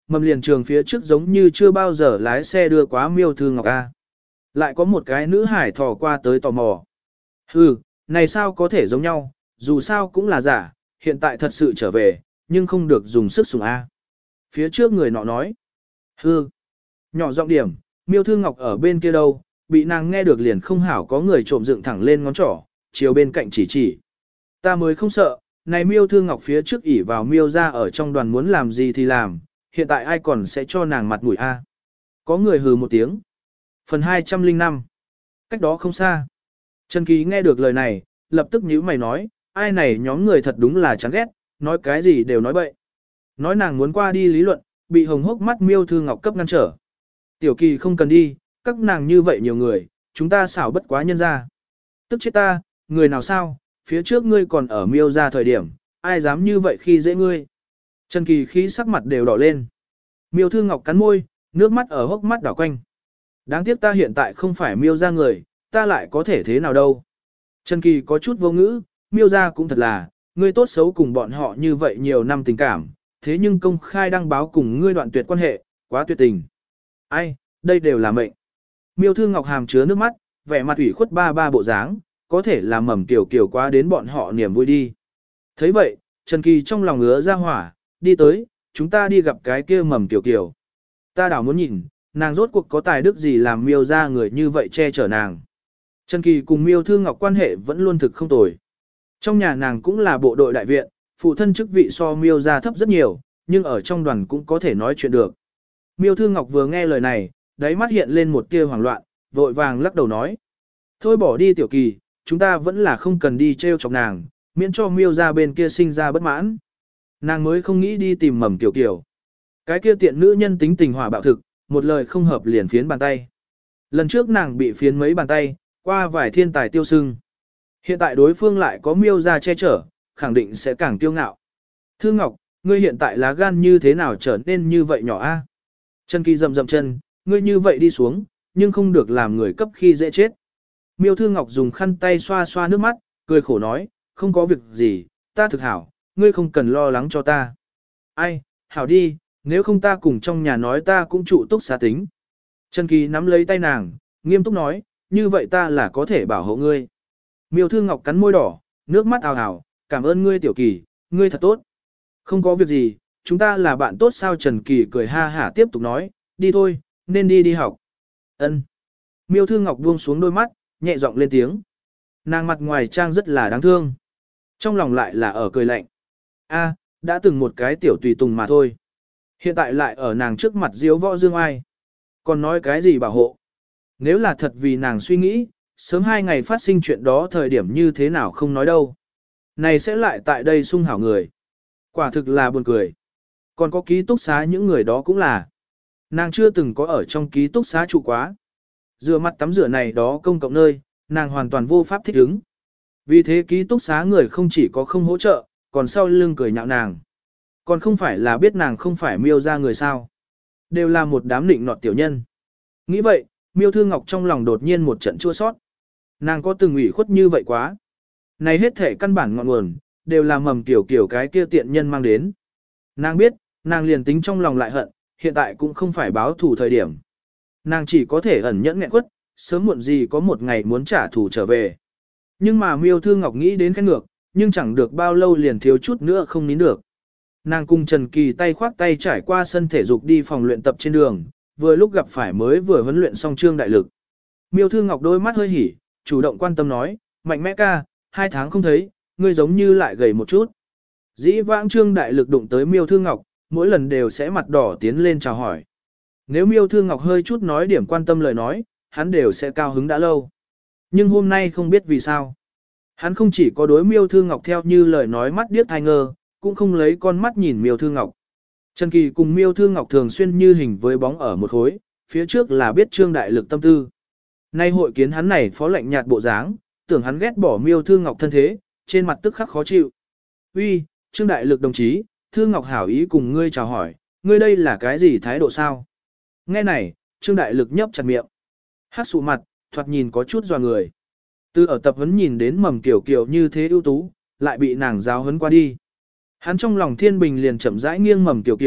[SPEAKER 1] mầm liền trường phía trước giống như chưa bao giờ lái xe đưa quá Miêu Thư Ngọc A. Lại có một cái nữ hải thò qua tới tò mò. Hừ, này sao có thể giống nhau, dù sao cũng là giả, hiện tại thật sự trở về, nhưng không được dùng sức sủng A. Phía trước người nọ nói. Hừ, nhỏ giọng điểm, Miêu Thư Ngọc ở bên kia đâu, bị nàng nghe được liền không hảo có người trộm dựng thẳng lên ngón trỏ, chiều bên cạnh chỉ chỉ. Ta mới không sợ, này Miêu Thư Ngọc phía trước ỉ vào Miêu ra ở trong đoàn muốn làm gì thì làm, hiện tại ai còn sẽ cho nàng mặt mũi A. Có người hừ một tiếng. Phần hai trăm lẻ năm. Cách đó không xa. Trần Kỳ nghe được lời này, lập tức nhíu mày nói, ai này nhóm người thật đúng là chán ghét, nói cái gì đều nói bậy. Nói nàng muốn qua đi lý luận, bị hồng hốc mắt Miêu Thư Ngọc cấp ngăn trở. Tiểu Kỳ không cần đi, các nàng như vậy nhiều người, chúng ta xảo bất quá nhân ra. Tức chết ta, người nào sao, phía trước ngươi còn ở Miêu ra thời điểm, ai dám như vậy khi dễ ngươi. Trần Kỳ khí sắc mặt đều đỏ lên. Miêu Thư Ngọc cắn môi, nước mắt ở hốc mắt đảo quanh. Đáng tiếc ta hiện tại không phải Miêu ra người, ta lại có thể thế nào đâu. Trần Kỳ có chút vô ngữ, Miêu ra cũng thật là, ngươi tốt xấu cùng bọn họ như vậy nhiều năm tình cảm, thế nhưng công khai đăng báo cùng ngươi đoạn tuyệt quan hệ, quá tuyệt tình. Ai, đây đều là mệnh. Miêu Thư Ngọc hàm chứa nước mắt, vẻ mặt ủy khuất ba ba bộ dáng, có thể là mầm tiểu kiểu quá đến bọn họ niềm vui đi. Thấy vậy, Trần Kỳ trong lòng ngứa ra hỏa, đi tới, chúng ta đi gặp cái kia mầm tiểu kiểu. Ta đảo muốn nhìn, nàng rốt cuộc có tài đức gì làm Miêu ra người như vậy che chở nàng. Trần Kỳ cùng Miêu Thư Ngọc quan hệ vẫn luôn thực không tồi. Trong nhà nàng cũng là bộ đội đại viện, phụ thân chức vị so Miêu ra thấp rất nhiều, nhưng ở trong đoàn cũng có thể nói chuyện được. Miêu Thư Ngọc vừa nghe lời này, đáy mắt hiện lên một tia hoảng loạn, vội vàng lắc đầu nói. Thôi bỏ đi Tiểu Kỳ, chúng ta vẫn là không cần đi trêu chọc nàng, miễn cho Miêu ra bên kia sinh ra bất mãn. Nàng mới không nghĩ đi tìm mầm Tiểu Kiều. Cái kia tiện nữ nhân tính tình hỏa bạo thực, một lời không hợp liền phiến bàn tay. Lần trước nàng bị phiến mấy bàn tay, qua vài thiên tài tiêu sưng. Hiện tại đối phương lại có Miêu ra che chở, khẳng định sẽ càng tiêu ngạo. Thư Ngọc, ngươi hiện tại lá gan như thế nào trở nên như vậy nhỏ a? Trần Kỳ rậm rậm chân, ngươi như vậy đi xuống, nhưng không được làm người cấp khi dễ chết. Miêu Thư Ngọc dùng khăn tay xoa xoa nước mắt, cười khổ nói, không có việc gì, ta thực hảo, ngươi không cần lo lắng cho ta. Ai, hảo đi, nếu không ta cùng trong nhà nói ta cũng trụ túc xá tính. Trần Kỳ nắm lấy tay nàng, nghiêm túc nói, như vậy ta là có thể bảo hộ ngươi. Miêu Thư Ngọc cắn môi đỏ, nước mắt ào ào, cảm ơn ngươi Tiểu Kỳ, ngươi thật tốt. Không có việc gì, chúng ta là bạn tốt sao? Trần Kỳ cười ha hả tiếp tục nói, đi thôi, nên đi đi học. Ân. Miêu Thư Ngọc buông xuống đôi mắt, nhẹ giọng lên tiếng. Nàng mặt ngoài trang rất là đáng thương, trong lòng lại là ở cười lạnh. A, đã từng một cái tiểu tùy tùng mà thôi. Hiện tại lại ở nàng trước mặt diếu võ dương ai. Còn nói cái gì bảo hộ? Nếu là thật vì nàng suy nghĩ, sớm hai ngày phát sinh chuyện đó thời điểm như thế nào không nói đâu. Này sẽ lại tại đây sung hảo người. Quả thực là buồn cười. Còn có ký túc xá những người đó cũng là. Nàng chưa từng có ở trong ký túc xá trụ quá. Rửa mặt tắm rửa này đó công cộng nơi, nàng hoàn toàn vô pháp thích ứng. Vì thế ký túc xá người không chỉ có không hỗ trợ, còn sau lưng cười nhạo nàng. Còn không phải là biết nàng không phải Miêu ra người sao. Đều là một đám nịnh nọt tiểu nhân. Nghĩ vậy, Miêu Thư Ngọc trong lòng đột nhiên một trận chua sót. Nàng có từng ủy khuất như vậy quá. Này hết thể căn bản ngọn nguồn, đều là mầm kiểu kiểu cái kia tiện nhân mang đến. Nàng biết, nàng liền tính trong lòng lại hận, hiện tại cũng không phải báo thù thời điểm. Nàng chỉ có thể ẩn nhẫn nghẹn quất, sớm muộn gì có một ngày muốn trả thù trở về. Nhưng mà Miêu Thư Ngọc nghĩ đến cái ngược, nhưng chẳng được bao lâu liền thiếu chút nữa không nín được. Nàng cùng Trần Kỳ tay khoác tay trải qua sân thể dục đi phòng luyện tập trên đường, vừa lúc gặp phải mới vừa huấn luyện xong Trương Đại Lực. Miêu Thư Ngọc đôi mắt hơi hỉ, chủ động quan tâm nói, mạnh mẽ ca, hai tháng không thấy, ngươi giống như lại gầy một chút. Dĩ vãng Trương Đại Lực đụng tới Miêu Thư Ngọc, mỗi lần đều sẽ mặt đỏ tiến lên chào hỏi. Nếu Miêu Thư Ngọc hơi chút nói điểm quan tâm lời nói, hắn đều sẽ cao hứng đã lâu. Nhưng hôm nay không biết vì sao. Hắn không chỉ có đối Miêu Thư Ngọc theo như lời nói mắt điếc thai ngơ, cũng không lấy con mắt nhìn Miêu Thư Ngọc. Trần Kỳ cùng Miêu Thư Ngọc thường xuyên như hình với bóng ở một khối, phía trước là biết Trương Đại Lực tâm tư. Nay hội kiến hắn này phó lạnh nhạt bộ dáng, tưởng hắn ghét bỏ Miêu Thư Ngọc thân thế, trên mặt tức khắc khó chịu. Uy, Trương Đại Lực đồng chí, Thư Ngọc hảo ý cùng ngươi chào hỏi, ngươi đây là cái gì thái độ sao? Nghe này, Trương Đại Lực nhấp chặt miệng. Hát sụ mặt, thoạt nhìn có chút dò người. Từ ở tập huấn nhìn đến mầm kiểu kiểu như thế ưu tú, lại bị nàng giáo huấn qua đi. Hắn trong lòng thiên bình liền chậm rãi nghiêng mầm kiểu kiểu,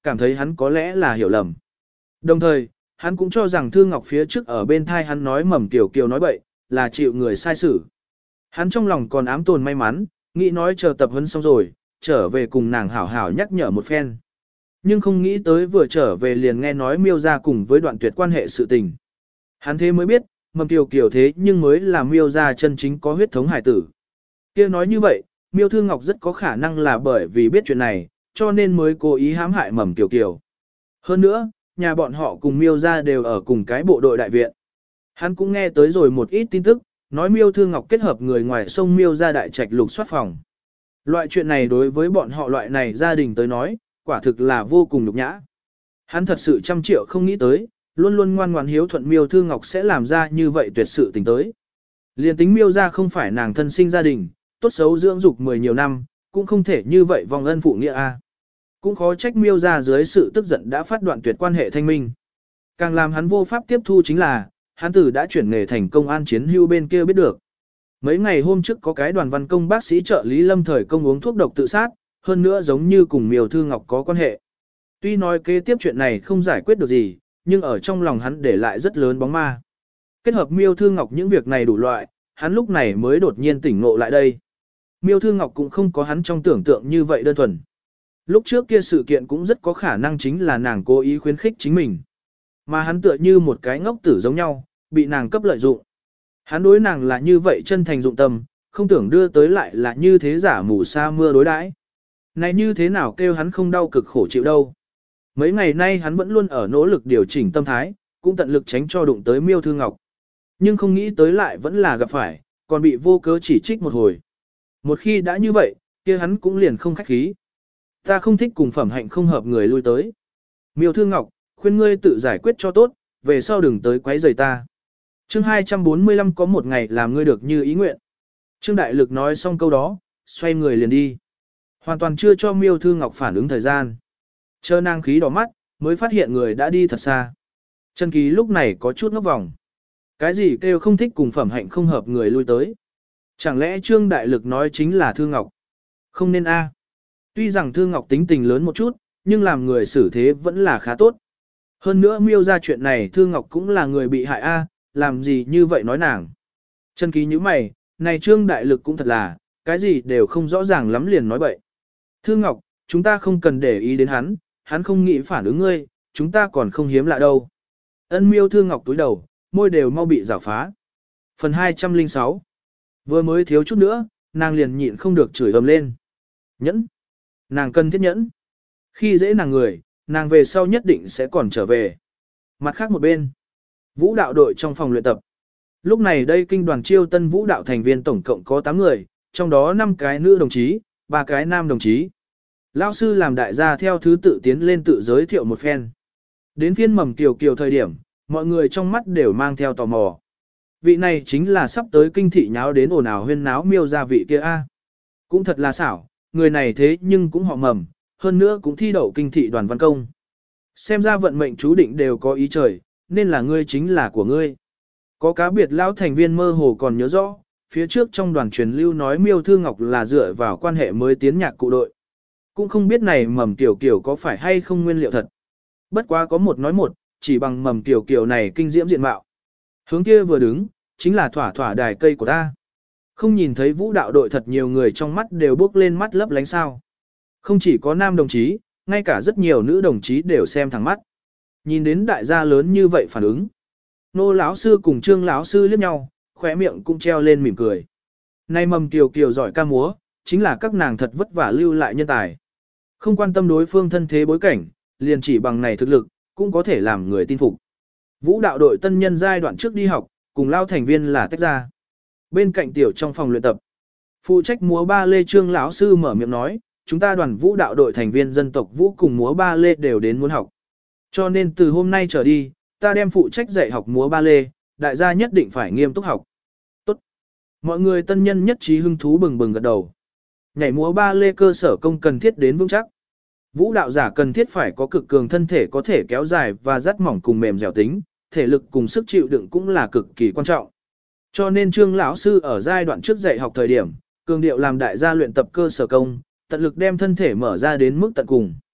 [SPEAKER 1] cảm thấy hắn có lẽ là hiểu lầm. Đồng thời, hắn cũng cho rằng Thư Ngọc phía trước ở bên thai hắn nói mầm Kiều Kiều nói bậy, là chịu người sai xử. Hắn trong lòng còn ám tồn may mắn, nghĩ nói chờ tập huấn xong rồi, trở về cùng nàng hảo hảo nhắc nhở một phen. Nhưng không nghĩ tới vừa trở về liền nghe nói Miêu gia cùng với Đoạn Tuyệt quan hệ sự tình. Hắn thế mới biết, mầm Kiều Kiều thế nhưng mới là Miêu gia chân chính có huyết thống hải tử. Kia nói như vậy, Miêu Thư Ngọc rất có khả năng là bởi vì biết chuyện này, cho nên mới cố ý hãm hại mầm Kiều Kiều. Hơn nữa, nhà bọn họ cùng Miêu gia đều ở cùng cái bộ đội đại viện. Hắn cũng nghe tới rồi một ít tin tức, nói Miêu Thư Ngọc kết hợp người ngoài sông Miêu gia đại trạch lục soát phòng. Loại chuyện này đối với bọn họ loại này gia đình tới nói, quả thực là vô cùng nhục nhã. Hắn thật sự trăm triệu không nghĩ tới, luôn luôn ngoan ngoãn hiếu thuận Miêu Thư Ngọc sẽ làm ra như vậy tuyệt sự tình tới. Liên tính Miêu gia không phải nàng thân sinh gia đình, tốt xấu dưỡng dục mười nhiều năm, cũng không thể như vậy vòng ân phụ nghĩa a. Cũng khó trách Miêu gia dưới sự tức giận đã phát đoạn tuyệt quan hệ thanh minh. Càng làm hắn vô pháp tiếp thu chính là, hắn tử đã chuyển nghề thành công an chiến hưu bên kia biết được. Mấy ngày hôm trước có cái đoàn văn công bác sĩ trợ lý lâm thời công uống thuốc độc tự sát, hơn nữa giống như cùng Miêu Thư Ngọc có quan hệ. Tuy nói kế tiếp chuyện này không giải quyết được gì, nhưng ở trong lòng hắn để lại rất lớn bóng ma. Kết hợp Miêu Thư Ngọc những việc này đủ loại, hắn lúc này mới đột nhiên tỉnh ngộ lại đây. Miêu Thư Ngọc cũng không có hắn trong tưởng tượng như vậy đơn thuần. Lúc trước kia sự kiện cũng rất có khả năng chính là nàng cố ý khuyến khích chính mình. Mà hắn tựa như một cái ngốc tử giống nhau, bị nàng cấp lợi dụng. Hắn đối nàng là như vậy chân thành dụng tâm, không tưởng đưa tới lại là như thế giả mù sa mưa đối đãi. Này như thế nào kêu hắn không đau cực khổ chịu đâu. Mấy ngày nay hắn vẫn luôn ở nỗ lực điều chỉnh tâm thái, cũng tận lực tránh cho đụng tới Miêu Thư Ngọc. Nhưng không nghĩ tới lại vẫn là gặp phải, còn bị vô cớ chỉ trích một hồi. Một khi đã như vậy, kia hắn cũng liền không khách khí. Ta không thích cùng phẩm hạnh không hợp người lui tới. Miêu Thư Ngọc, khuyên ngươi tự giải quyết cho tốt, về sau đừng tới quấy rầy ta. Chương hai trăm bốn mươi lăm có một ngày làm ngươi được như ý nguyện. Trương Đại Lực nói xong câu đó, xoay người liền đi. Hoàn toàn chưa cho Miêu Thư Ngọc phản ứng thời gian. Chờ nàng khí đỏ mắt, mới phát hiện người đã đi thật xa. Trần Kỳ lúc này có chút ngốc vòng. Cái gì kêu không thích cùng phẩm hạnh không hợp người lui tới. Chẳng lẽ Trương Đại Lực nói chính là Thư Ngọc? Không nên a. Tuy rằng Thư Ngọc tính tình lớn một chút, nhưng làm người xử thế vẫn là khá tốt. Hơn nữa Miêu ra chuyện này Thư Ngọc cũng là người bị hại a, làm gì như vậy nói nàng. Trần Kỳ như mày, này Trương Đại Lực cũng thật là, cái gì đều không rõ ràng lắm liền nói bậy. Thư Ngọc, chúng ta không cần để ý đến hắn, hắn không nghĩ phản ứng ngươi, chúng ta còn không hiếm lạ đâu. Ân Miêu Thư Ngọc túi đầu, môi đều mau bị rào phá. Phần hai trăm lẻ sáu. Vừa mới thiếu chút nữa, nàng liền nhịn không được chửi ầm lên. Nhẫn. Nàng cần thiết nhẫn. Khi dễ nàng người, nàng về sau nhất định sẽ còn trở về. Mặt khác một bên, vũ đạo đội trong phòng luyện tập. Lúc này đây kinh đoàn chiêu tân vũ đạo thành viên tổng cộng có tám người, trong đó năm cái nữ đồng chí, ba cái nam đồng chí. Lão sư làm đại gia theo thứ tự tiến lên tự giới thiệu một phen. Đến phiên mầm kiều kiều thời điểm, mọi người trong mắt đều mang theo tò mò. Vị này chính là sắp tới kinh thị nháo đến ồn ào huyên náo Miêu gia vị kia a. Cũng thật là xảo, người này thế nhưng cũng họ mầm, hơn nữa cũng thi đậu kinh thị đoàn văn công. Xem ra vận mệnh chú định đều có ý trời, nên là ngươi chính là của ngươi. Có cá biệt lão thành viên mơ hồ còn nhớ rõ, phía trước trong đoàn truyền lưu nói Miêu Thư Ngọc là dựa vào quan hệ mới tiến nhạc cụ đội. Cũng không biết này mầm kiểu kiểu có phải hay không nguyên liệu thật. Bất quá có một nói một, chỉ bằng mầm kiểu kiểu này kinh diễm diện mạo. Hướng kia vừa đứng, chính là thỏa thỏa đài cây của ta. Không nhìn thấy vũ đạo đội thật nhiều người trong mắt đều bước lên mắt lấp lánh sao. Không chỉ có nam đồng chí, ngay cả rất nhiều nữ đồng chí đều xem thẳng mắt. Nhìn đến đại gia lớn như vậy phản ứng. Nô lão sư cùng Trương lão sư liếc nhau, khóe miệng cũng treo lên mỉm cười. Nay mầm kiều kiều giỏi ca múa, chính là các nàng thật vất vả lưu lại nhân tài. Không quan tâm đối phương thân thế bối cảnh, liền chỉ bằng này thực lực, cũng có thể làm người tin phục. Vũ đạo đội tân nhân giai đoạn trước đi học, cùng lao thành viên là tách ra. Bên cạnh tiểu trong phòng luyện tập, phụ trách múa ba lê Trương lão sư mở miệng nói, chúng ta đoàn vũ đạo đội thành viên dân tộc vũ cùng múa ba lê đều đến muốn học. Cho nên từ hôm nay trở đi, ta đem phụ trách dạy học múa ba lê, đại gia nhất định phải nghiêm túc học. Tốt. Mọi người tân nhân nhất trí hưng thú bừng bừng gật đầu. Nhảy múa ba lê cơ sở công cần thiết đến vững chắc. Vũ đạo giả cần thiết phải có cực cường thân thể có thể kéo dài và dắt mỏng cùng mềm dẻo tính, thể lực cùng sức chịu đựng cũng là cực kỳ quan trọng. Cho nên Trương lão sư ở giai đoạn trước dạy học thời điểm, cường điệu làm đại gia luyện tập cơ sở công, tận lực đem thân thể mở ra đến mức tận cùng.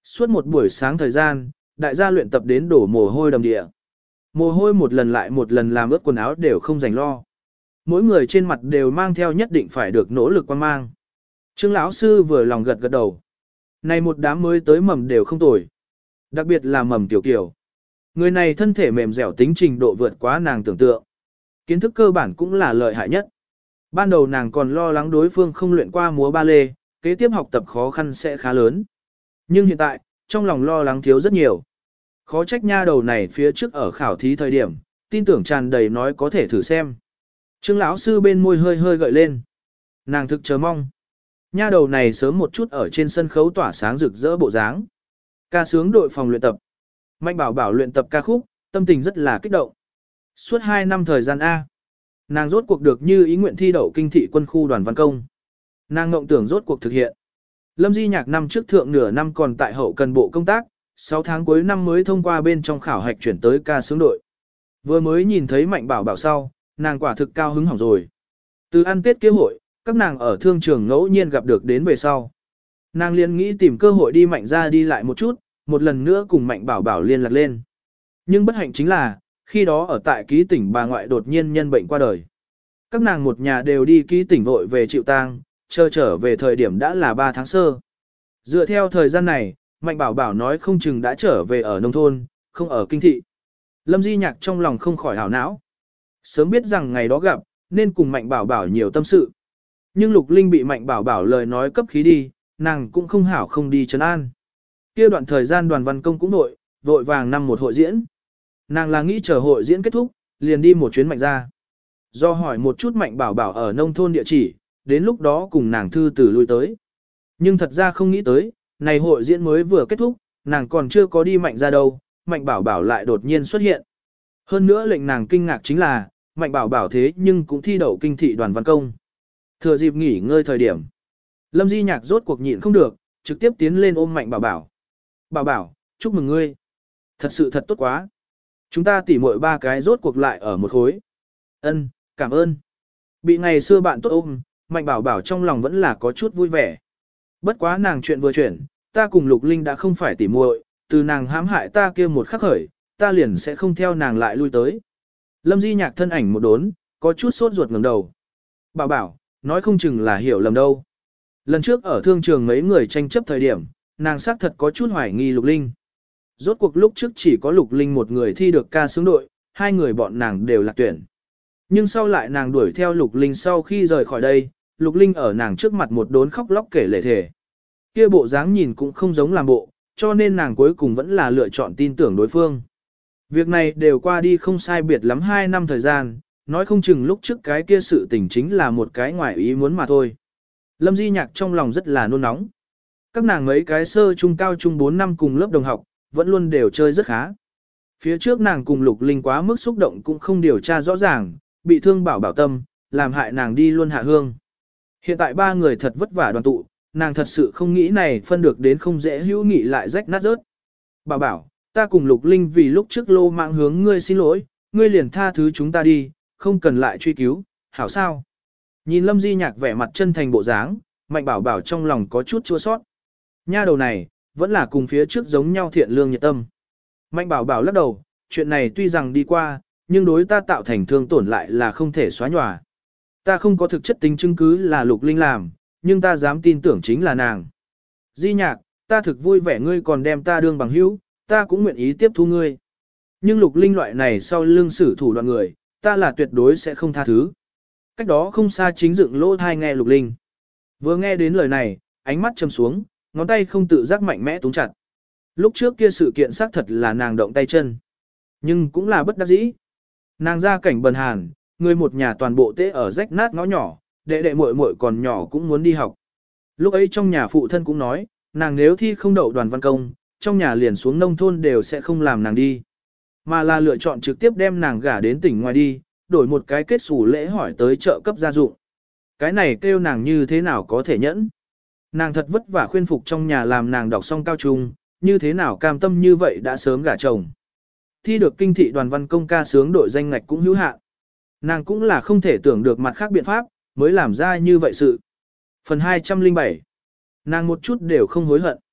[SPEAKER 1] Suốt một buổi sáng thời gian, đại gia luyện tập đến đổ mồ hôi đầm địa. Mồ hôi một lần lại một lần làm ướt quần áo đều không dành lo. Mỗi người trên mặt đều mang theo nhất định phải được nỗ lực quan mang. Trương lão sư vừa lòng gật gật đầu. Này một đám mới tới mầm đều không tồi. Đặc biệt là mầm tiểu kiểu. Người này thân thể mềm dẻo tính trình độ vượt quá nàng tưởng tượng. Kiến thức cơ bản cũng là lợi hại nhất. Ban đầu nàng còn lo lắng đối phương không luyện qua múa ba lê, kế tiếp học tập khó khăn sẽ khá lớn. Nhưng hiện tại, trong lòng lo lắng thiếu rất nhiều. Khó trách nha đầu này phía trước ở khảo thí thời điểm, tin tưởng tràn đầy nói có thể thử xem. Trương lão sư bên môi hơi hơi gợi lên. Nàng thực chờ mong. Nha đầu này sớm một chút ở trên sân khấu tỏa sáng rực rỡ bộ dáng. Ca sướng đội phòng luyện tập. Mạnh bảo bảo luyện tập ca khúc, tâm tình rất là kích động. Suốt hai năm thời gian A. Nàng rốt cuộc được như ý nguyện thi đậu kinh thị quân khu đoàn văn công. Nàng ngộng tưởng rốt cuộc thực hiện. Lâm Di Nhạc năm trước thượng nửa năm còn tại hậu cần bộ công tác, sáu tháng cuối năm mới thông qua bên trong khảo hạch chuyển tới ca sướng đội. Vừa mới nhìn thấy Mạnh bảo bảo sau, nàng quả thực cao hứng hỏng rồi. Từ ăn Tết kế hội, các nàng ở thương trường ngẫu nhiên gặp được đến về sau. Nàng liền nghĩ tìm cơ hội đi Mạnh ra đi lại một chút, một lần nữa cùng Mạnh bảo bảo liên lạc lên. Nhưng bất hạnh chính là, khi đó ở tại ký tỉnh bà ngoại đột nhiên nhân bệnh qua đời. Các nàng một nhà đều đi ký tỉnh vội về chịu tang, chờ trở về thời điểm đã là ba tháng sơ. Dựa theo thời gian này, Mạnh bảo bảo nói không chừng đã trở về ở nông thôn, không ở kinh thị. Lâm Di Nhạc trong lòng không khỏi hảo não. Sớm biết rằng ngày đó gặp, nên cùng Mạnh bảo bảo nhiều tâm sự. Nhưng Lục Linh bị Mạnh bảo bảo lời nói cấp khí đi, nàng cũng không hảo không đi trấn an. Kia đoạn thời gian đoàn văn công cũng vội, vội vàng năm một hội diễn. Nàng là nghĩ chờ hội diễn kết thúc, liền đi một chuyến Mạnh ra. Do hỏi một chút Mạnh bảo bảo ở nông thôn địa chỉ, đến lúc đó cùng nàng thư từ lui tới. Nhưng thật ra không nghĩ tới, này hội diễn mới vừa kết thúc, nàng còn chưa có đi Mạnh ra đâu, Mạnh bảo bảo lại đột nhiên xuất hiện. Hơn nữa lệnh nàng kinh ngạc chính là, Mạnh bảo bảo thế nhưng cũng thi đậu kinh thị đoàn văn công. Thừa dịp nghỉ ngơi thời điểm, Lâm Di Nhạc rốt cuộc nhịn không được, trực tiếp tiến lên ôm Mạnh bảo bảo. Bảo bảo, chúc mừng ngươi. Thật sự thật tốt quá. Chúng ta tỉ muội ba cái rốt cuộc lại ở một khối. Ân, cảm ơn. Bị ngày xưa bạn tốt ôm, Mạnh bảo bảo trong lòng vẫn là có chút vui vẻ. Bất quá nàng chuyện vừa chuyển, ta cùng Lục Linh đã không phải tỉ muội, từ nàng hãm hại ta kia một khắc khởi, ta liền sẽ không theo nàng lại lui tới. Lâm Di Nhạc thân ảnh một đốn, có chút sốt ruột ngẩng đầu. Bảo bảo, nói không chừng là hiểu lầm đâu. Lần trước ở thương trường mấy người tranh chấp thời điểm, nàng xác thật có chút hoài nghi Lục Linh. Rốt cuộc lúc trước chỉ có Lục Linh một người thi được ca sướng đội, hai người bọn nàng đều lạc tuyển. Nhưng sau lại nàng đuổi theo Lục Linh sau khi rời khỏi đây, Lục Linh ở nàng trước mặt một đốn khóc lóc kể lể thề. Kia bộ dáng nhìn cũng không giống làm bộ, cho nên nàng cuối cùng vẫn là lựa chọn tin tưởng đối phương. Việc này đều qua đi không sai biệt lắm hai năm thời gian, nói không chừng lúc trước cái kia sự tình chính là một cái ngoài ý muốn mà thôi. Lâm Di Nhạc trong lòng rất là nôn nóng. Các nàng mấy cái sơ trung cao trung bốn năm cùng lớp đồng học, vẫn luôn đều chơi rất khá. Phía trước nàng cùng Lục Linh quá mức xúc động cũng không điều tra rõ ràng, bị thương bảo bảo tâm, làm hại nàng đi luôn hạ hương. Hiện tại ba người thật vất vả đoàn tụ, nàng thật sự không nghĩ này phân được đến không dễ hữu nghị lại rách nát rớt. Bảo bảo, ta cùng Lục Linh vì lúc trước lô mạng hướng ngươi xin lỗi, ngươi liền tha thứ chúng ta đi, không cần lại truy cứu, hảo sao? Nhìn Lâm Di Nhạc vẻ mặt chân thành bộ dáng, Mạnh bảo bảo trong lòng có chút chua sót. Nha đầu này, vẫn là cùng phía trước giống nhau thiện lương nhiệt tâm. Mạnh bảo bảo lắc đầu, chuyện này tuy rằng đi qua, nhưng đối ta tạo thành thương tổn lại là không thể xóa nhòa. Ta không có thực chất tính chứng cứ là Lục Linh làm, nhưng ta dám tin tưởng chính là nàng. Di Nhạc, ta thực vui vẻ ngươi còn đem ta đương bằng hữu, ta cũng nguyện ý tiếp thu ngươi. Nhưng Lục Linh loại này sau lưng sử thủ đoạn người, ta là tuyệt đối sẽ không tha thứ. Cách đó không xa chính dựng lỗ thai nghe Lục Linh. Vừa nghe đến lời này, ánh mắt châm xuống, ngón tay không tự giác mạnh mẽ túng chặt. Lúc trước kia sự kiện xác thật là nàng động tay chân. Nhưng cũng là bất đắc dĩ. Nàng ra cảnh bần hàn, người một nhà toàn bộ tế ở rách nát ngõ nhỏ, đệ đệ muội muội còn nhỏ cũng muốn đi học. Lúc ấy trong nhà phụ thân cũng nói, nàng nếu thi không đậu đoàn văn công, trong nhà liền xuống nông thôn đều sẽ không làm nàng đi. Mà là lựa chọn trực tiếp đem nàng gả đến tỉnh ngoài đi, đổi một cái kết xù lễ hỏi tới trợ cấp gia dụng. Cái này kêu nàng như thế nào có thể nhẫn. Nàng thật vất vả khuyên phục trong nhà làm nàng đọc xong cao trung, như thế nào cam tâm như vậy đã sớm gả chồng. Thi được kinh thị đoàn văn công ca sướng đội danh ngạch cũng hữu hạn. Nàng cũng là không thể tưởng được mặt khác biện pháp, mới làm ra như vậy sự. Phần hai trăm lẻ bảy. Nàng một chút đều không hối hận.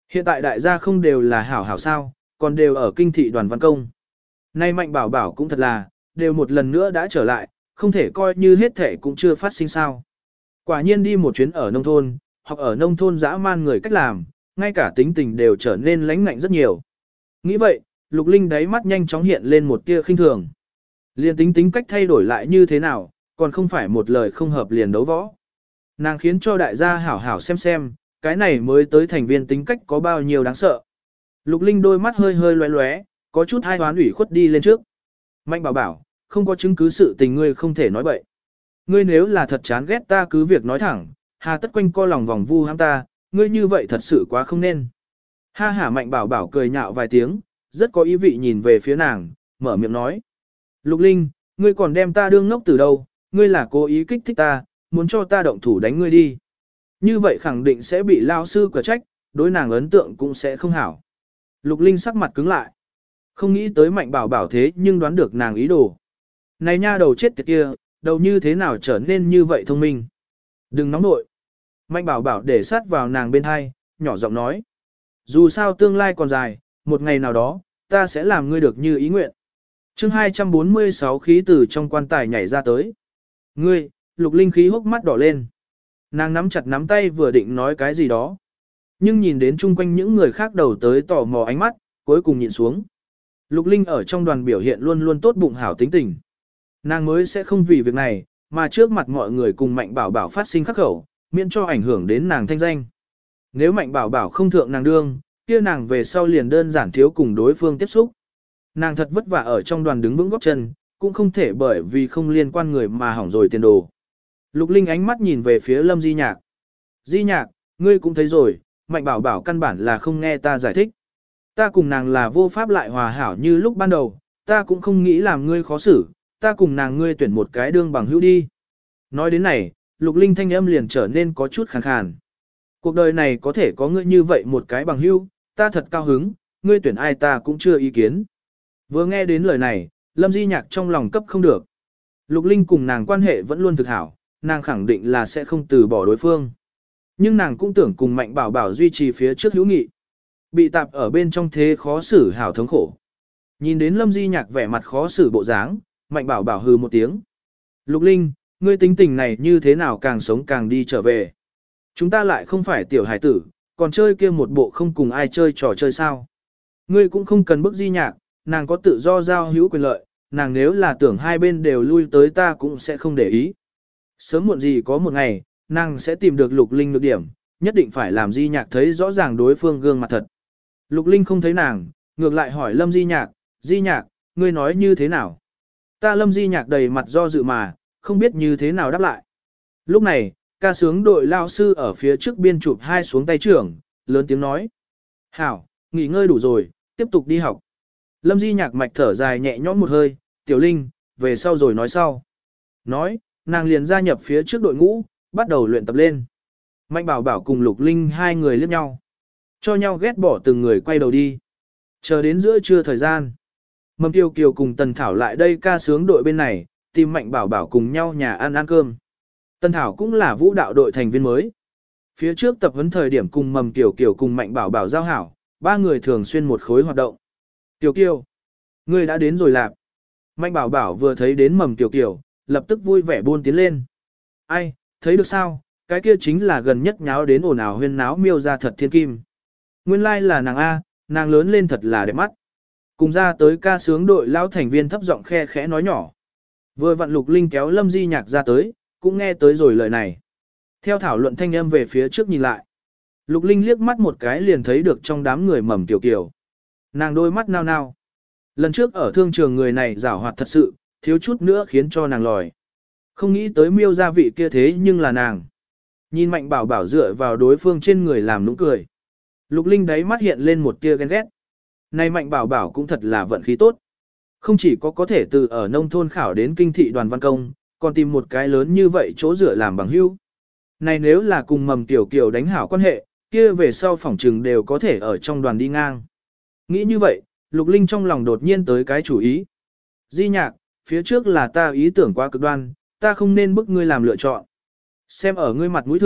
[SPEAKER 1] Hiện tại đại gia không đều là hảo hảo sao, còn đều ở kinh thị đoàn văn công. Nay Mạnh Bảo Bảo cũng thật là, đều một lần nữa đã trở lại, không thể coi như hết thể cũng chưa phát sinh sao. Quả nhiên đi một chuyến ở nông thôn, hoặc ở nông thôn dã man người cách làm, ngay cả tính tình đều trở nên lãnh ngạnh rất nhiều. Nghĩ vậy, Lục Linh đáy mắt nhanh chóng hiện lên một tia khinh thường. Liền tính tính cách thay đổi lại như thế nào, còn không phải một lời không hợp liền đấu võ. Nàng khiến cho đại gia hảo hảo xem xem, cái này mới tới thành viên tính cách có bao nhiêu đáng sợ. Lục Linh đôi mắt hơi hơi lóe lóe, có chút hai hoán ủy khuất đi lên trước. Mạnh Bảo Bảo, không có chứng cứ sự tình ngươi không thể nói bậy. Ngươi nếu là thật chán ghét ta cứ việc nói thẳng, hà tất quanh co lòng vòng vu hãm ta, ngươi như vậy thật sự quá không nên. Ha hả Mạnh Bảo Bảo cười nhạo vài tiếng, rất có ý vị nhìn về phía nàng, mở miệng nói. Lục Linh, ngươi còn đem ta đương ngốc từ đâu, ngươi là cố ý kích thích ta, muốn cho ta động thủ đánh ngươi đi. Như vậy khẳng định sẽ bị lao sư quả trách, đối nàng ấn tượng cũng sẽ không hảo. Lục Linh sắc mặt cứng lại. Không nghĩ tới Mạnh Bảo Bảo thế nhưng đoán được nàng ý đồ. Này nha đầu chết tiệt kia, đầu như thế nào trở nên như vậy thông minh. Đừng nóng nội. Mạnh Bảo Bảo để sát vào nàng bên hai, nhỏ giọng nói. Dù sao tương lai còn dài, một ngày nào đó, ta sẽ làm ngươi được như ý nguyện. chương hai trăm bốn mươi sáu khí từ trong quan tài nhảy ra tới. Ngươi, Lục Linh khí hốc mắt đỏ lên. Nàng nắm chặt nắm tay vừa định nói cái gì đó. Nhưng nhìn đến chung quanh những người khác đầu tới tò mò ánh mắt, cuối cùng nhịn xuống. Lục Linh ở trong đoàn biểu hiện luôn luôn tốt bụng hảo tính tình. Nàng mới sẽ không vì việc này, mà trước mặt mọi người cùng Mạnh Bảo Bảo phát sinh khắc khẩu, miễn cho ảnh hưởng đến nàng thanh danh. Nếu Mạnh Bảo Bảo không thượng nàng đương, kia nàng về sau liền đơn giản thiếu cùng đối phương tiếp xúc. Nàng thật vất vả ở trong đoàn đứng vững góp chân, cũng không thể bởi vì không liên quan người mà hỏng rồi tiền đồ. Lục Linh ánh mắt nhìn về phía Lâm Di Nhạc. Di Nhạc, ngươi cũng thấy rồi, Mạnh Bảo Bảo căn bản là không nghe ta giải thích. Ta cùng nàng là vô pháp lại hòa hảo như lúc ban đầu, ta cũng không nghĩ làm ngươi khó xử, ta cùng nàng ngươi tuyển một cái đương bằng hữu đi. Nói đến này, Lục Linh thanh âm liền trở nên có chút khàn khàn. Cuộc đời này có thể có ngươi như vậy một cái bằng hữu, ta thật cao hứng, ngươi tuyển ai ta cũng chưa ý kiến. Vừa nghe đến lời này, Lâm Di Nhạc trong lòng cấp không được. Lục Linh cùng nàng quan hệ vẫn luôn thực hảo, nàng khẳng định là sẽ không từ bỏ đối phương. Nhưng nàng cũng tưởng cùng Mạnh Bảo Bảo duy trì phía trước hữu nghị. Bị tạp ở bên trong thế khó xử hảo thống khổ. Nhìn đến Lâm Di Nhạc vẻ mặt khó xử bộ dáng, Mạnh Bảo Bảo hừ một tiếng. Lục Linh, ngươi tính tình này như thế nào càng sống càng đi trở về. Chúng ta lại không phải tiểu hải tử, còn chơi kia một bộ không cùng ai chơi trò chơi sao. Ngươi cũng không cần bức Di Nhạc, nàng có tự do giao hữu quyền lợi, nàng nếu là tưởng hai bên đều lui tới ta cũng sẽ không để ý. Sớm muộn gì có một ngày, nàng sẽ tìm được Lục Linh nhược điểm, nhất định phải làm Di Nhạc thấy rõ ràng đối phương gương mặt thật. Lục Linh không thấy nàng, ngược lại hỏi Lâm Di Nhạc, Di Nhạc, ngươi nói như thế nào? Ta Lâm Di Nhạc đầy mặt do dự mà, không biết như thế nào đáp lại. Lúc này, ca sướng đội lao sư ở phía trước biên chụp hai xuống tay trưởng, lớn tiếng nói. Hảo, nghỉ ngơi đủ rồi, tiếp tục đi học. Lâm Di Nhạc mạch thở dài nhẹ nhõm một hơi, Tiểu Linh, về sau rồi nói sau. Nói, nàng liền gia nhập phía trước đội ngũ, bắt đầu luyện tập lên. Mạnh Bảo Bảo cùng Lục Linh hai người liếc nhau. Cho nhau ghét bỏ từng người quay đầu đi. Chờ đến giữa trưa thời gian. Mầm Kiều Kiều cùng Tần Thảo lại đây ca sướng đội bên này, tìm Mạnh Bảo Bảo cùng nhau nhà ăn ăn cơm. Tần Thảo cũng là vũ đạo đội thành viên mới. Phía trước tập huấn thời điểm cùng Mầm Kiều Kiều cùng Mạnh Bảo Bảo giao hảo, ba người thường xuyên một khối hoạt động. Kiều Kiều, ngươi đã đến rồi lạp. Mạnh Bảo Bảo vừa thấy đến Mầm Kiều Kiều, lập tức vui vẻ buôn tiến lên. Ai, thấy được sao, cái kia chính là gần nhất nháo đến ồn ào huyên náo miêu ra thật thiên kim. Nguyên lai like là nàng A, nàng lớn lên thật là đẹp mắt. Cùng ra tới ca sướng đội lão thành viên thấp giọng khe khẽ nói nhỏ. Vừa vặn Lục Linh kéo Lâm Di Nhạc ra tới, cũng nghe tới rồi lời này. Theo thảo luận thanh âm về phía trước nhìn lại. Lục Linh liếc mắt một cái liền thấy được trong đám người Mầm Kiều Kiều. Nàng đôi mắt nao nao. Lần trước ở thương trường người này giảo hoạt thật sự, thiếu chút nữa khiến cho nàng lòi. Không nghĩ tới miêu gia vị kia thế nhưng là nàng. Nhìn Mạnh Bảo Bảo dựa vào đối phương trên người làm nũng cười. Lục Linh đáy mắt hiện lên một tia ghen ghét. Này Mạnh Bảo Bảo cũng thật là vận khí tốt. Không chỉ có có thể từ ở nông thôn khảo đến kinh thị đoàn văn công, còn tìm một cái lớn như vậy chỗ dựa làm bằng hữu. Này nếu là cùng Mầm Kiều Kiều đánh hảo quan hệ, kia về sau phỏng trừng đều có thể ở trong đoàn đi ngang. Nghĩ như vậy, Lục Linh trong lòng đột nhiên tới cái chủ ý. Di Nhạc, phía trước là ta ý tưởng quá cực đoan, ta không nên bức ngươi làm lựa chọn. Xem ở ngươi mặt mũi thượng,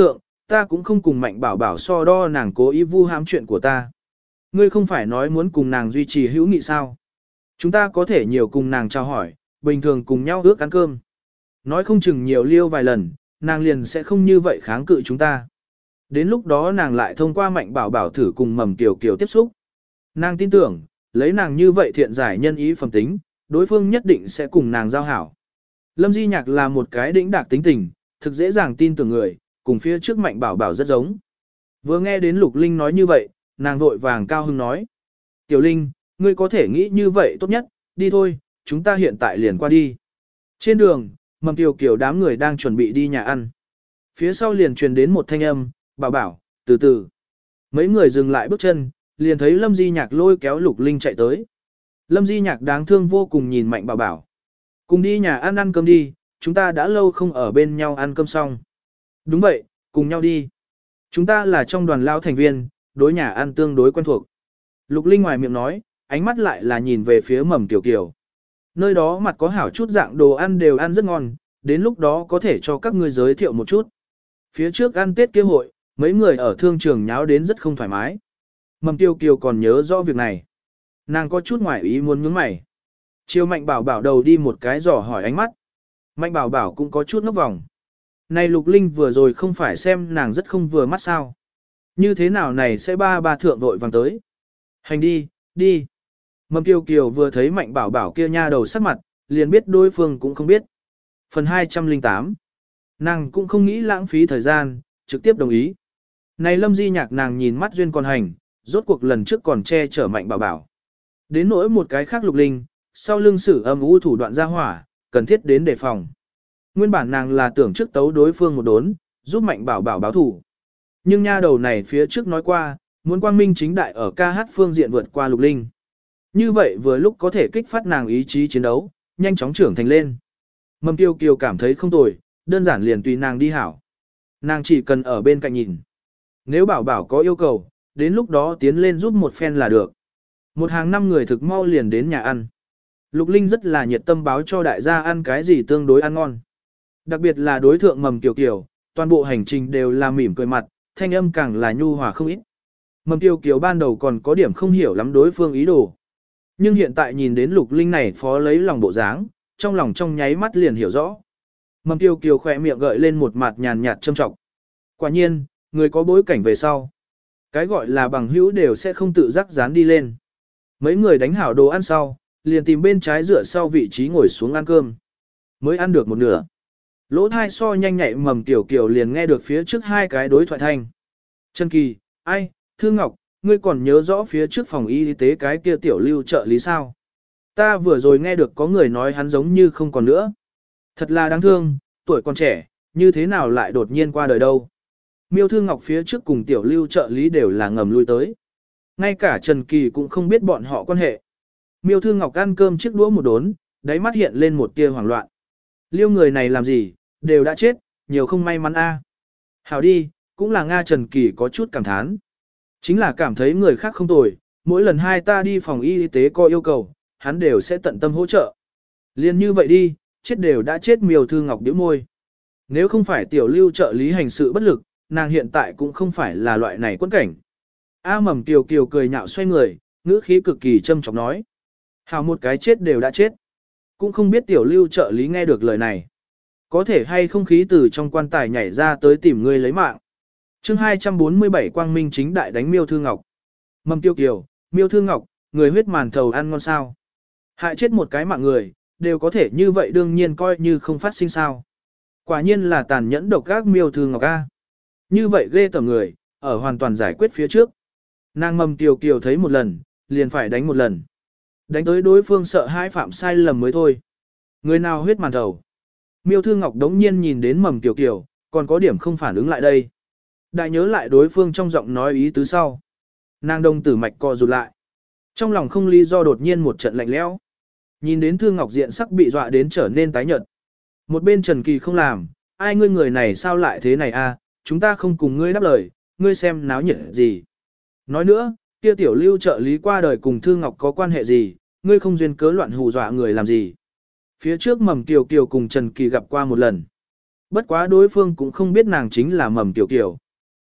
[SPEAKER 1] ta cũng không cùng Mạnh Bảo Bảo so đo nàng cố ý vu hãm chuyện của ta. Ngươi không phải nói muốn cùng nàng duy trì hữu nghị sao? Chúng ta có thể nhiều cùng nàng chào hỏi, bình thường cùng nhau ước ăn cơm. Nói không chừng nhiều liêu vài lần, nàng liền sẽ không như vậy kháng cự chúng ta. Đến lúc đó nàng lại thông qua Mạnh Bảo Bảo thử cùng Mầm Kiều Kiều tiếp xúc. Nàng tin tưởng, lấy nàng như vậy thiện giải nhân ý phẩm tính, đối phương nhất định sẽ cùng nàng giao hảo. Lâm Di Nhạc là một cái đĩnh đạc tính tình, thực dễ dàng tin tưởng người, cùng phía trước Mạnh Bảo Bảo rất giống. Vừa nghe đến Lục Linh nói như vậy, nàng vội vàng cao hưng nói. Tiểu Linh, ngươi có thể nghĩ như vậy tốt nhất, đi thôi, chúng ta hiện tại liền qua đi. Trên đường, Mầm Kiều Kiều đám người đang chuẩn bị đi nhà ăn. Phía sau liền truyền đến một thanh âm, bảo bảo, từ từ. Mấy người dừng lại bước chân, liền thấy Lâm Di Nhạc lôi kéo Lục Linh chạy tới. Lâm Di Nhạc đáng thương vô cùng nhìn Mạnh Bảo Bảo. Cùng đi nhà ăn ăn cơm đi, chúng ta đã lâu không ở bên nhau ăn cơm xong. Đúng vậy, cùng nhau đi. Chúng ta là trong đoàn lao thành viên, đối nhà ăn tương đối quen thuộc. Lục Linh ngoài miệng nói, ánh mắt lại là nhìn về phía Mầm Kiều Kiều. Nơi đó mặt có hảo chút dạng đồ ăn đều ăn rất ngon, đến lúc đó có thể cho các ngươi giới thiệu một chút. Phía trước ăn Tết kia hội, mấy người ở thương trường nháo đến rất không thoải mái. Mầm Kiều Kiều còn nhớ rõ việc này. Nàng có chút ngoài ý muốn nhướng mày. Chiều Mạnh Bảo Bảo đầu đi một cái dò hỏi ánh mắt. Mạnh Bảo Bảo cũng có chút ngốc vòng. Này Lục Linh vừa rồi không phải xem nàng rất không vừa mắt sao. Như thế nào này sẽ ba ba thượng vội vàng tới. Hành đi, đi. Mầm Kiều Kiều vừa thấy Mạnh Bảo Bảo kia nha đầu sắc mặt, liền biết đối phương cũng không biết. Phần hai trăm lẻ tám. Nàng cũng không nghĩ lãng phí thời gian, trực tiếp đồng ý. Này Lâm Di Nhạc nàng nhìn mắt duyên còn hành, rốt cuộc lần trước còn che chở Mạnh Bảo Bảo. Đến nỗi một cái khác Lục Linh, sau lưng sử âm u thủ đoạn ra hỏa, cần thiết đến đề phòng. Nguyên bản nàng là tưởng trước tấu đối phương một đốn, giúp Mạnh Bảo Bảo báo thủ. Nhưng nha đầu này phía trước nói qua, muốn quang minh chính đại ở ca hát phương diện vượt qua Lục Linh. Như vậy vừa lúc có thể kích phát nàng ý chí chiến đấu, nhanh chóng trưởng thành lên. Mầm Kiều Kiều cảm thấy không tồi, đơn giản liền tùy nàng đi hảo. Nàng chỉ cần ở bên cạnh nhìn. Nếu Bảo Bảo có yêu cầu, đến lúc đó tiến lên giúp một phen là được. Một hàng năm người thực mau liền đến nhà ăn. Lục Linh rất là nhiệt tâm báo cho đại gia ăn cái gì tương đối ăn ngon. Đặc biệt là đối thượng Mầm Kiều Kiều, toàn bộ hành trình đều là mỉm cười mặt, thanh âm càng là nhu hòa không ít. Mầm Kiều Kiều ban đầu còn có điểm không hiểu lắm đối phương ý đồ. Nhưng hiện tại nhìn đến Lục Linh này phó lấy lòng bộ dáng, trong lòng trong nháy mắt liền hiểu rõ. Mầm Kiều Kiều khỏe miệng gợi lên một mặt nhàn nhạt châm trọng. Quả nhiên, người có bối cảnh về sau. Cái gọi là bằng hữu đều sẽ không tự giác dán đi lên. Mấy người đánh hảo đồ ăn sau, liền tìm bên trái dựa sau vị trí ngồi xuống ăn cơm. Mới ăn được một nửa. Lỗ thai so nhanh nhạy Mầm Kiều Kiều liền nghe được phía trước hai cái đối thoại thanh. Trân Kỳ, ai, Thư Ngọc, ngươi còn nhớ rõ phía trước phòng y tế cái kia tiểu lưu trợ lý sao? Ta vừa rồi nghe được có người nói hắn giống như không còn nữa. Thật là đáng thương, tuổi còn trẻ, như thế nào lại đột nhiên qua đời đâu. Miêu Thư Ngọc phía trước cùng tiểu lưu trợ lý đều là ngầm lui tới. Ngay cả Trần Kỳ cũng không biết bọn họ quan hệ. Miêu Thư Ngọc ăn cơm chiếc đũa một đốn, đáy mắt hiện lên một tia hoảng loạn. Liêu người này làm gì, đều đã chết, nhiều không may mắn a. À. Hảo đi, cũng là Nga Trần Kỳ có chút cảm thán. Chính là cảm thấy người khác không tồi, mỗi lần hai ta đi phòng y tế có yêu cầu, hắn đều sẽ tận tâm hỗ trợ. Liên như vậy đi, chết đều đã chết Miêu Thư Ngọc điếu môi. Nếu không phải tiểu lưu trợ lý hành sự bất lực, nàng hiện tại cũng không phải là loại này quân cảnh. A Mầm Kiều Kiều cười nhạo xoay người, ngữ khí cực kỳ châm chọc nói. Hào một cái chết đều đã chết. Cũng không biết tiểu lưu trợ lý nghe được lời này. Có thể hay không khí từ trong quan tài nhảy ra tới tìm ngươi lấy mạng. chương hai trăm bốn mươi bảy Quang Minh chính đại đánh Miêu Thư Ngọc. Mầm Kiều Kiều, Miêu Thư Ngọc, người huyết màn thầu ăn ngon sao. Hại chết một cái mạng người, đều có thể như vậy đương nhiên coi như không phát sinh sao. Quả nhiên là tàn nhẫn độc ác Miêu Thư Ngọc A. Như vậy ghê tởm người, ở hoàn toàn giải quyết phía trước. Nàng Mầm Kiều Kiều thấy một lần, liền phải đánh một lần. Đánh tới đối phương sợ hãi phạm sai lầm mới thôi. Người nào huyết màn thầu. Miêu Thư Ngọc đống nhiên nhìn đến Mầm Kiều Kiều, còn có điểm không phản ứng lại đây. Đại nhớ lại đối phương trong giọng nói ý tứ sau. Nàng đông tử mạch co rụt lại. Trong lòng không lý do đột nhiên một trận lạnh lẽo. Nhìn đến Thư Ngọc diện sắc bị dọa đến trở nên tái nhợt. Một bên Trần Kỳ không làm, ai ngươi người này sao lại thế này a? Chúng ta không cùng ngươi đáp lời, ngươi xem náo nhiệt gì. Nói nữa, kia tiểu lưu trợ lý qua đời cùng Thư Ngọc có quan hệ gì, ngươi không duyên cớ loạn hù dọa người làm gì. Phía trước Mầm Kiều Kiều cùng Trần Kỳ gặp qua một lần. Bất quá đối phương cũng không biết nàng chính là Mầm Kiều Kiều.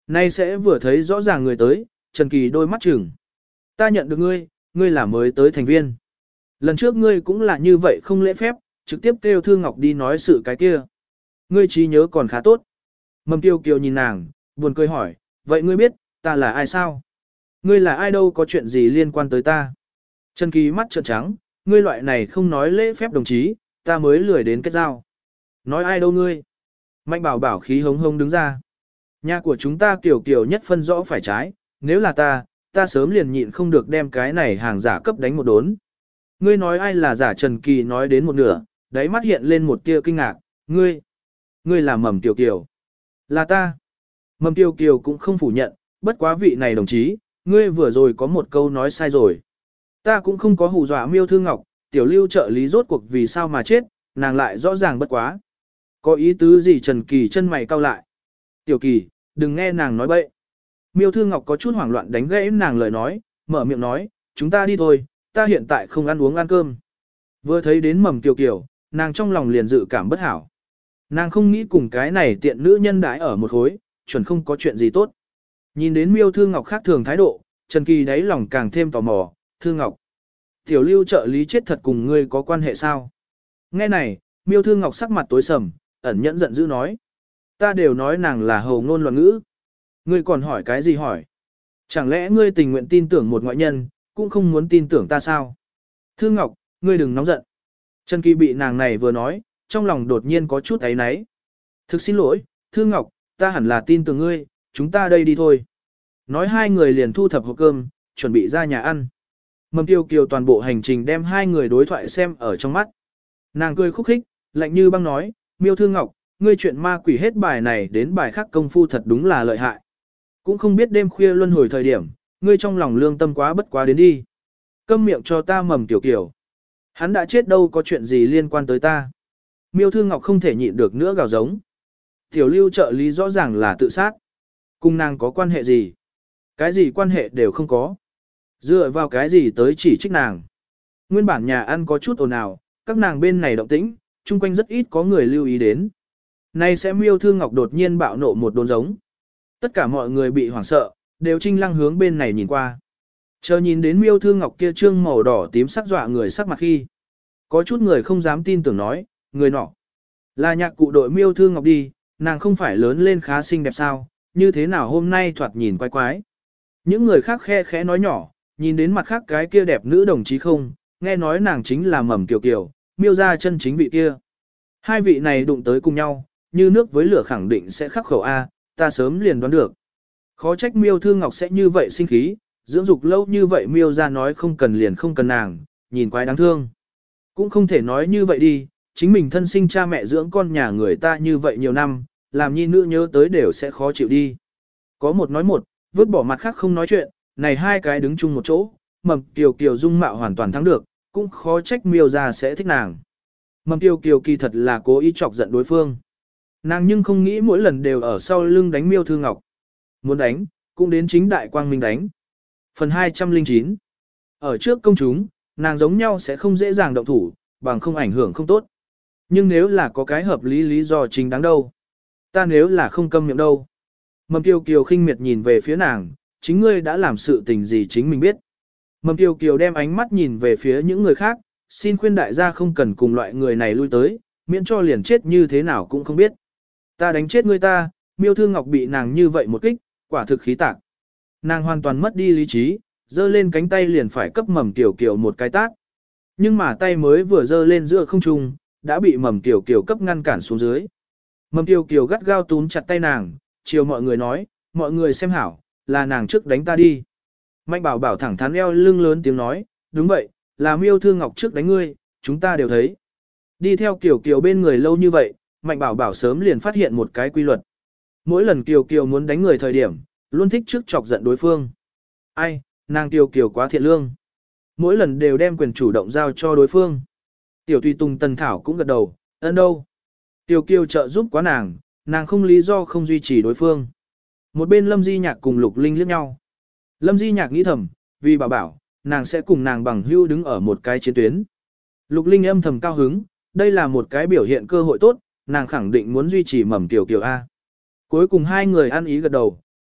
[SPEAKER 1] Nay sẽ vừa thấy rõ ràng người tới, Trần Kỳ đôi mắt chừng. Ta nhận được ngươi, ngươi là mới tới thành viên. Lần trước ngươi cũng là như vậy không lễ phép, trực tiếp kêu Thư Ngọc đi nói sự cái kia. Ngươi trí nhớ còn khá tốt. Mầm Kiều Kiều nhìn nàng, buồn cười hỏi, vậy ngươi biết, ta là ai sao? Ngươi là ai đâu có chuyện gì liên quan tới ta? Trần Kỳ mắt trợn trắng, ngươi loại này không nói lễ phép đồng chí, ta mới lười đến kết giao. Nói ai đâu ngươi? Mạnh bảo bảo khí hống hống đứng ra. Nhà của chúng ta Kiều Kiều nhất phân rõ phải trái, nếu là ta, ta sớm liền nhịn không được đem cái này hàng giả cấp đánh một đốn. Ngươi nói ai là giả? Trần Kỳ nói đến một nửa, đáy mắt hiện lên một tia kinh ngạc, ngươi, ngươi là Mầm Kiều Kiều. Là ta. Mầm Kiều Kiều cũng không phủ nhận, bất quá vị này đồng chí, ngươi vừa rồi có một câu nói sai rồi. Ta cũng không có hù dọa Miêu Thư Ngọc, tiểu lưu trợ lý rốt cuộc vì sao mà chết, nàng lại rõ ràng bất quá. Có ý tứ gì? Trần Kỳ chân mày cau lại. Tiểu Kỳ, đừng nghe nàng nói bậy. Miêu Thư Ngọc có chút hoảng loạn đánh gãy nàng lời nói, mở miệng nói, chúng ta đi thôi, ta hiện tại không ăn uống ăn cơm. Vừa thấy đến Mầm Kiều Kiều, nàng trong lòng liền dự cảm bất hảo. Nàng không nghĩ cùng cái này tiện nữ nhân đãi ở một khối, chuẩn không có chuyện gì tốt. Nhìn đến Miêu Thư Ngọc khác thường thái độ, Trần Kỳ đáy lòng càng thêm tò mò, Thư Ngọc. Tiểu lưu trợ lý chết thật cùng ngươi có quan hệ sao? Nghe này, Miêu Thư Ngọc sắc mặt tối sầm, ẩn nhẫn giận dữ nói. Ta đều nói nàng là hầu ngôn loạn ngữ. Ngươi còn hỏi cái gì hỏi? Chẳng lẽ ngươi tình nguyện tin tưởng một ngoại nhân, cũng không muốn tin tưởng ta sao? Thư Ngọc, ngươi đừng nóng giận. Trần Kỳ bị nàng này vừa nói, trong lòng đột nhiên có chút áy náy. Thực xin lỗi, Thư Ngọc, ta hẳn là tin tưởng ngươi, chúng ta đây đi thôi. Nói hai người liền thu thập hộp cơm, chuẩn bị ra nhà ăn. Mầm Kiều Kiều toàn bộ hành trình đem hai người đối thoại xem ở trong mắt. Nàng cười khúc khích, lạnh như băng nói, Miêu Thư Ngọc, ngươi chuyện ma quỷ hết bài này đến bài khác công phu thật đúng là lợi hại. Cũng không biết đêm khuya luân hồi thời điểm, ngươi trong lòng lương tâm quá bất quá đến đi. Câm miệng cho ta. Mầm Kiều Kiều. Hắn đã chết đâu có chuyện gì liên quan tới ta. Miêu Thư Ngọc không thể nhịn được nữa gào giống. Tiểu lưu trợ lý rõ ràng là tự sát. Cùng nàng có quan hệ gì? Cái gì quan hệ đều không có. Dựa vào cái gì tới chỉ trích nàng? Nguyên bản nhà ăn có chút ồn ào, các nàng bên này động tĩnh, chung quanh rất ít có người lưu ý đến. Nay sẽ Miêu Thư Ngọc đột nhiên bạo nộ một đồn giống. Tất cả mọi người bị hoảng sợ, đều trinh lăng hướng bên này nhìn qua. Chờ nhìn đến Miêu Thư Ngọc kia trương màu đỏ tím sắc dọa người sắc mặt khi. Có chút người không dám tin tưởng nói, người nọ. Là nhạc cụ đội Miêu Thư Ngọc đi, nàng không phải lớn lên khá xinh đẹp sao, như thế nào hôm nay thoạt nhìn quái quái. Những người khác khe khẽ nói nhỏ, nhìn đến mặt khác cái kia đẹp nữ đồng chí không, nghe nói nàng chính là Mầm Kiều Kiều, Miêu ra chân chính vị kia. Hai vị này đụng tới cùng nhau, như nước với lửa khẳng định sẽ khắc khẩu A, ta sớm liền đoán được. Khó trách Miêu Thư Ngọc sẽ như vậy sinh khí, dưỡng dục lâu như vậy Miêu ra nói không cần liền không cần nàng, nhìn quái đáng thương. Cũng không thể nói như vậy đi, chính mình thân sinh cha mẹ dưỡng con nhà người ta như vậy nhiều năm, làm nhi nữ nhớ tới đều sẽ khó chịu đi. Có một nói một, vứt bỏ mặt khác không nói chuyện, này hai cái đứng chung một chỗ, Mầm Kiều Kiều dung mạo hoàn toàn thắng được, cũng khó trách Miêu ra sẽ thích nàng. Mầm Kiều Kiều kỳ thật là cố ý chọc giận đối phương. Nàng nhưng không nghĩ mỗi lần đều ở sau lưng đánh Miêu Thư Ngọc. Muốn đánh, cũng đến chính đại quang minh đánh. Phần hai trăm lẻ chín. Ở trước công chúng, nàng giống nhau sẽ không dễ dàng động thủ, bằng không ảnh hưởng không tốt. Nhưng nếu là có cái hợp lý lý do chính đáng đâu. Ta nếu là không câm miệng đâu. Mầm Kiều Kiều khinh miệt nhìn về phía nàng, chính ngươi đã làm sự tình gì chính mình biết. Mầm Kiều Kiều đem ánh mắt nhìn về phía những người khác, xin khuyên đại gia không cần cùng loại người này lui tới, miễn cho liền chết như thế nào cũng không biết. Ta đánh chết ngươi ta, Miêu Thư Ngọc bị nàng như vậy một kích, quả thực khí tạc. Nàng hoàn toàn mất đi lý trí, giơ lên cánh tay liền phải cấp Mầm Kiều Kiều một cái tát. Nhưng mà tay mới vừa giơ lên giữa không trung, đã bị Mầm Kiều Kiều cấp ngăn cản xuống dưới. Mầm Kiều Kiều gắt gao túm chặt tay nàng, chiều mọi người nói, mọi người xem hảo, là nàng trước đánh ta đi. Mạnh bảo bảo thẳng thắn eo lưng lớn tiếng nói, đúng vậy, là Miêu Thư Ngọc trước đánh ngươi, chúng ta đều thấy. Đi theo Kiều Kiều bên người lâu như vậy, Mạnh bảo bảo sớm liền phát hiện một cái quy luật. Mỗi lần Kiều Kiều muốn đánh người thời điểm, luôn thích trước chọc giận đối phương. Ai, nàng Kiều Kiều quá thiện lương. Mỗi lần đều đem quyền chủ động giao cho đối phương. Tiểu Tùy Tùng Tần Thảo cũng gật đầu, ơn đâu. Kiều Kiều trợ giúp quá nàng, nàng không lý do không duy trì đối phương. Một bên Lâm Di Nhạc cùng Lục Linh liếc nhau. Lâm Di Nhạc nghĩ thầm, vì bảo bảo, nàng sẽ cùng nàng bằng hưu đứng ở một cái chiến tuyến. Lục Linh âm thầm cao hứng, đây là một cái biểu hiện cơ hội tốt, nàng khẳng định muốn duy trì Mầm Kiều Kiều A. Cuối cùng hai người ăn ý gật đầu,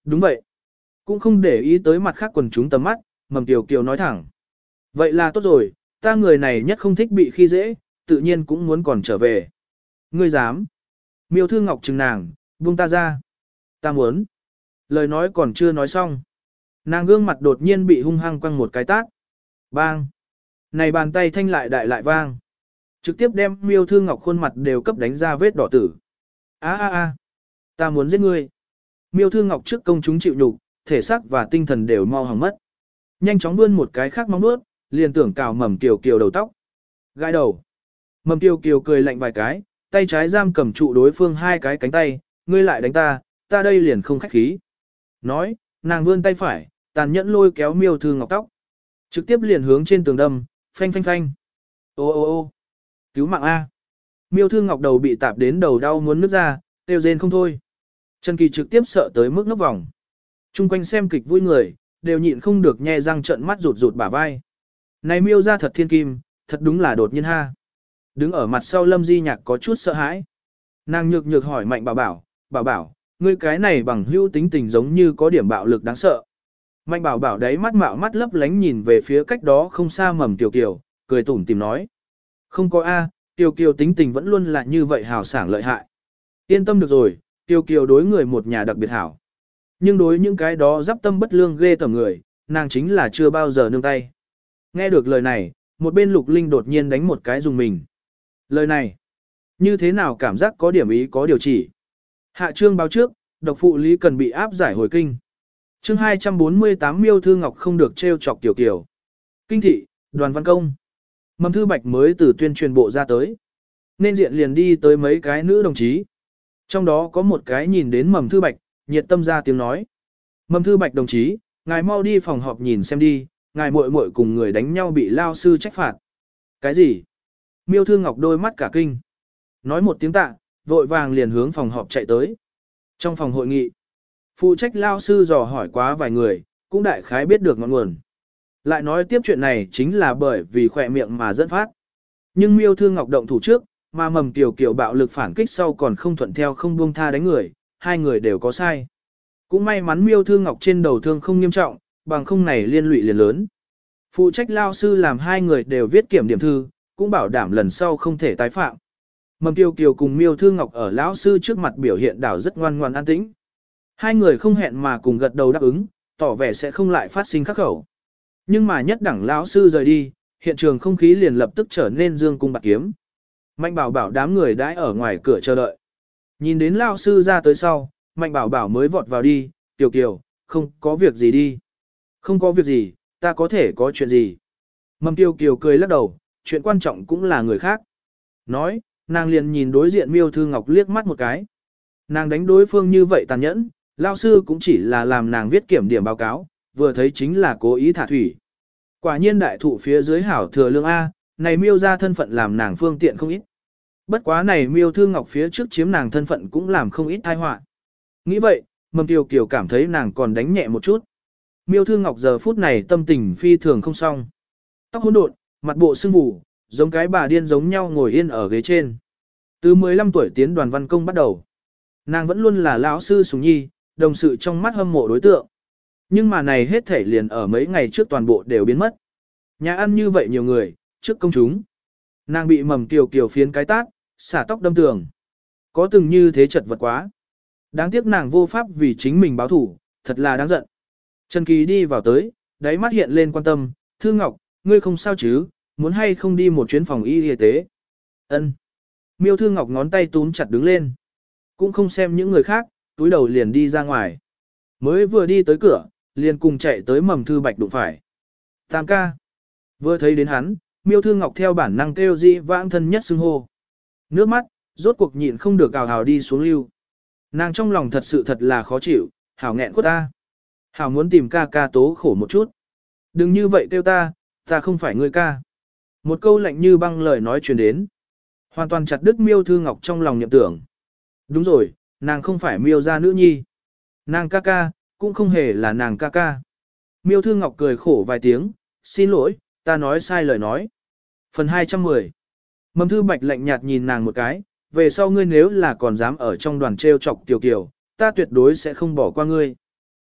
[SPEAKER 1] Đúng vậy. Cũng không để ý tới mặt khác quần chúng tầm mắt, Mầm Kiều Kiều nói thẳng. Vậy là tốt rồi, ta người này nhất không thích bị khi dễ, tự nhiên cũng muốn còn trở về. Ngươi dám. Miêu Thư Ngọc chừng nàng, buông ta ra. Ta muốn. Lời nói còn chưa nói xong. Nàng gương mặt đột nhiên bị hung hăng quăng một cái tát. Bang. Này bàn tay thanh lại đại lại vang. Trực tiếp đem Miêu Thư Ngọc khuôn mặt đều cấp đánh ra vết đỏ tử. A a a. Ta muốn giết ngươi. Miêu Thư Ngọc trước công chúng chịu nhục, thể xác và tinh thần đều mau hỏng mất. Nhanh chóng vươn một cái khác móng nuốt, liền tưởng cào Mầm Kiều Kiều đầu tóc. Gãi đầu. Mầm Kiều Kiều cười lạnh vài cái, tay trái giam cầm trụ đối phương hai cái cánh tay, ngươi lại đánh ta, ta đây liền không khách khí. Nói, nàng vươn tay phải, tàn nhẫn lôi kéo Miêu Thư Ngọc tóc. Trực tiếp liền hướng trên tường đâm, phanh phanh phanh. Ô ô ô cứu mạng A. Miêu Thư Ngọc đầu bị tạp đến đầu đau muốn nứt ra, kêu rên không thôi. Trần Kỳ trực tiếp sợ tới mức ngốc vòng. Trung quanh xem kịch vui người, đều nhịn không được nhe răng trợn mắt rụt rụt bả vai. Này Miêu ra thật thiên kim, thật đúng là đột nhiên ha. Đứng ở mặt sau Lâm Di Nhạc có chút sợ hãi. Nàng nhược nhược hỏi Mạnh Bảo Bảo, Bảo Bảo, ngươi cái này bằng hữu tính tình giống như có điểm bạo lực đáng sợ. Mạnh Bảo Bảo đấy mắt mạo mắt lấp lánh nhìn về phía cách đó không xa Mầm Kiều Kiều, cười tủm tìm nói. Không có A, Kiều Kiều tính tình vẫn luôn là như vậy hào sảng lợi hại. Yên tâm được rồi, Kiều Kiều đối người một nhà đặc biệt hảo. Nhưng đối những cái đó giáp tâm bất lương ghê tởm người, nàng chính là chưa bao giờ nương tay. Nghe được lời này, một bên Lục Linh đột nhiên đánh một cái dùng mình. Lời này, như thế nào cảm giác có điểm ý có điều chỉ. Hạ trương báo trước, độc phụ lý cần bị áp giải hồi kinh. Chương hai trăm bốn mươi tám Miêu Thư Ngọc không được trêu chọc Kiều Kiều. Kinh thị, Đoàn Văn Công. Mầm Thư Bạch mới từ tuyên truyền bộ ra tới. Nên diện liền đi tới mấy cái nữ đồng chí. Trong đó có một cái nhìn đến Mầm Thư Bạch, nhiệt tâm ra tiếng nói. Mầm Thư Bạch đồng chí, ngài mau đi phòng họp nhìn xem đi, ngài muội muội cùng người đánh nhau bị lao sư trách phạt. Cái gì? Miêu Thư Ngọc đôi mắt cả kinh. Nói một tiếng tạ, vội vàng liền hướng phòng họp chạy tới. Trong phòng hội nghị, phụ trách lao sư dò hỏi quá vài người, cũng đại khái biết được ngọn nguồn. Lại nói tiếp chuyện này chính là bởi vì khỏe miệng mà dẫn phát. Nhưng Miêu Thư Ngọc động thủ trước, mà Mầm Kiều Kiều bạo lực phản kích sau còn không thuận theo không buông tha đánh người, hai người đều có sai. Cũng may mắn Miêu Thư Ngọc trên đầu thương không nghiêm trọng, bằng không này liên lụy liền lớn. Phụ trách lao sư làm hai người đều viết kiểm điểm thư, cũng bảo đảm lần sau không thể tái phạm. Mầm Kiều Kiều cùng Miêu Thư Ngọc ở lão sư trước mặt biểu hiện đảo rất ngoan ngoan an tĩnh. Hai người không hẹn mà cùng gật đầu đáp ứng, tỏ vẻ sẽ không lại phát sinh khắc khẩu. Nhưng mà nhất đẳng lão sư rời đi, hiện trường không khí liền lập tức trở nên dương cung bạc kiếm. Mạnh Bảo Bảo đám người đãi ở ngoài cửa chờ đợi. Nhìn đến lão sư ra tới sau, Mạnh Bảo Bảo mới vọt vào đi, Kiều Kiều, không có việc gì đi. Không có việc gì, ta có thể có chuyện gì. Mầm Kiều Kiều cười lắc đầu, chuyện quan trọng cũng là người khác. Nói, nàng liền nhìn đối diện Miêu Thư Ngọc liếc mắt một cái. Nàng đánh đối phương như vậy tàn nhẫn, lao sư cũng chỉ là làm nàng viết kiểm điểm báo cáo, vừa thấy chính là cố ý thả thủy. Quả nhiên đại thụ phía dưới hảo thừa lương A, này Miêu ra thân phận làm nàng phương tiện không ít. Bất quá này Miêu Thư Ngọc phía trước chiếm nàng thân phận cũng làm không ít tai họa. Nghĩ vậy, Mầm Kiều Kiều cảm thấy nàng còn đánh nhẹ một chút. Miêu Thư Ngọc giờ phút này tâm tình phi thường không xong. Tóc hỗn độn, mặt bộ sưng vù, giống cái bà điên giống nhau ngồi yên ở ghế trên. Từ mười lăm tuổi tiến Đoàn Văn Công bắt đầu. Nàng vẫn luôn là lão sư sủng nhi, đồng sự trong mắt hâm mộ đối tượng. Nhưng mà này hết thể liền ở mấy ngày trước toàn bộ đều biến mất. Nhà ăn như vậy nhiều người, trước công chúng. Nàng bị Mầm Kiều Kiều phiến cái tát, xả tóc đâm tường. Có từng như thế chật vật quá. Đáng tiếc nàng vô pháp vì chính mình báo thủ, thật là đáng giận. Trần Kỳ đi vào tới, đáy mắt hiện lên quan tâm, Thư Ngọc, ngươi không sao chứ, muốn hay không đi một chuyến phòng y y tế. Ân. Miêu Thư Ngọc ngón tay túm chặt đứng lên. Cũng không xem những người khác, túi đầu liền đi ra ngoài. Mới vừa đi tới cửa, liền cùng chạy tới Mầm Thư Bạch đụng phải. Tam ca. Vừa thấy đến hắn, Miêu Thư Ngọc theo bản năng kêu dị vãng thân nhất xưng hô. Nước mắt, rốt cuộc nhịn không được ào ào đi xuống lưu. Nàng trong lòng thật sự thật là khó chịu, hảo nghẹn cốt ta. Hảo muốn tìm ca ca tố khổ một chút. Đừng như vậy kêu ta, ta không phải ngươi ca. Một câu lạnh như băng lời nói truyền đến. Hoàn toàn chặt đứt Miêu Thư Ngọc trong lòng nhậm tưởng. Đúng rồi, nàng không phải Miêu gia nữ nhi. Nàng ca ca, cũng không hề là nàng ca ca. Miêu Thư Ngọc cười khổ vài tiếng, xin lỗi, ta nói sai lời nói. Phần hai trăm mười. Mầm Thư Bạch lạnh nhạt nhìn nàng một cái, về sau ngươi nếu là còn dám ở trong đoàn treo chọc Kiều Kiều, ta tuyệt đối sẽ không bỏ qua ngươi.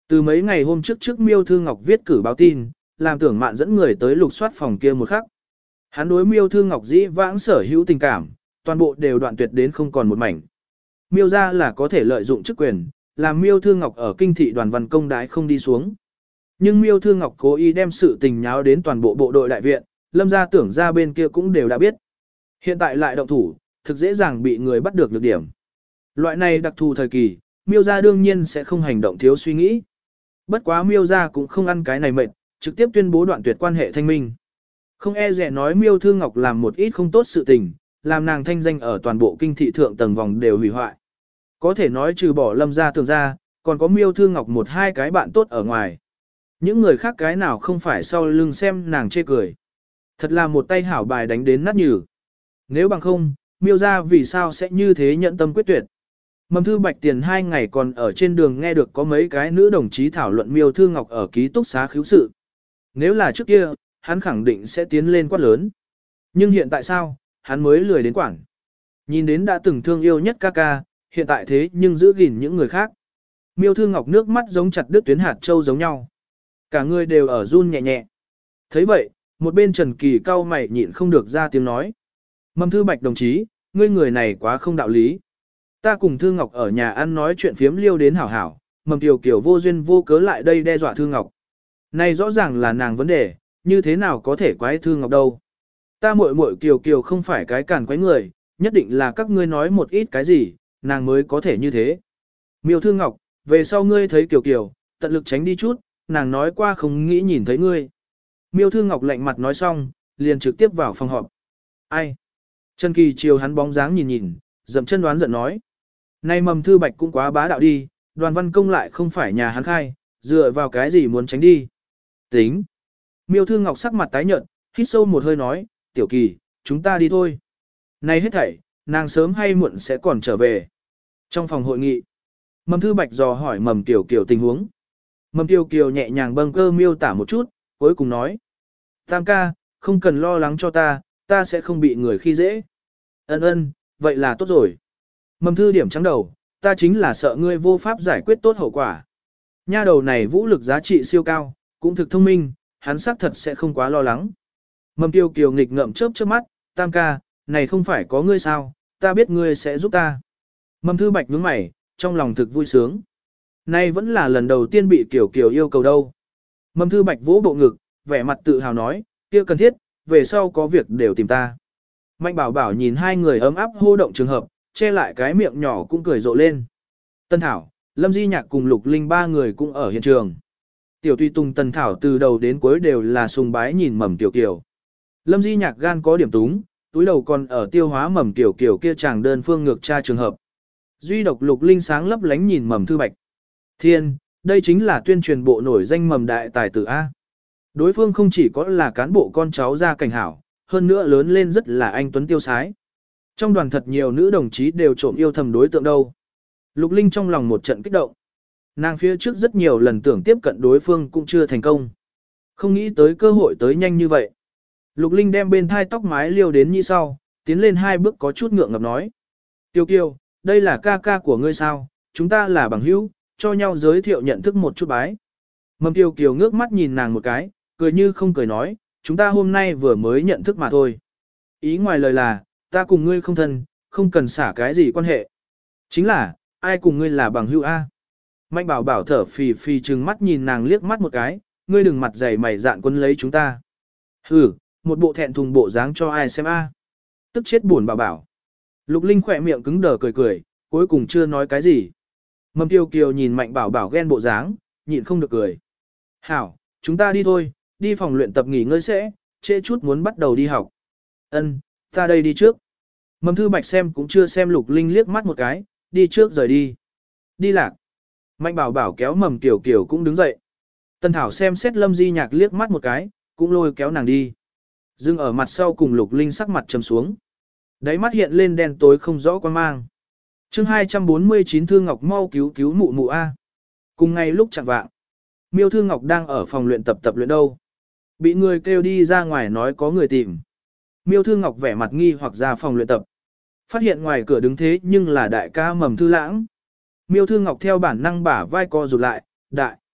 [SPEAKER 1] Từ mấy ngày hôm trước trước Miêu Thư Ngọc viết cử báo tin, làm Tưởng Mạn dẫn người tới lục soát phòng kia một khắc. Hắn đối Miêu Thư Ngọc dĩ vãng sở hữu tình cảm, toàn bộ đều đoạn tuyệt đến không còn một mảnh. Miêu ra là có thể lợi dụng chức quyền, làm Miêu Thư Ngọc ở kinh thị đoàn văn công đái không đi xuống. Nhưng Miêu Thư Ngọc cố ý đem sự tình nháo đến toàn bộ bộ đội đại viện, Lâm gia Tưởng ra bên kia cũng đều đã biết. Hiện tại lại động thủ, thực dễ dàng bị người bắt được nhược điểm. Loại này đặc thù thời kỳ, Miêu gia đương nhiên sẽ không hành động thiếu suy nghĩ. Bất quá Miêu gia cũng không ăn cái này mệt, trực tiếp tuyên bố đoạn tuyệt quan hệ thanh minh. Không e dè nói Miêu Thư Ngọc làm một ít không tốt sự tình, làm nàng thanh danh ở toàn bộ kinh thị thượng tầng vòng đều hủy hoại. Có thể nói trừ bỏ Lâm gia Tưởng ra, còn có Miêu Thư Ngọc một hai cái bạn tốt ở ngoài. Những người khác cái nào không phải sau lưng xem nàng chê cười. Thật là một tay hảo bài đánh đến nát nhừ. Nếu bằng không, Miêu gia vì sao sẽ như thế nhận tâm quyết tuyệt. Mầm Thư Bạch tiền hai ngày còn ở trên đường nghe được có mấy cái nữ đồng chí thảo luận Miêu Thư Ngọc ở ký túc xá khiếu sự. Nếu là trước kia, hắn khẳng định sẽ tiến lên quát lớn. Nhưng hiện tại sao, hắn mới lười đến quảng. Nhìn đến đã từng thương yêu nhất ca ca, hiện tại thế nhưng giữ gìn những người khác. Miêu Thư Ngọc nước mắt giống chặt đứt tuyến hạt châu giống nhau. Cả người đều ở run nhẹ nhẹ. Thấy vậy, một bên Trần Kỳ cau mày nhịn không được ra tiếng nói. Mầm Thư Bạch đồng chí, ngươi người này quá không đạo lý. Ta cùng Thư Ngọc ở nhà ăn nói chuyện phiếm liêu đến hảo hảo, Mầm Kiều Kiều vô duyên vô cớ lại đây đe dọa Thư Ngọc. Này rõ ràng là nàng vấn đề, như thế nào có thể quái Thư Ngọc đâu. Ta muội muội Kiều Kiều không phải cái càn quái người, nhất định là các ngươi nói một ít cái gì, nàng mới có thể như thế. Miêu Thư Ngọc, về sau ngươi thấy Kiều Kiều, tận lực tránh đi chút, nàng nói qua không nghĩ nhìn thấy ngươi. Miêu Thư Ngọc lạnh mặt nói xong, liền trực tiếp vào phòng họp. Ai? Trần Kỳ chiều hắn bóng dáng nhìn nhìn, dậm chân đoán giận nói. Nay Mầm Thư Bạch cũng quá bá đạo đi, Đoàn Văn Công lại không phải nhà hắn khai, dựa vào cái gì muốn tránh đi. Tính. Miêu Thư Ngọc sắc mặt tái nhợt, hít sâu một hơi nói, Tiểu Kỳ, chúng ta đi thôi. Này hết thảy, nàng sớm hay muộn sẽ còn trở về. Trong phòng hội nghị, Mầm Thư Bạch dò hỏi Mầm Tiểu Kiều tình huống. Mầm Tiểu Kiều nhẹ nhàng bâng cơ miêu tả một chút, cuối cùng nói. Tam ca, không cần lo lắng cho ta, ta sẽ không bị người khi dễ. Ân ân, vậy là tốt rồi. Mầm Thư điểm trắng đầu, ta chính là sợ ngươi vô pháp giải quyết tốt hậu quả. Nha đầu này vũ lực giá trị siêu cao, cũng thực thông minh, hắn xác thật sẽ không quá lo lắng. Mầm Tiêu Kiều nghịch ngậm chớp chớp mắt, Tam ca, này không phải có ngươi sao, ta biết ngươi sẽ giúp ta. Mầm Thư Bạch nhướng mày, trong lòng thực vui sướng. Nay vẫn là lần đầu tiên bị Kiều Kiều yêu cầu đâu. Mầm Thư Bạch vỗ bộ ngực, vẻ mặt tự hào nói, kia cần thiết, về sau có việc đều tìm ta. Mạnh Bảo Bảo nhìn hai người ấm áp hô động trường hợp, che lại cái miệng nhỏ cũng cười rộ lên. Tân Thảo, Lâm Di Nhạc cùng Lục Linh ba người cũng ở hiện trường. Tiểu Tùy Tùng Tân Thảo từ đầu đến cuối đều là sùng bái nhìn Mầm Tiểu Kiều. Lâm Di Nhạc gan có điểm túng, túi đầu còn ở tiêu hóa Mầm Tiểu Kiều kia chàng đơn phương ngược tra trường hợp. Duy độc Lục Linh sáng lấp lánh nhìn Mầm Thư Bạch. Thiên, đây chính là tuyên truyền bộ nổi danh Mầm đại tài tử A. Đối phương không chỉ có là cán bộ con cháu gia cảnh hảo, hơn nữa lớn lên rất là anh tuấn tiêu sái. Trong đoàn thật nhiều nữ đồng chí đều trộm yêu thầm đối tượng đâu. Lục Linh trong lòng một trận kích động. Nàng phía trước rất nhiều lần tưởng tiếp cận đối phương cũng chưa thành công. Không nghĩ tới cơ hội tới nhanh như vậy. Lục Linh đem bên thai tóc mái liêu đến như sau, tiến lên hai bước có chút ngượng ngập nói. Tiêu Kiều, đây là ca ca của ngươi sao, chúng ta là bằng hữu, cho nhau giới thiệu nhận thức một chút bái. Mầm Tiêu Kiều ngước mắt nhìn nàng một cái, cười như không cười nói, chúng ta hôm nay vừa mới nhận thức mà thôi. Ý ngoài lời là, ta cùng ngươi không thân, không cần xả cái gì quan hệ. Chính là, ai cùng ngươi là bằng hữu A. Mạnh Bảo Bảo thở phì phì trừng mắt nhìn nàng liếc mắt một cái, ngươi đừng mặt dày mày dạn quân lấy chúng ta. Hừ, một bộ thẹn thùng bộ dáng cho ai xem A. Tức chết buồn Bảo Bảo. Lục Linh khỏe miệng cứng đờ cười cười, cuối cùng chưa nói cái gì. Mầm Tiêu Kiều nhìn Mạnh Bảo Bảo ghen bộ dáng, nhịn không được cười. Hảo, chúng ta đi thôi, đi phòng luyện tập nghỉ ngơi sẽ, trễ chút muốn bắt đầu đi học. Ân, ta đây đi trước. Mầm Thư Bạch xem cũng chưa xem Lục Linh liếc mắt một cái, đi trước rời đi. Đi lạc. Mạnh Bảo Bảo kéo Mầm Kiều Kiều cũng đứng dậy. Tân Thảo xem xét Lâm Di Nhạc liếc mắt một cái, cũng lôi kéo nàng đi. Dưng ở mặt sau cùng Lục Linh sắc mặt trầm xuống. Đáy mắt hiện lên đen tối không rõ quan mang. Chương hai trăm bốn mươi chín Thư Ngọc mau cứu cứu mụ mụ A. Cùng ngay lúc chẳng vạng, Miêu Thư Ngọc đang ở phòng luyện tập tập luyện đâu. Bị người kêu đi ra ngoài nói có người tìm. Miêu Thư Ngọc vẻ mặt nghi hoặc ra phòng luyện tập. Phát hiện ngoài cửa đứng thế nhưng là đại ca Mầm Thư Lãng. Miêu Thư Ngọc theo bản năng bả vai co rụt lại, đại.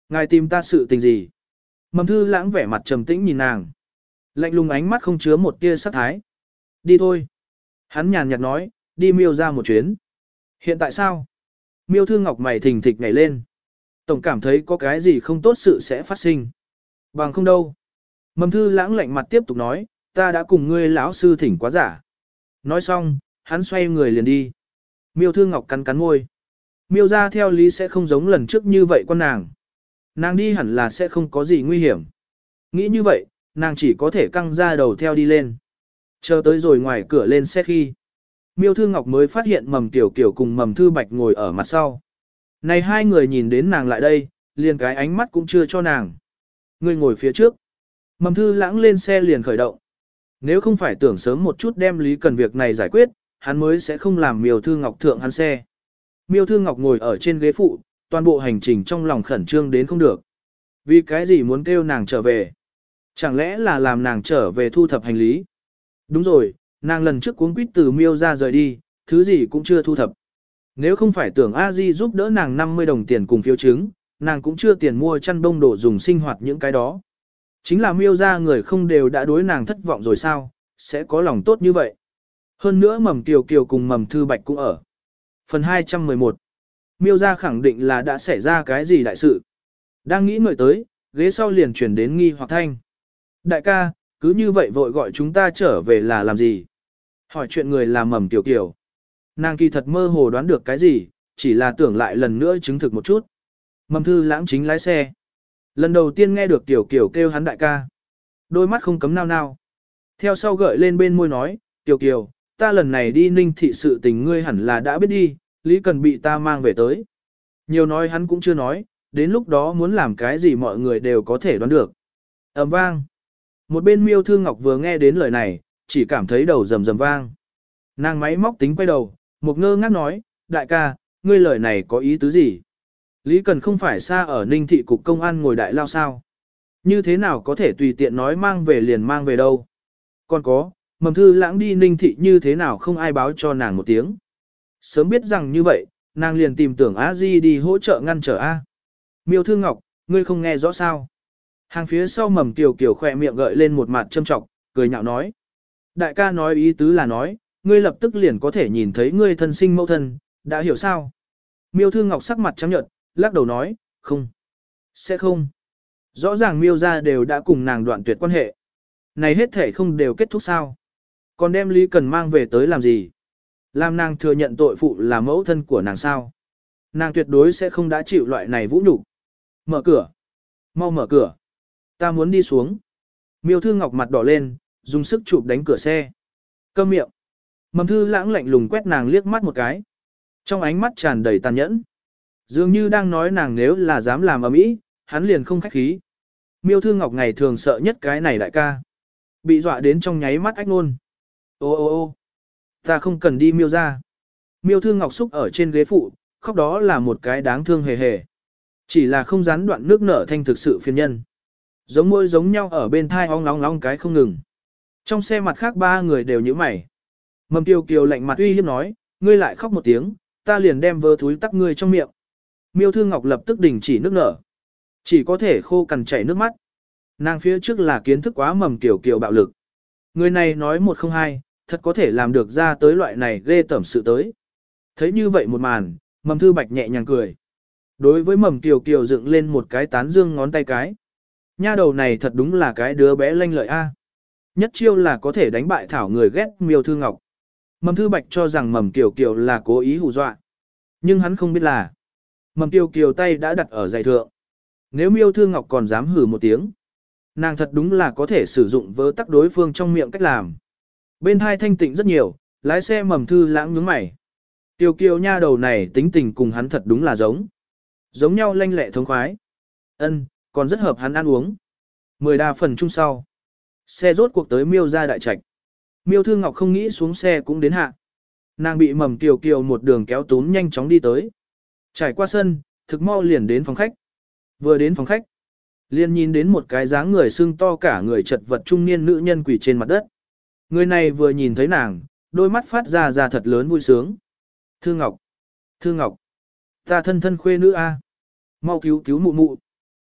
[SPEAKER 1] Ngài tìm ta sự tình gì? Mầm thư lãng vẻ mặt trầm tĩnh nhìn nàng. Lạnh lùng ánh mắt không chứa một tia sát thái. Đi thôi. Hắn nhàn nhạt nói, đi miêu ra một chuyến. Hiện tại sao? Miêu thư ngọc mày thình thịch nhảy lên. Tổng cảm thấy có cái gì không tốt sự sẽ phát sinh. Bằng không đâu. Mầm thư lãng lạnh mặt tiếp tục nói, ta đã cùng ngươi lão sư thỉnh quá giả. Nói xong, hắn xoay người liền đi. Miêu thư ngọc cắn cắn môi. Miêu ra theo lý sẽ không giống lần trước như vậy con nàng. Nàng đi hẳn là sẽ không có gì nguy hiểm. Nghĩ như vậy, nàng chỉ có thể căng ra đầu theo đi lên. Chờ tới rồi ngoài cửa lên xe khi. Miêu Thư Ngọc mới phát hiện Mầm Tiểu Kiều cùng Mầm Thư Bạch ngồi ở mặt sau. Này hai người nhìn đến nàng lại đây, liền cái ánh mắt cũng chưa cho nàng. Người ngồi phía trước. Mầm Thư lãng lên xe liền khởi động. Nếu không phải tưởng sớm một chút đem Lý Cần việc này giải quyết, hắn mới sẽ không làm Miêu Thư Ngọc thượng hắn xe. Miêu Thư Ngọc ngồi ở trên ghế phụ, toàn bộ hành trình trong lòng khẩn trương đến không được. Vì cái gì muốn kêu nàng trở về? Chẳng lẽ là làm nàng trở về thu thập hành lý? Đúng rồi, nàng lần trước cuống quýt từ Miêu ra rời đi, thứ gì cũng chưa thu thập. Nếu không phải tưởng A Di giúp đỡ nàng năm mươi đồng tiền cùng phiếu chứng, nàng cũng chưa tiền mua chăn bông đồ dùng sinh hoạt những cái đó. Chính là Miêu ra người không đều đã đối nàng thất vọng rồi sao, sẽ có lòng tốt như vậy. Hơn nữa Mầm Kiều Kiều cùng Mầm Thư Bạch cũng ở. Phần hai trăm mười một. Miêu ra khẳng định là đã xảy ra cái gì đại sự. Đang nghĩ ngợi tới, ghế sau liền chuyển đến nghi hoặc thanh. Đại ca, cứ như vậy vội gọi chúng ta trở về là làm gì? Hỏi chuyện người là Mầm Kiều Kiều. Nàng kỳ thật mơ hồ đoán được cái gì, chỉ là tưởng lại lần nữa chứng thực một chút. Mầm Thư lãng chính lái xe. Lần đầu tiên nghe được Kiều Kiều kêu hắn đại ca. Đôi mắt không cấm nao nao. Theo sau gợi lên bên môi nói, Kiều Kiều, ta lần này đi Ninh thị sự tình ngươi hẳn là đã biết đi, Lý Cần bị ta mang về tới. Nhiều nói hắn cũng chưa nói, đến lúc đó muốn làm cái gì mọi người đều có thể đoán được. Ầm vang. Một bên Miêu Thư Ngọc vừa nghe đến lời này, chỉ cảm thấy đầu rầm rầm vang. Nàng máy móc tính quay đầu, một ngơ ngác nói, đại ca, ngươi lời này có ý tứ gì? Lý Cần không phải xa ở Ninh thị cục công an ngồi đại lao sao? Như thế nào có thể tùy tiện nói mang về liền mang về đâu? Còn có, Mầm Thư lãng đi Ninh thị như thế nào không ai báo cho nàng một tiếng? Sớm biết rằng như vậy, nàng liền tìm tưởng A Di đi hỗ trợ ngăn trở A. Miêu Thư Ngọc, ngươi không nghe rõ sao? Hàng phía sau Mầm Kiều Kiều khỏe miệng gợi lên một mặt châm trọng, cười nhạo nói. Đại ca nói ý tứ là nói, ngươi lập tức liền có thể nhìn thấy ngươi thân sinh mẫu thân, đã hiểu sao? Miêu Thư Ngọc sắc mặt trắng nhợt, lắc đầu nói, không. Sẽ không. Rõ ràng Miêu ra đều đã cùng nàng đoạn tuyệt quan hệ. Này hết thể không đều kết thúc sao? Còn đem Lý Cần mang về tới làm gì? Làm nàng thừa nhận tội phụ là mẫu thân của nàng sao? Nàng tuyệt đối sẽ không đã chịu loại này vũ nhục. Mở cửa. Mau mở cửa. Ta muốn đi xuống. Miêu Thư Ngọc mặt đỏ lên, dùng sức chụp đánh cửa xe. Câm miệng. Mầm Thư lãng lạnh lùng quét nàng liếc mắt một cái. Trong ánh mắt tràn đầy tàn nhẫn. Dường như đang nói nàng nếu là dám làm ầm ĩ, hắn liền không khách khí. Miêu Thư Ngọc ngày thường sợ nhất cái này đại ca. Bị dọa đến trong nháy mắt ách nôn. Ô ô ô ta không cần đi Miêu ra. Miêu Thư Ngọc xúc ở trên ghế phụ, khóc đó là một cái đáng thương hề hề. Chỉ là không gián đoạn nước nở thanh thực sự phiền nhân. Giống môi giống nhau ở bên thai ong long long cái không ngừng. Trong xe mặt khác ba người đều nhíu mày. Mầm Kiều Kiều lạnh mặt uy hiếp nói, ngươi lại khóc một tiếng, ta liền đem vơ thúi tắc ngươi trong miệng. Miêu Thư Ngọc lập tức đình chỉ nước nở. Chỉ có thể khô cằn chảy nước mắt. Nàng phía trước là kiến thức quá Mầm Kiều Kiều bạo lực. Người này nói một không hai, thật có thể làm được ra tới loại này ghê tởm sự tới. Thấy như vậy một màn, Mầm Thư Bạch nhẹ nhàng cười. Đối với Mầm Kiều Kiều dựng lên một cái tán dương ngón tay cái. Nha đầu này thật đúng là cái đứa bé lanh lợi a. Nhất chiêu là có thể đánh bại thảo người ghét Miêu Thư Ngọc. Mầm Thư Bạch cho rằng Mầm Kiều Kiều là cố ý hù dọa. Nhưng hắn không biết là Mầm Kiều Kiều tay đã đặt ở giày thượng. Nếu Miêu Thư Ngọc còn dám hử một tiếng, nàng thật đúng là có thể sử dụng vớ tắc đối phương trong miệng cách làm. Bên hai thanh tịnh rất nhiều, lái xe Mầm Thư lãng nhướng mày. Kiều Kiều nha đầu này tính tình cùng hắn thật đúng là giống. Giống nhau lanh lẹ thống khoái. Ân, còn rất hợp hắn ăn uống. Mười đa phần chung sau. Xe rốt cuộc tới Miêu ra đại trạch. Miêu Thư Ngọc không nghĩ xuống xe cũng đến hạ. Nàng bị Mầm Kiều Kiều một đường kéo tún nhanh chóng đi tới. Trải qua sân, thực mau liền đến phòng khách. Vừa đến phòng khách, liền nhìn đến một cái dáng người xương to cả người chật vật trung niên nữ nhân quỳ trên mặt đất. Người này vừa nhìn thấy nàng, đôi mắt phát ra ra thật lớn vui sướng. Thư Ngọc, Thư Ngọc, ta thân thân khuê nữ a, mau cứu cứu mụ mụ.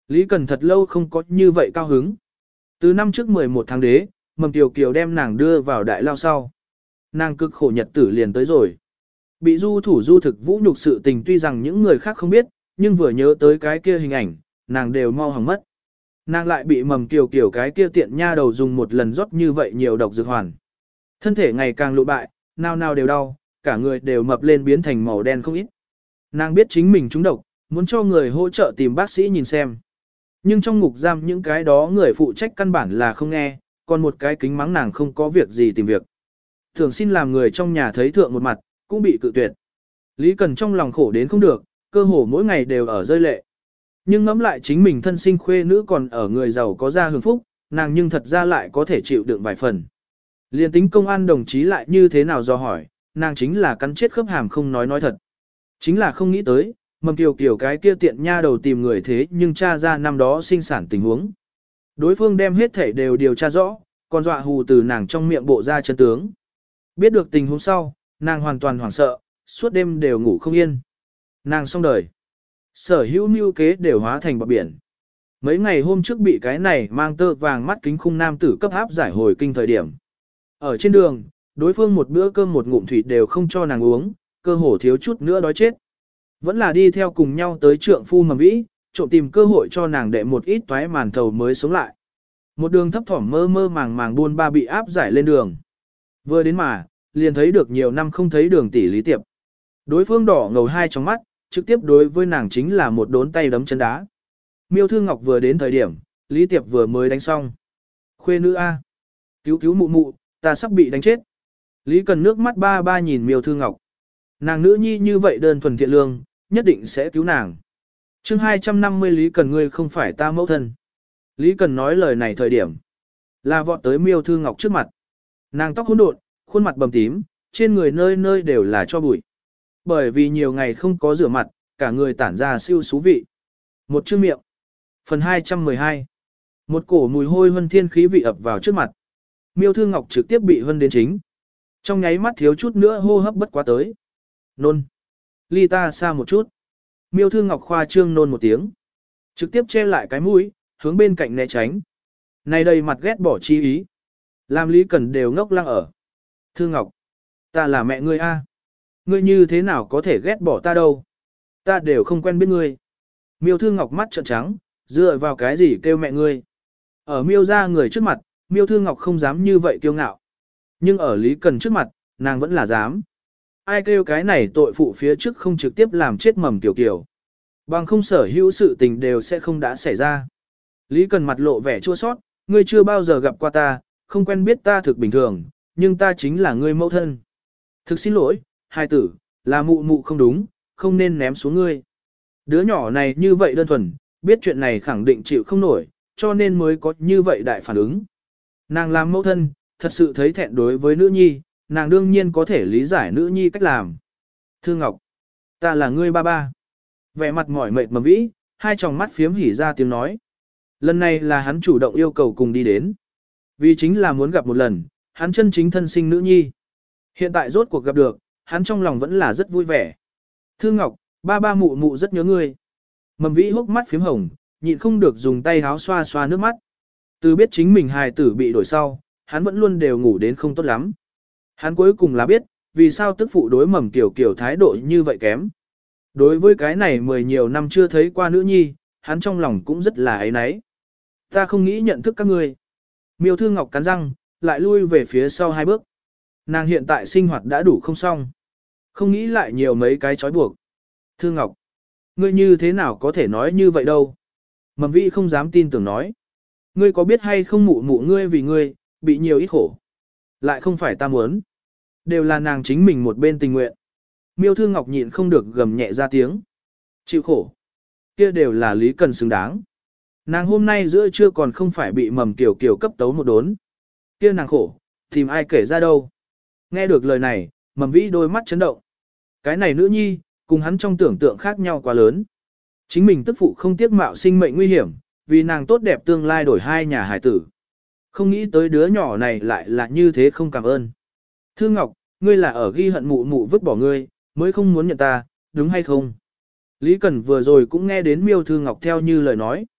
[SPEAKER 1] Lý Cần thật lâu không có như vậy cao hứng. Từ năm trước mười một tháng đế, Mầm Kiều Kiều đem nàng đưa vào đại lao sau. Nàng cực khổ nhật tử liền tới rồi. Bị du thủ du thực vũ nhục sự tình tuy rằng những người khác không biết, nhưng vừa nhớ tới cái kia hình ảnh, nàng đều mau hỏng mất. Nàng lại bị Mầm Kiều Kiều cái kia tiện nha đầu dùng một lần rót như vậy nhiều độc dược hoàn. Thân thể ngày càng lụ bại, nào nào đều đau, cả người đều mập lên biến thành màu đen không ít. Nàng biết chính mình trúng độc, muốn cho người hỗ trợ tìm bác sĩ nhìn xem. Nhưng trong ngục giam những cái đó người phụ trách căn bản là không nghe, còn một cái kính mắng nàng không có việc gì tìm việc. Thường xin làm người trong nhà thấy thượng một mặt, cũng bị cự tuyệt. Lý Cần trong lòng khổ đến không được, cơ hồ mỗi ngày đều ở rơi lệ. Nhưng ngẫm lại chính mình thân sinh khuê nữ còn ở người giàu có gia hưởng phúc, nàng nhưng thật ra lại có thể chịu đựng vài phần. Liên tính công an đồng chí lại như thế nào do hỏi, nàng chính là cắn chết khớp hàm không nói nói thật. Chính là không nghĩ tới, Mầm Kiều Kiều cái kia tiện nha đầu tìm người thế nhưng tra ra năm đó sinh sản tình huống. Đối phương đem hết thể đều điều tra rõ, còn dọa hù từ nàng trong miệng bộ ra chân tướng. Biết được tình huống sau, nàng hoàn toàn hoảng sợ, suốt đêm đều ngủ không yên. Nàng xong đời. Sở hữu mưu kế đều hóa thành bọt biển. Mấy ngày hôm trước bị cái này mang tơ vàng mắt kính khung nam tử cấp áp giải hồi kinh thời điểm. Ở trên đường, đối phương một bữa cơm một ngụm thủy đều không cho nàng uống, cơ hồ thiếu chút nữa đói chết. Vẫn là đi theo cùng nhau tới trượng phu Mầm Vĩ, trộm tìm cơ hội cho nàng đệ một ít toái màn thầu mới sống lại. Một đường thấp thỏm mơ mơ màng màng buôn ba bị áp giải lên đường. Vừa đến mà, liền thấy được nhiều năm không thấy đường tỷ Lý Tiệp. Đối phương đỏ ngầu hai trong mắt, trực tiếp đối với nàng chính là một đốn tay đấm chân đá. Miêu Thư Ngọc vừa đến thời điểm, Lý Tiệp vừa mới đánh xong. Khuê nữ A. Cứu cứu mụ mụ, ta sắp bị đánh chết. Lý Cần nước mắt ba ba nhìn Miêu Thư Ngọc. Nàng nữ nhi như vậy đơn thuần thiện lương, nhất định sẽ cứu nàng. chương hai trăm năm mươi Lý Cần ngươi không phải ta mẫu thân. Lý Cần nói lời này thời điểm. Là vọt tới Miêu Thư Ngọc trước mặt. Nàng tóc hỗn độn, khuôn mặt bầm tím, trên người nơi nơi đều là cho bụi. Bởi vì nhiều ngày không có rửa mặt, cả người tản ra siêu xú vị. Một chữ miệng. Phần hai trăm mười hai. Một cổ mùi hôi huân thiên khí vị ập vào trước mặt. Miêu Thư Ngọc trực tiếp bị huân đến chính. Trong nháy mắt thiếu chút nữa hô hấp bất quá tới. Nôn. Ly ta xa một chút. Miêu Thư Ngọc khoa trương nôn một tiếng. Trực tiếp che lại cái mũi, hướng bên cạnh né tránh. Này đây mặt ghét bỏ chi ý. Làm Lý Cần đều ngốc lăng ở. Thư Ngọc. Ta là mẹ ngươi a. Ngươi như thế nào có thể ghét bỏ ta đâu. Ta đều không quen biết ngươi. Miêu Thư Ngọc mắt trợn trắng, dựa vào cái gì kêu mẹ ngươi. Ở Miêu ra người trước mặt, Miêu Thư Ngọc không dám như vậy kiêu ngạo. Nhưng ở Lý Cần trước mặt, nàng vẫn là dám. Ai kêu cái này tội phụ phía trước không trực tiếp làm chết Mầm Kiều Kiều. Bằng không sở hữu sự tình đều sẽ không đã xảy ra. Lý Cần mặt lộ vẻ chua sót, ngươi chưa bao giờ gặp qua ta, không quen biết ta thực bình thường, nhưng ta chính là ngươi mẫu thân. Thực xin lỗi, hai tử, là mụ mụ không đúng, không nên ném xuống ngươi. Đứa nhỏ này như vậy đơn thuần, biết chuyện này khẳng định chịu không nổi, cho nên mới có như vậy đại phản ứng. Nàng làm mẫu thân, thật sự thấy thẹn đối với nữ nhi, nàng đương nhiên có thể lý giải nữ nhi cách làm. Thư Ngọc, ta là ngươi ba ba. Vẻ mặt mỏi mệt Mầm Vĩ, hai tròng mắt phiếm hỉ ra tiếng nói. Lần này là hắn chủ động yêu cầu cùng đi đến. Vì chính là muốn gặp một lần, hắn chân chính thân sinh nữ nhi. Hiện tại rốt cuộc gặp được, hắn trong lòng vẫn là rất vui vẻ. Thư Ngọc, ba ba mụ mụ rất nhớ ngươi. Mầm Vĩ hốc mắt phiếm hồng, nhịn không được dùng tay háo xoa xoa nước mắt. Từ biết chính mình hài tử bị đổi sau, hắn vẫn luôn đều ngủ đến không tốt lắm. Hắn cuối cùng là biết, vì sao tức phụ đối Mầm Kiều Kiều thái độ như vậy kém. Đối với cái này mười nhiều năm chưa thấy qua nữ nhi, hắn trong lòng cũng rất là ấy náy. Ta không nghĩ nhận thức các ngươi. Miêu Thư Ngọc cắn răng, lại lui về phía sau hai bước. Nàng hiện tại sinh hoạt đã đủ không xong. Không nghĩ lại nhiều mấy cái trói buộc. Thư Ngọc, ngươi như thế nào có thể nói như vậy đâu. Mầm Vĩ không dám tin tưởng nói. Ngươi có biết hay không mụ mụ ngươi vì ngươi, bị nhiều ít khổ. Lại không phải ta muốn. Đều là nàng chính mình một bên tình nguyện. Miêu Thư Ngọc nhịn không được gầm nhẹ ra tiếng. Chịu khổ. Kia đều là Lý Cần xứng đáng. Nàng hôm nay giữa trưa còn không phải bị Mầm Kiều Kiều cấp tấu một đốn. Kia nàng khổ, tìm ai kể ra đâu. Nghe được lời này, Mầm Vĩ đôi mắt chấn động. Cái này nữ nhi, cùng hắn trong tưởng tượng khác nhau quá lớn. Chính mình tức phụ không tiếc mạo sinh mệnh nguy hiểm, vì nàng tốt đẹp tương lai đổi hai nhà hải tử. Không nghĩ tới đứa nhỏ này lại là như thế không cảm ơn. Thư Ngọc, ngươi là ở ghi hận mụ mụ vứt bỏ ngươi, mới không muốn nhận ta, đúng hay không? Lý Cẩn vừa rồi cũng nghe đến Miêu Thư Ngọc theo như lời nói.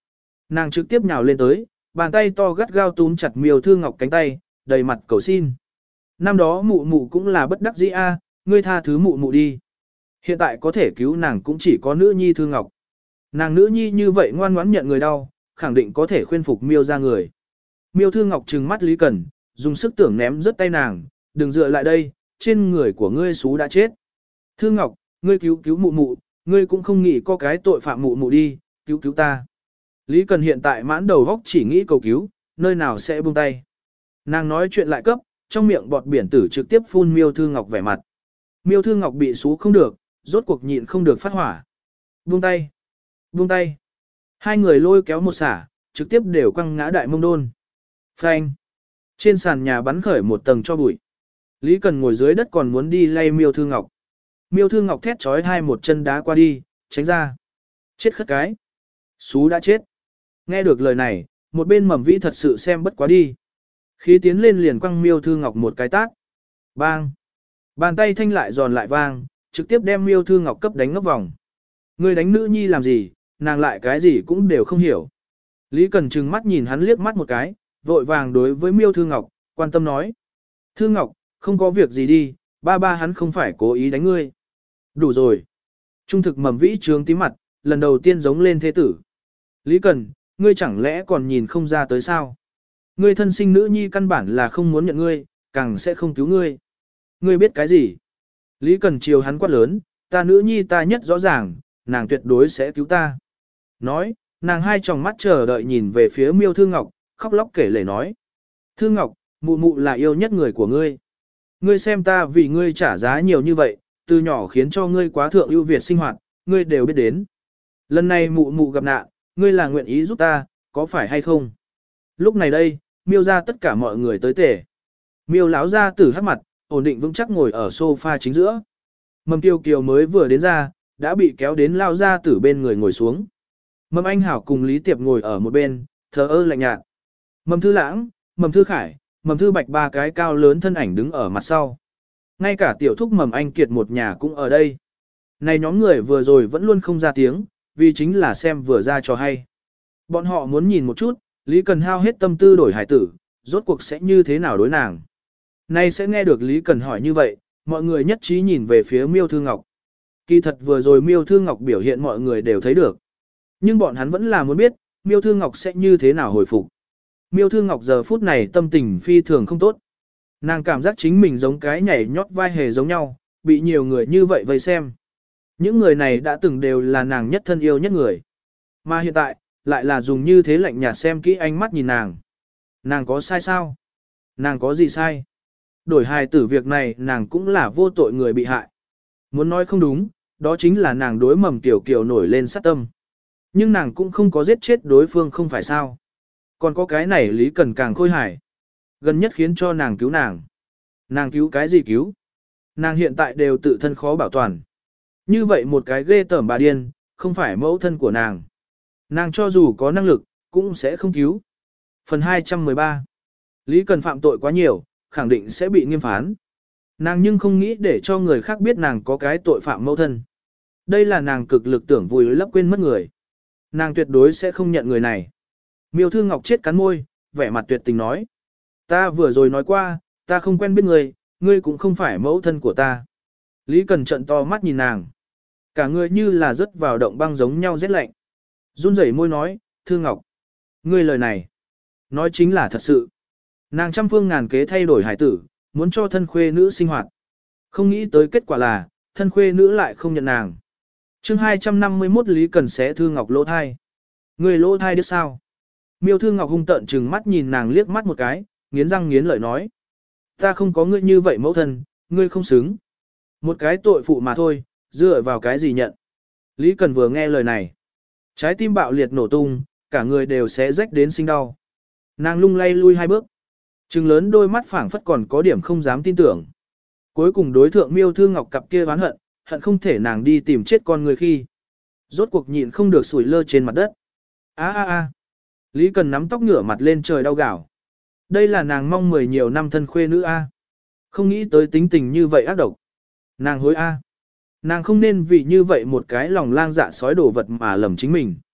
[SPEAKER 1] Nàng trực tiếp nhào lên tới, bàn tay to gắt gao túm chặt Miêu Thư Ngọc cánh tay, đầy mặt cầu xin. Năm đó mụ mụ cũng là bất đắc dĩ a, ngươi tha thứ mụ mụ đi. Hiện tại có thể cứu nàng cũng chỉ có nữ nhi Thư Ngọc. Nàng nữ nhi như vậy ngoan ngoãn nhận người đau, khẳng định có thể khuyên phục Miêu ra người. Miêu Thư Ngọc trừng mắt Lý Cần, dùng sức tưởng ném rớt tay nàng, đừng dựa lại đây, trên người của ngươi xú đã chết. Thư Ngọc, ngươi cứu cứu mụ mụ, ngươi cũng không nghĩ có cái tội phạm mụ mụ đi, cứu cứu ta. Lý Cần hiện tại mãn đầu góc chỉ nghĩ cầu cứu, nơi nào sẽ buông tay. Nàng nói chuyện lại cấp, trong miệng bọt biển tử trực tiếp phun Miêu Thư Ngọc vẻ mặt. Miêu Thư Ngọc bị xú không được, rốt cuộc nhịn không được phát hỏa. Buông tay, buông tay. Hai người lôi kéo một xả, trực tiếp đều quăng ngã đại mông đôn. Phanh. Trên sàn nhà bắn khởi một tầng cho bụi. Lý Cần ngồi dưới đất còn muốn đi lay Miêu Thư Ngọc. Miêu Thư Ngọc thét trói hai một chân đá qua đi, tránh ra. Chết khất cái. Xú đã chết. Nghe được lời này, một bên Mầm Vĩ thật sự xem bất quá đi. Khí tiến lên liền quăng Miêu Thư Ngọc một cái tát. Bang. Bàn tay thanh lại giòn lại vang, trực tiếp đem Miêu Thư Ngọc cấp đánh ngốc vòng. Người đánh nữ nhi làm gì, nàng lại cái gì cũng đều không hiểu. Lý Cần trừng mắt nhìn hắn liếc mắt một cái, vội vàng đối với Miêu Thư Ngọc, quan tâm nói. Thư Ngọc, không có việc gì đi, ba ba hắn không phải cố ý đánh ngươi. Đủ rồi. Trung thực Mầm Vĩ trướng tí mặt, lần đầu tiên giống lên thế tử. Lý Cần, ngươi chẳng lẽ còn nhìn không ra tới sao? Ngươi thân sinh nữ nhi căn bản là không muốn nhận ngươi, càng sẽ không cứu ngươi. Ngươi biết cái gì? Lý Cần chiều hắn quát lớn, ta nữ nhi ta nhất rõ ràng, nàng tuyệt đối sẽ cứu ta. Nói, nàng hai tròng mắt chờ đợi nhìn về phía Miêu Thư Ngọc, khóc lóc kể lể nói. Thư Ngọc, mụ mụ là yêu nhất người của ngươi. Ngươi xem ta vì ngươi trả giá nhiều như vậy, từ nhỏ khiến cho ngươi quá thượng ưu việt sinh hoạt, ngươi đều biết đến. Lần này mụ mụ gặp nạn, ngươi là nguyện ý giúp ta, có phải hay không? Lúc này đây, Miêu ra tất cả mọi người tới tề. Miêu lão ra tử hắc mặt, ổn định vững chắc ngồi ở sofa chính giữa. Mầm Tiêu Kiều mới vừa đến ra, đã bị kéo đến lao ra tử bên người ngồi xuống. Mầm Anh Hảo cùng Lý Tiệp ngồi ở một bên, thờ ơ lạnh nhạt. Mầm Thư Lãng, Mầm Thư Khải, Mầm Thư Bạch ba cái cao lớn thân ảnh đứng ở mặt sau. Ngay cả tiểu thúc Mầm Anh Kiệt một nhà cũng ở đây. Này nhóm người vừa rồi vẫn luôn không ra tiếng, vì chính là xem vừa ra cho hay. Bọn họ muốn nhìn một chút, Lý Cần hao hết tâm tư đổi hải tử, rốt cuộc sẽ như thế nào đối nàng. Nay sẽ nghe được Lý Cần hỏi như vậy, mọi người nhất trí nhìn về phía Miêu Thư Ngọc. Kỳ thật vừa rồi Miêu Thư Ngọc biểu hiện mọi người đều thấy được. Nhưng bọn hắn vẫn là muốn biết, Miêu Thư Ngọc sẽ như thế nào hồi phục. Miêu Thư Ngọc giờ phút này tâm tình phi thường không tốt. Nàng cảm giác chính mình giống cái nhảy nhót vai hề giống nhau, bị nhiều người như vậy vây xem. Những người này đã từng đều là nàng nhất thân yêu nhất người. Mà hiện tại, lại là dùng như thế lạnh nhạt xem kỹ ánh mắt nhìn nàng. Nàng có sai sao? Nàng có gì sai? Đổi hài tử việc này nàng cũng là vô tội người bị hại. Muốn nói không đúng, đó chính là nàng đối Mầm Tiểu Kiều nổi lên sát tâm. Nhưng nàng cũng không có giết chết đối phương không phải sao. Còn có cái này Lý Cần càng khôi hài. Gần nhất khiến cho nàng cứu nàng. Nàng cứu cái gì cứu? Nàng hiện tại đều tự thân khó bảo toàn. Như vậy một cái ghê tởm bà điên, không phải mẫu thân của nàng. Nàng cho dù có năng lực, cũng sẽ không cứu. Phần hai trăm mười ba. Lý Cần phạm tội quá nhiều, khẳng định sẽ bị nghiêm phán. Nàng nhưng không nghĩ để cho người khác biết nàng có cái tội phạm mẫu thân. Đây là nàng cực lực tưởng vùi lấp quên mất người. Nàng tuyệt đối sẽ không nhận người này. Miêu Thư Ngọc chết cắn môi, vẻ mặt tuyệt tình nói. Ta vừa rồi nói qua, ta không quen biết người, ngươi cũng không phải mẫu thân của ta. Lý Cần trận to mắt nhìn nàng. Cả người như là rớt vào động băng giống nhau rét lạnh. Run rẩy môi nói, Thư Ngọc. Ngươi lời này, nói chính là thật sự. Nàng trăm phương ngàn kế thay đổi hải tử, muốn cho thân khuê nữ sinh hoạt. Không nghĩ tới kết quả là, thân khuê nữ lại không nhận nàng. chương hai trăm năm mươi mốt Lý Cần xé Thư Ngọc lỗ thai. Người lỗ thai đứa sao? Miêu Thư Ngọc hung tợn trừng mắt nhìn nàng liếc mắt một cái, nghiến răng nghiến lợi nói. Ta không có ngươi như vậy mẫu thân, ngươi không xứng. Một cái tội phụ mà thôi, dựa vào cái gì nhận. Lý Cần vừa nghe lời này. Trái tim bạo liệt nổ tung, cả người đều sẽ rách đến sinh đau. Nàng lung lay lui hai bước. Trừng lớn đôi mắt phảng phất còn có điểm không dám tin tưởng. Cuối cùng đối thượng Miêu Thư Ngọc cặp kia oán hận, hận không thể nàng đi tìm chết con người khi. Rốt cuộc nhịn không được sủi lơ trên mặt đất. A a a. Lý Cần nắm tóc ngửa mặt lên trời đau gào. Đây là nàng mong mười nhiều năm thân khuê nữ a. Không nghĩ tới tính tình như vậy ác độc. Nàng hối a. Nàng không nên vì như vậy một cái lòng lang dạ sói đổ vật mà lầm chính mình.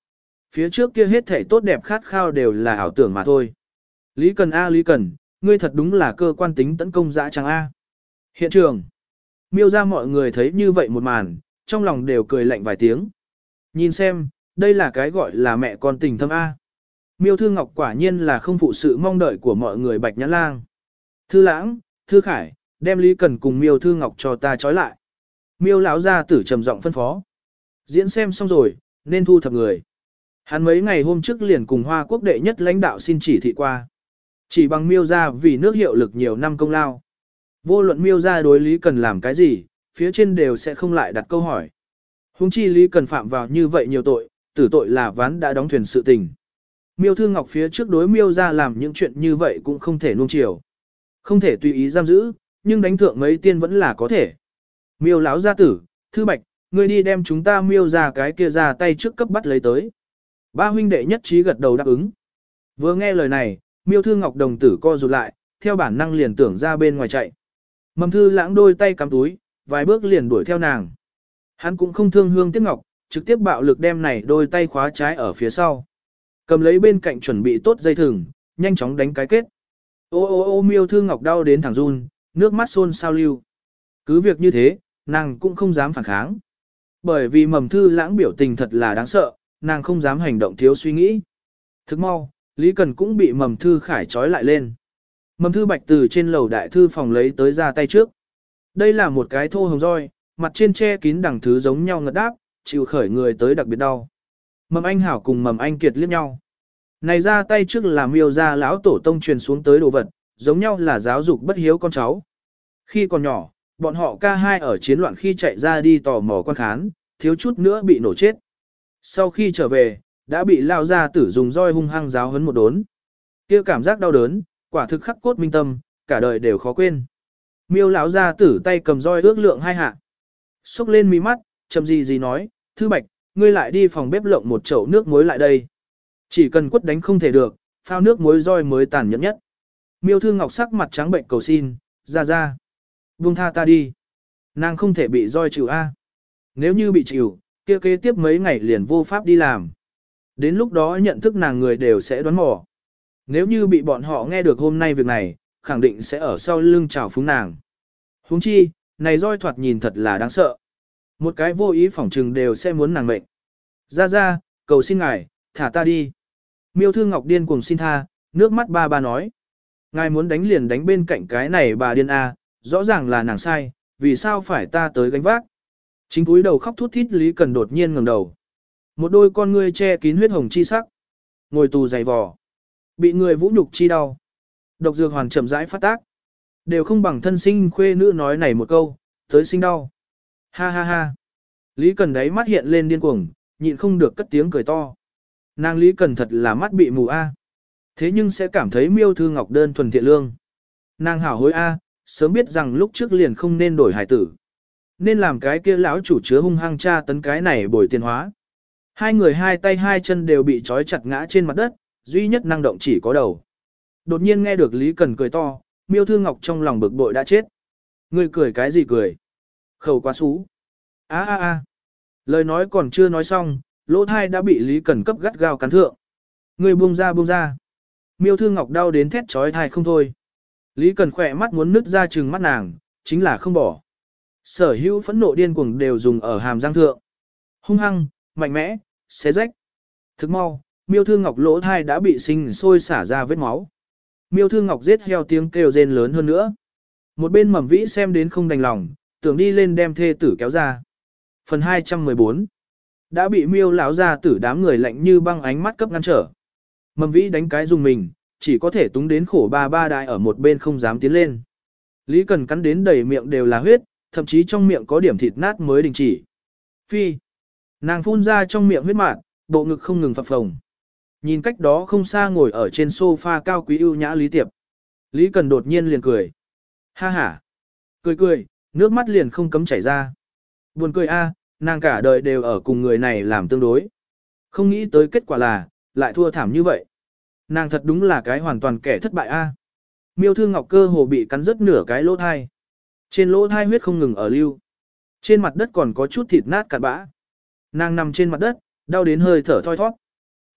[SPEAKER 1] Phía trước kia hết thể tốt đẹp khát khao đều là ảo tưởng mà thôi. Lý Cần A Lý Cần, ngươi thật đúng là cơ quan tính tấn công dã tràng A. Hiện trường. Miêu ra mọi người thấy như vậy một màn, trong lòng đều cười lạnh vài tiếng. Nhìn xem, đây là cái gọi là mẹ con tình thâm A. Miêu Thư Ngọc quả nhiên là không phụ sự mong đợi của mọi người Bạch Nhã Lang. Thư Lãng, Thư Khải, đem Lý Cần cùng Miêu Thư Ngọc cho ta trói lại. Miêu lão gia tử trầm giọng phân phó. Diễn xem xong rồi, nên thu thập người. Hắn mấy ngày hôm trước liền cùng Hoa Quốc đệ nhất lãnh đạo xin chỉ thị qua. Chỉ bằng Miêu gia vì nước hiệu lực nhiều năm công lao. Vô luận Miêu gia đối Lý Cần làm cái gì, phía trên đều sẽ không lại đặt câu hỏi. Huống chi Lý Cần phạm vào như vậy nhiều tội, tử tội là ván đã đóng thuyền sự tình. Miêu Thư Ngọc phía trước đối Miêu gia làm những chuyện như vậy cũng không thể nuông chiều. Không thể tùy ý giam giữ, nhưng đánh thượng mấy tiên vẫn là có thể. Miêu lão gia tử, Thư Bạch, ngươi đi đem chúng ta Miêu gia cái kia ra tay trước cấp bắt lấy tới. Ba huynh đệ nhất trí gật đầu đáp ứng. Vừa nghe lời này, Miêu Thư Ngọc đồng tử co rụt lại, theo bản năng liền tưởng ra bên ngoài chạy. Mầm Thư Lãng đôi tay cắm túi, vài bước liền đuổi theo nàng. Hắn cũng không thương hương tiếc ngọc, trực tiếp bạo lực đem này đôi tay khóa trái ở phía sau. Cầm lấy bên cạnh chuẩn bị tốt dây thừng, nhanh chóng đánh cái kết. Ô ô ô Miêu Thư Ngọc đau đến thẳng run, nước mắt xôn sao lưu. Cứ việc như thế, nàng cũng không dám phản kháng. Bởi vì Mầm Thư Lãng biểu tình thật là đáng sợ, nàng không dám hành động thiếu suy nghĩ. Thức mau, Lý Cần cũng bị Mầm Thư Khải trói lại lên. Mầm Thư Bạch từ trên lầu đại thư phòng lấy tới ra tay trước. Đây là một cái thô hồng roi, mặt trên che kín đằng thứ giống nhau ngật đáp, chịu khởi người tới đặc biệt đau. Mầm Anh Hảo cùng Mầm Anh Kiệt liếc nhau. Này ra tay trước là Miêu gia lão tổ tông truyền xuống tới đồ vật, giống nhau là giáo dục bất hiếu con cháu. Khi còn nhỏ, bọn họ ca hai ở chiến loạn khi chạy ra đi tò mò quan khán, thiếu chút nữa bị nổ chết. Sau khi trở về, đã bị lao gia tử dùng roi hung hăng giáo huấn một đốn. Kia cảm giác đau đớn, quả thực khắc cốt minh tâm, cả đời đều khó quên. Miêu lão gia tử tay cầm roi ước lượng hai hạ. Xúc lên mí mắt, chậm gì gì nói, Thư Bạch, ngươi lại đi phòng bếp lộng một chậu nước muối lại đây. Chỉ cần quất đánh không thể được, phao nước muối roi mới tàn nhẫn nhất. Miêu Thư Ngọc sắc mặt trắng bệnh cầu xin, ra ra. Buông tha ta đi. Nàng không thể bị roi chịu a. Nếu như bị chịu, kia kế tiếp mấy ngày liền vô pháp đi làm. Đến lúc đó nhận thức nàng người đều sẽ đoán mò. Nếu như bị bọn họ nghe được hôm nay việc này, khẳng định sẽ ở sau lưng chào phúng nàng. Huống chi, này roi thoạt nhìn thật là đáng sợ. Một cái vô ý phỏng trừng đều sẽ muốn nàng mệnh. Ra ra, cầu xin ngài, thả ta đi. Miêu Thư Ngọc điên cuồng xin tha, nước mắt ba ba nói. Ngài muốn đánh liền đánh bên cạnh cái này bà điên a, rõ ràng là nàng sai, vì sao phải ta tới gánh vác. Chính cúi đầu khóc thút thít Lý Cần đột nhiên ngẩng đầu. Một đôi con ngươi che kín huyết hồng chi sắc. Ngồi tù dày vò. Bị người vũ nhục chi đau. Độc dược hoàn chậm rãi phát tác. Đều không bằng thân sinh khuê nữ nói này một câu, tới sinh đau. Ha ha ha. Lý Cần đấy mắt hiện lên điên cuồng, nhịn không được cất tiếng cười to. Nàng Lý Cần thật là mắt bị mù a. Thế nhưng sẽ cảm thấy Miêu Thư Ngọc đơn thuần thiện lương. Nàng hảo hối a, sớm biết rằng lúc trước liền không nên đổi hải tử. Nên làm cái kia lão chủ chứa hung hăng tra tấn cái này bồi tiền hóa. Hai người hai tay hai chân đều bị trói chặt ngã trên mặt đất, duy nhất năng động chỉ có đầu. Đột nhiên nghe được Lý Cần cười to, Miêu Thư Ngọc trong lòng bực bội đã chết. Ngươi cười cái gì cười? Khẩu quá xú. A a a. Lời nói còn chưa nói xong, lỗ thai đã bị Lý Cần cấp gắt gao cắn thượng. Ngươi buông ra buông ra. Miêu Thư Ngọc đau đến thét trói thai không thôi. Lý Cần khỏe mắt muốn nứt ra trừng mắt nàng, chính là không bỏ. Sở hữu phẫn nộ điên cuồng đều dùng ở hàm răng thượng. Hung hăng, mạnh mẽ, xé rách. Thức mau, Miêu Thư Ngọc lỗ thai đã bị sinh sôi xả ra vết máu. Miêu Thư Ngọc giết heo tiếng kêu rên lớn hơn nữa. Một bên Mầm Vĩ xem đến không đành lòng, tưởng đi lên đem thê tử kéo ra. Phần hai trăm mười bốn đã bị Miêu lão gia tử đám người lạnh như băng ánh mắt cấp ngăn trở. Mầm Vĩ đánh cái dùng mình, chỉ có thể túng đến khổ ba ba đại ở một bên không dám tiến lên. Lý Cần cắn đến đầy miệng đều là huyết, thậm chí trong miệng có điểm thịt nát mới đình chỉ. Phi. Nàng phun ra trong miệng huyết mạt, bộ ngực không ngừng phập phồng. Nhìn cách đó không xa ngồi ở trên sofa cao quý ưu nhã Lý Tiệp. Lý Cần đột nhiên liền cười. Ha ha. Cười cười, nước mắt liền không cấm chảy ra. Buồn cười a, nàng cả đời đều ở cùng người này làm tương đối. Không nghĩ tới kết quả là, lại thua thảm như vậy. Nàng thật đúng là cái hoàn toàn kẻ thất bại a. Miêu Thư Ngọc cơ hồ bị cắn rớt nửa cái lỗ thai. Trên lỗ thai huyết không ngừng ở lưu. Trên mặt đất còn có chút thịt nát cặn bã. Nàng nằm trên mặt đất, đau đến hơi thở thoi thoát.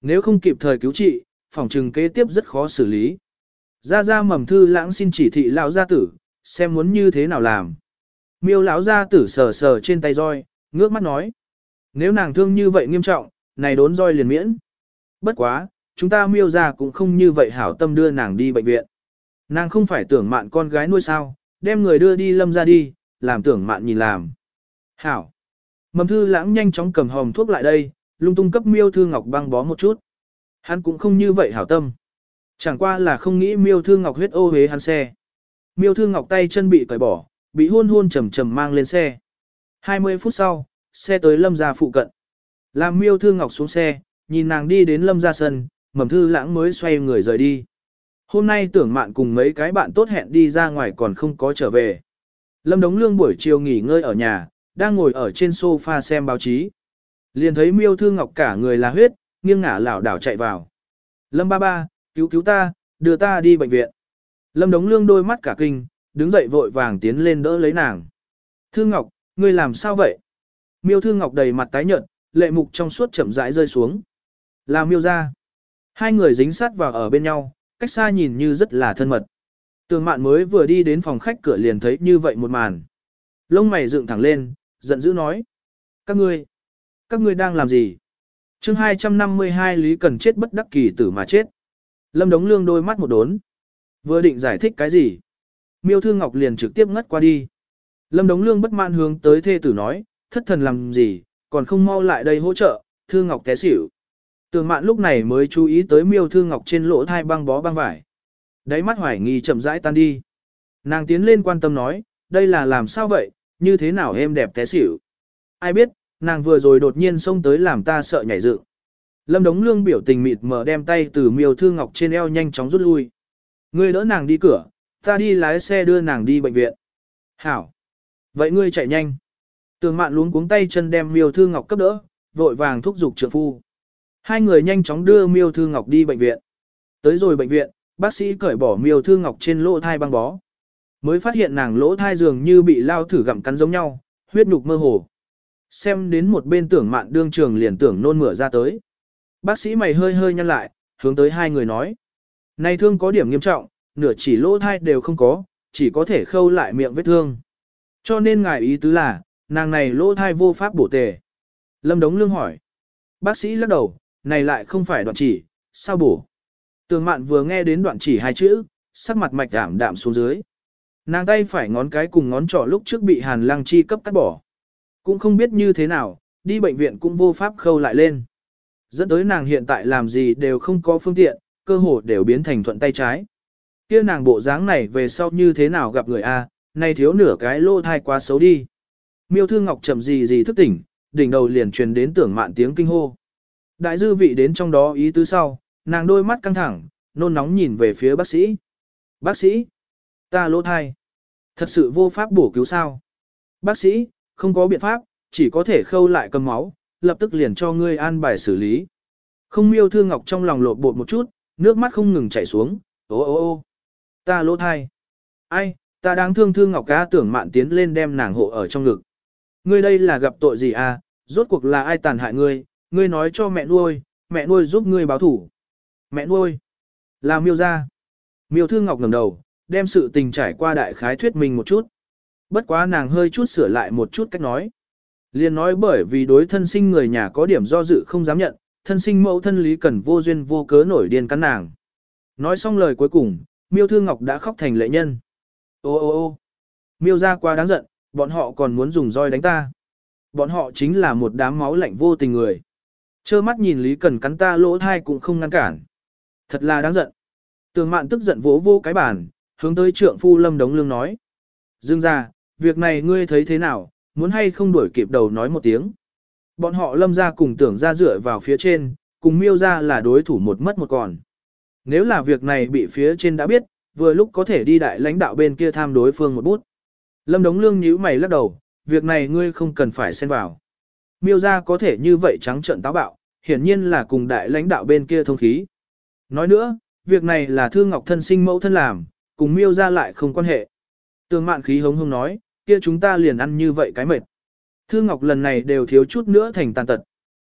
[SPEAKER 1] Nếu không kịp thời cứu trị, phòng trừng kế tiếp rất khó xử lý. Ra ra mầm thư lãng xin chỉ thị lão gia tử, xem muốn như thế nào làm. Miêu lão gia tử sờ sờ trên tay roi, ngước mắt nói. Nếu nàng thương như vậy nghiêm trọng, này đốn roi liền miễn. Bất quá, chúng ta miêu ra cũng không như vậy hảo tâm đưa nàng đi bệnh viện. Nàng không phải tưởng mạn con gái nuôi sao, đem người đưa đi lâm ra đi, làm tưởng mạn nhìn làm. Hảo. Mầm thư lãng nhanh chóng cầm hòm thuốc lại đây, lung tung cấp miêu thư ngọc băng bó một chút. Hắn cũng không như vậy hảo tâm. Chẳng qua là không nghĩ miêu thư ngọc huyết ô hế hắn xe. Miêu thư ngọc tay chân bị cởi bỏ, bị hôn hôn trầm trầm mang lên xe. hai mươi phút sau, xe tới lâm gia phụ cận. Làm miêu thư ngọc xuống xe, nhìn nàng đi đến lâm gia sân, mầm thư lãng mới xoay người rời đi. Hôm nay tưởng mạn cùng mấy cái bạn tốt hẹn đi ra ngoài còn không có trở về. Lâm Đống Lương buổi chiều nghỉ ngơi ở nhà, đang ngồi ở trên sofa xem báo chí. Liền thấy miêu thư ngọc cả người là huyết, nghiêng ngả lảo đảo chạy vào. Lâm ba ba, cứu cứu ta, đưa ta đi bệnh viện. Lâm Đống Lương đôi mắt cả kinh, đứng dậy vội vàng tiến lên đỡ lấy nàng. Thư Ngọc, ngươi làm sao vậy? Miêu Thư Ngọc đầy mặt tái nhợt, lệ mục trong suốt chậm rãi rơi xuống. Là miêu ra. Hai người dính sát vào ở bên nhau, cách xa nhìn như rất là thân mật. Tường Mạn mới vừa đi đến phòng khách cửa liền thấy như vậy một màn. Lông mày dựng thẳng lên, giận dữ nói. Các ngươi, các ngươi đang làm gì? chương hai trăm năm mươi hai Lý Cần chết bất đắc kỳ tử mà chết. Lâm Đống Lương đôi mắt một đốn. Vừa định giải thích cái gì? Miêu Thư Ngọc liền trực tiếp ngất qua đi. Lâm Đống Lương bất mãn hướng tới thê tử nói, thất thần làm gì, còn không mau lại đây hỗ trợ, Thư Ngọc té xỉu. Tường Mạn lúc này mới chú ý tới Miêu Thư Ngọc trên lỗ thai băng bó băng vải. Đáy mắt hoài nghi chậm rãi tan đi. Nàng tiến lên quan tâm nói, đây là làm sao vậy, như thế nào êm đẹp té xỉu. Ai biết, nàng vừa rồi đột nhiên xông tới làm ta sợ nhảy dựng. Lâm Đống Lương biểu tình mịt mờ đem tay từ Miêu Thư Ngọc trên eo nhanh chóng rút lui. Ngươi đỡ nàng đi cửa, ta đi lái xe đưa nàng đi bệnh viện. Hảo. Vậy ngươi chạy nhanh. Tường Mạn luống cuống tay chân đem Miêu Thư Ngọc cấp đỡ, vội vàng thúc giục trượng phu. Hai người nhanh chóng đưa Miêu Thư Ngọc đi bệnh viện. Tới rồi bệnh viện, bác sĩ cởi bỏ Miêu Thư Ngọc trên lỗ thai băng bó. Mới phát hiện nàng lỗ thai dường như bị lao thử gặm cắn giống nhau, huyết nhục mơ hồ. Xem đến một bên Tưởng Mạn đương trường liền tưởng nôn mửa ra tới. Bác sĩ mày hơi hơi nhăn lại, hướng tới hai người nói. Này thương có điểm nghiêm trọng, nửa chỉ lỗ thai đều không có, chỉ có thể khâu lại miệng vết thương. Cho nên ngài ý tứ là, nàng này lỗ thai vô pháp bổ tề. Lâm Đống Lương hỏi. Bác sĩ lắc đầu, này lại không phải đoạn chỉ, sao bổ? Tường Mạn vừa nghe đến đoạn chỉ hai chữ, sắc mặt mạch đảm đạm xuống dưới. Nàng tay phải ngón cái cùng ngón trỏ lúc trước bị Hàn Lăng Chi cấp cắt bỏ. Cũng không biết như thế nào, đi bệnh viện cũng vô pháp khâu lại lên. Dẫn tới nàng hiện tại làm gì đều không có phương tiện, cơ hồ đều biến thành thuận tay trái. Kia nàng bộ dáng này về sau như thế nào gặp người A, này thiếu nửa cái lỗ thai quá xấu đi. Miêu Thư Ngọc chậm gì gì thức tỉnh, đỉnh đầu liền truyền đến Tưởng Mạn tiếng kinh hô. Đại dư vị đến trong đó ý tứ sau, nàng đôi mắt căng thẳng, nôn nóng nhìn về phía bác sĩ. Bác sĩ, ta lỗ thai, thật sự vô pháp bổ cứu sao? Bác sĩ, không có biện pháp, chỉ có thể khâu lại cầm máu, lập tức liền cho ngươi an bài xử lý. Không. Miêu Thư Ngọc trong lòng lột bột một chút, nước mắt không ngừng chảy xuống, ô ô ô, ta lỗ thai. Ai, ta đáng thương Thư Ngọc cá. Tưởng Mạn tiến lên đem nàng hộ ở trong ngực. Ngươi đây là gặp tội gì à, rốt cuộc là ai tàn hại ngươi, ngươi nói cho mẹ nuôi, mẹ nuôi giúp ngươi báo thủ. Mẹ nuôi, là Miêu gia. Miêu Thư Ngọc ngẩng đầu, đem sự tình trải qua đại khái thuyết minh một chút. Bất quá nàng hơi chút sửa lại một chút cách nói. Liên nói bởi vì đối thân sinh người nhà có điểm do dự không dám nhận, thân sinh mẫu thân Lý Cần vô duyên vô cớ nổi điên cắn nàng. Nói xong lời cuối cùng, Miêu Thư Ngọc đã khóc thành lệ nhân. Ô ô ô, Miêu gia quá đáng giận, bọn họ còn muốn dùng roi đánh ta. Bọn họ chính là một đám máu lạnh vô tình người. Trơ mắt nhìn Lý Cần cắn ta lỗ thai cũng không ngăn cản. Thật là đáng giận. Tường Mạn tức giận vỗ vô cái bàn, hướng tới trượng phu Lâm Đống Lương nói. Dương gia, việc này ngươi thấy thế nào, muốn hay không đuổi kịp đầu nói một tiếng. Bọn họ Lâm gia cùng Tưởng gia dựa vào phía trên, cùng Miêu gia là đối thủ một mất một còn. Nếu là việc này bị phía trên đã biết, vừa lúc có thể đi đại lãnh đạo bên kia tham đối phương một bút. Lâm Đống Lương nhíu mày lắc đầu, việc này ngươi không cần phải xen vào. Miêu gia có thể như vậy trắng trợn táo bạo, hiển nhiên là cùng đại lãnh đạo bên kia thông khí. Nói nữa, việc này là Thư Ngọc thân sinh mẫu thân làm, cùng Miêu gia lại không quan hệ. Tường Mạn khí hống hống nói, kia chúng ta liền ăn như vậy cái mệt. Thư Ngọc lần này đều thiếu chút nữa thành tàn tật.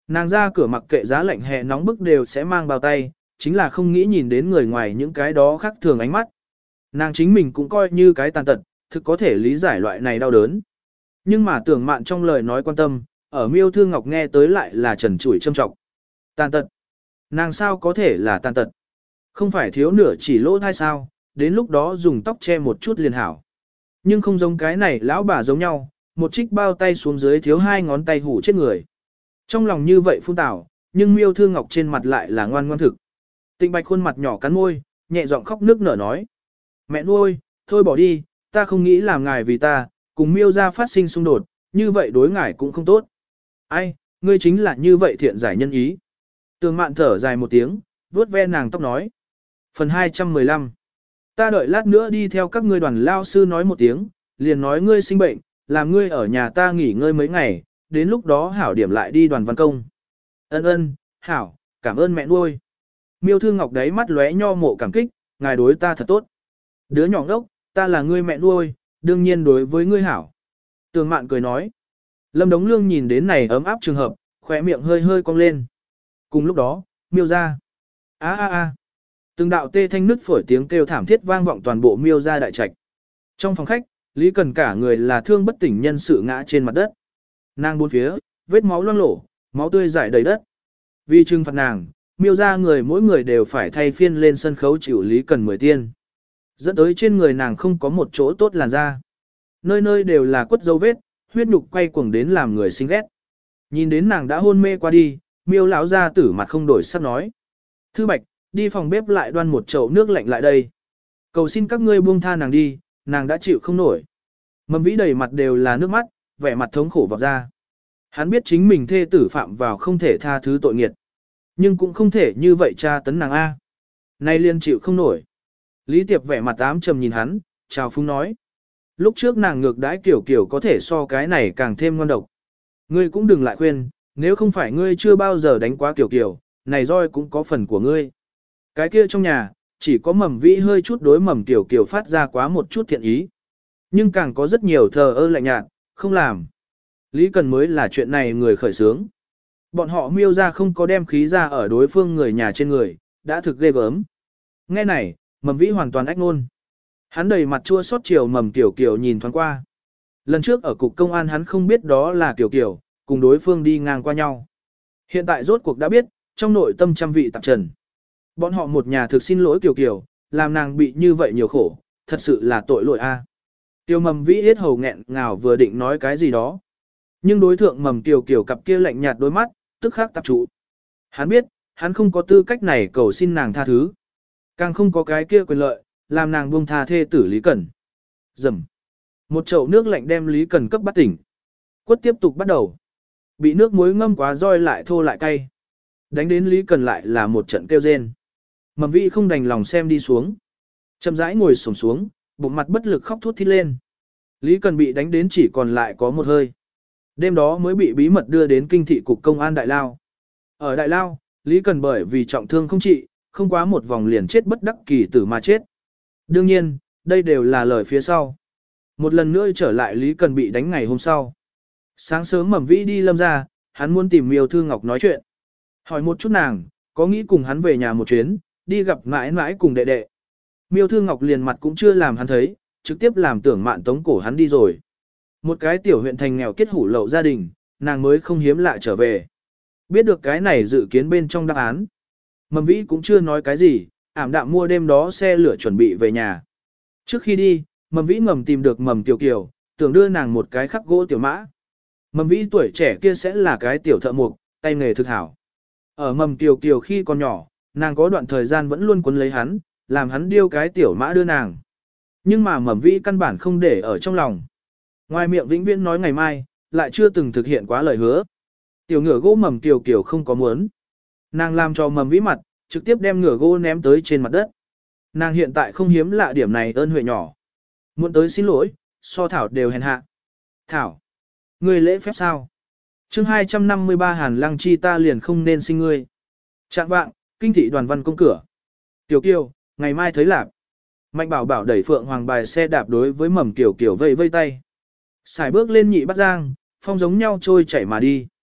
[SPEAKER 1] Nàng ra cửa mặc kệ giá lạnh hè nóng bức đều sẽ mang bao tay, chính là không nghĩ nhìn đến người ngoài những cái đó khác thường ánh mắt. Nàng chính mình cũng coi như cái tàn tật, thực có thể lý giải loại này đau đớn. Nhưng mà tưởng mạn trong lời nói quan tâm, ở Miêu Thư Ngọc nghe tới lại là trần trụi châm trọng. Tàn tật. Nàng sao có thể là tàn tật? Không phải thiếu nửa chỉ lỗ thai sao, đến lúc đó dùng tóc che một chút liền hảo. Nhưng không giống cái này lão bà giống nhau, một trích bao tay xuống dưới thiếu hai ngón tay hủ chết người. Trong lòng như vậy phun tảo, nhưng Miêu Thư Ngọc trên mặt lại là ngoan ngoan thực. Tịnh Bạch khuôn mặt nhỏ cắn môi, nhẹ giọng khóc nước nở nói. Mẹ nuôi, thôi bỏ đi, ta không nghĩ làm ngài vì ta, cùng Miêu ra phát sinh xung đột, như vậy đối ngài cũng không tốt. Ai, ngươi chính là như vậy thiện giải nhân ý. Tường Mạn thở dài một tiếng, vuốt ve nàng tóc nói. Phần hai trăm mười lăm. Ta đợi lát nữa đi theo các ngươi đoàn lao sư nói một tiếng, liền nói ngươi sinh bệnh, làm ngươi ở nhà ta nghỉ ngơi mấy ngày, đến lúc đó hảo điểm lại đi đoàn văn công. Ân ân, hảo, cảm ơn mẹ nuôi. Miêu Thư Ngọc đấy mắt lóe nho mộ cảm kích, ngài đối ta thật tốt. Đứa nhỏ ngốc, ta là ngươi mẹ nuôi, đương nhiên đối với ngươi hảo. Tường Mạn cười nói. Lâm Đống Lương nhìn đến này ấm áp trường hợp, khóe miệng hơi hơi cong lên. Cùng lúc đó, Miêu ra. A a a. Từng đạo tê thanh nứt phổi tiếng kêu thảm thiết vang vọng toàn bộ Miêu ra đại trạch. Trong phòng khách, Lý Cần cả người là thương bất tỉnh nhân sự ngã trên mặt đất. Nàng bốn phía, vết máu loang lổ, máu tươi rải đầy đất. Vì trừng phạt nàng, Miêu ra người mỗi người đều phải thay phiên lên sân khấu chịu Lý Cần mười tiên. Dẫn tới trên người nàng không có một chỗ tốt làn da. Nơi nơi đều là quất dấu vết, huyết nhục quay cuồng đến làm người sinh ghét. Nhìn đến nàng đã hôn mê qua đi, Miêu lão ra tử mặt không đổi sắc nói. Thư Bạch, đi phòng bếp lại đoan một chậu nước lạnh lại đây. Cầu xin các ngươi buông tha nàng đi, nàng đã chịu không nổi. Mầm Vĩ đầy mặt đều là nước mắt, vẻ mặt thống khổ vọt ra. Hắn biết chính mình thê tử phạm vào không thể tha thứ tội nghiệt. Nhưng cũng không thể như vậy tra tấn nàng A. Nay liên chịu không nổi. Lý Tiệp vẻ mặt ám trầm nhìn hắn, chào phúng nói. Lúc trước nàng ngược đãi kiểu kiểu có thể so cái này càng thêm ngon độc. Ngươi cũng đừng lại khuyên, nếu không phải ngươi chưa bao giờ đánh quá kiểu kiểu, này roi cũng có phần của ngươi. Cái kia trong nhà, chỉ có Mầm Vĩ hơi chút đối Mầm Tiểu Kiều phát ra quá một chút thiện ý. Nhưng càng có rất nhiều thờ ơ lạnh nhạt, không làm. Lý Cần mới là chuyện này người khởi sướng. Bọn họ Miêu ra không có đem khí ra ở đối phương người nhà trên người, đã thực ghê gớm. Nghe này, Mầm Vĩ hoàn toàn ách ngôn. Hắn đầy mặt chua xót chiều Mầm Tiểu Kiều nhìn thoáng qua. Lần trước ở cục công an hắn không biết đó là Kiều Kiều, cùng đối phương đi ngang qua nhau. Hiện tại rốt cuộc đã biết, trong nội tâm trăm vị tạp trần. Bọn họ một nhà thực xin lỗi Kiều Kiều, làm nàng bị như vậy nhiều khổ, thật sự là tội lỗi a. Tiêu Mầm Vĩ hết hầu nghẹn ngào vừa định nói cái gì đó. Nhưng đối thượng Mầm Kiều Kiều cặp kia lạnh nhạt đôi mắt, tức khắc tập trụ. Hắn biết, hắn không có tư cách này cầu xin nàng tha thứ. Càng không có cái kia quyền lợi, làm nàng buông tha thê tử Lý Cẩn. Dầm. Một chậu nước lạnh đem Lý Cẩn cấp bắt tỉnh. Quất tiếp tục bắt đầu. Bị nước muối ngâm quá roi lại thô lại cay. Đánh đến Lý Cẩn lại là một trận kêu rên. Mầm Vĩ không đành lòng xem đi xuống. Chậm rãi ngồi xổm xuống, bụng mặt bất lực khóc thút thít lên. Lý Cẩn bị đánh đến chỉ còn lại có một hơi. Đêm đó mới bị bí mật đưa đến kinh thị cục công an Đại Lao. Ở Đại Lao, Lý Cẩn bởi vì trọng thương không trị, không quá một vòng liền chết bất đắc kỳ tử mà chết. Đương nhiên, đây đều là lời phía sau. Một lần nữa trở lại Lý Cẩn bị đánh ngày hôm sau. Sáng sớm Mầm Vĩ đi Lâm ra, hắn muốn tìm Miêu Thư Ngọc nói chuyện. Hỏi một chút nàng, có nghĩ cùng hắn về nhà một chuyến, đi gặp mãi mãi cùng đệ đệ. Miêu Thư Ngọc liền mặt cũng chưa làm hắn thấy, trực tiếp làm Tưởng Mạn tống cổ hắn đi rồi. Một cái tiểu huyện thành nghèo kết hủ lậu gia đình, nàng mới không hiếm lạ trở về. Biết được cái này dự kiến bên trong đáp án. Mầm Vĩ cũng chưa nói cái gì, ảm đạm mua đêm đó xe lửa chuẩn bị về nhà. Trước khi đi, Mầm Vĩ ngầm tìm được Mầm Kiều Kiều, tưởng đưa nàng một cái khắc gỗ tiểu mã. Mầm Vĩ tuổi trẻ kia sẽ là cái tiểu thợ mộc, tay nghề thực hảo. Ở Mầm Kiều Kiều khi còn nhỏ, nàng có đoạn thời gian vẫn luôn quấn lấy hắn, làm hắn điêu cái tiểu mã đưa nàng. Nhưng mà Mầm Vĩ căn bản không để ở trong lòng. Ngoài miệng vĩnh viễn nói ngày mai, lại chưa từng thực hiện quá lời hứa. Tiểu ngựa gỗ Mầm Kiều Kiều không có muốn. Nàng làm cho Mầm Vĩ mặt, trực tiếp đem ngựa gỗ ném tới trên mặt đất. Nàng hiện tại không hiếm lạ điểm này ơn huệ nhỏ. Muốn tới xin lỗi, so Thảo đều hèn hạ. Thảo, ngươi lễ phép sao? Chương hai trăm năm mươi ba Hàn Lăng Chi ta liền không nên sinh ngươi. Trạng vạng, kinh thị đoàn văn công cửa. Tiểu Kiều, ngày mai thấy lạp. Mạnh Bảo Bảo đẩy Phượng Hoàng bài xe đạp đối với Mầm Kiều Kiều vây vây tay. Xài bước lên nhị bắt giang, phong giống nhau trôi chảy mà đi.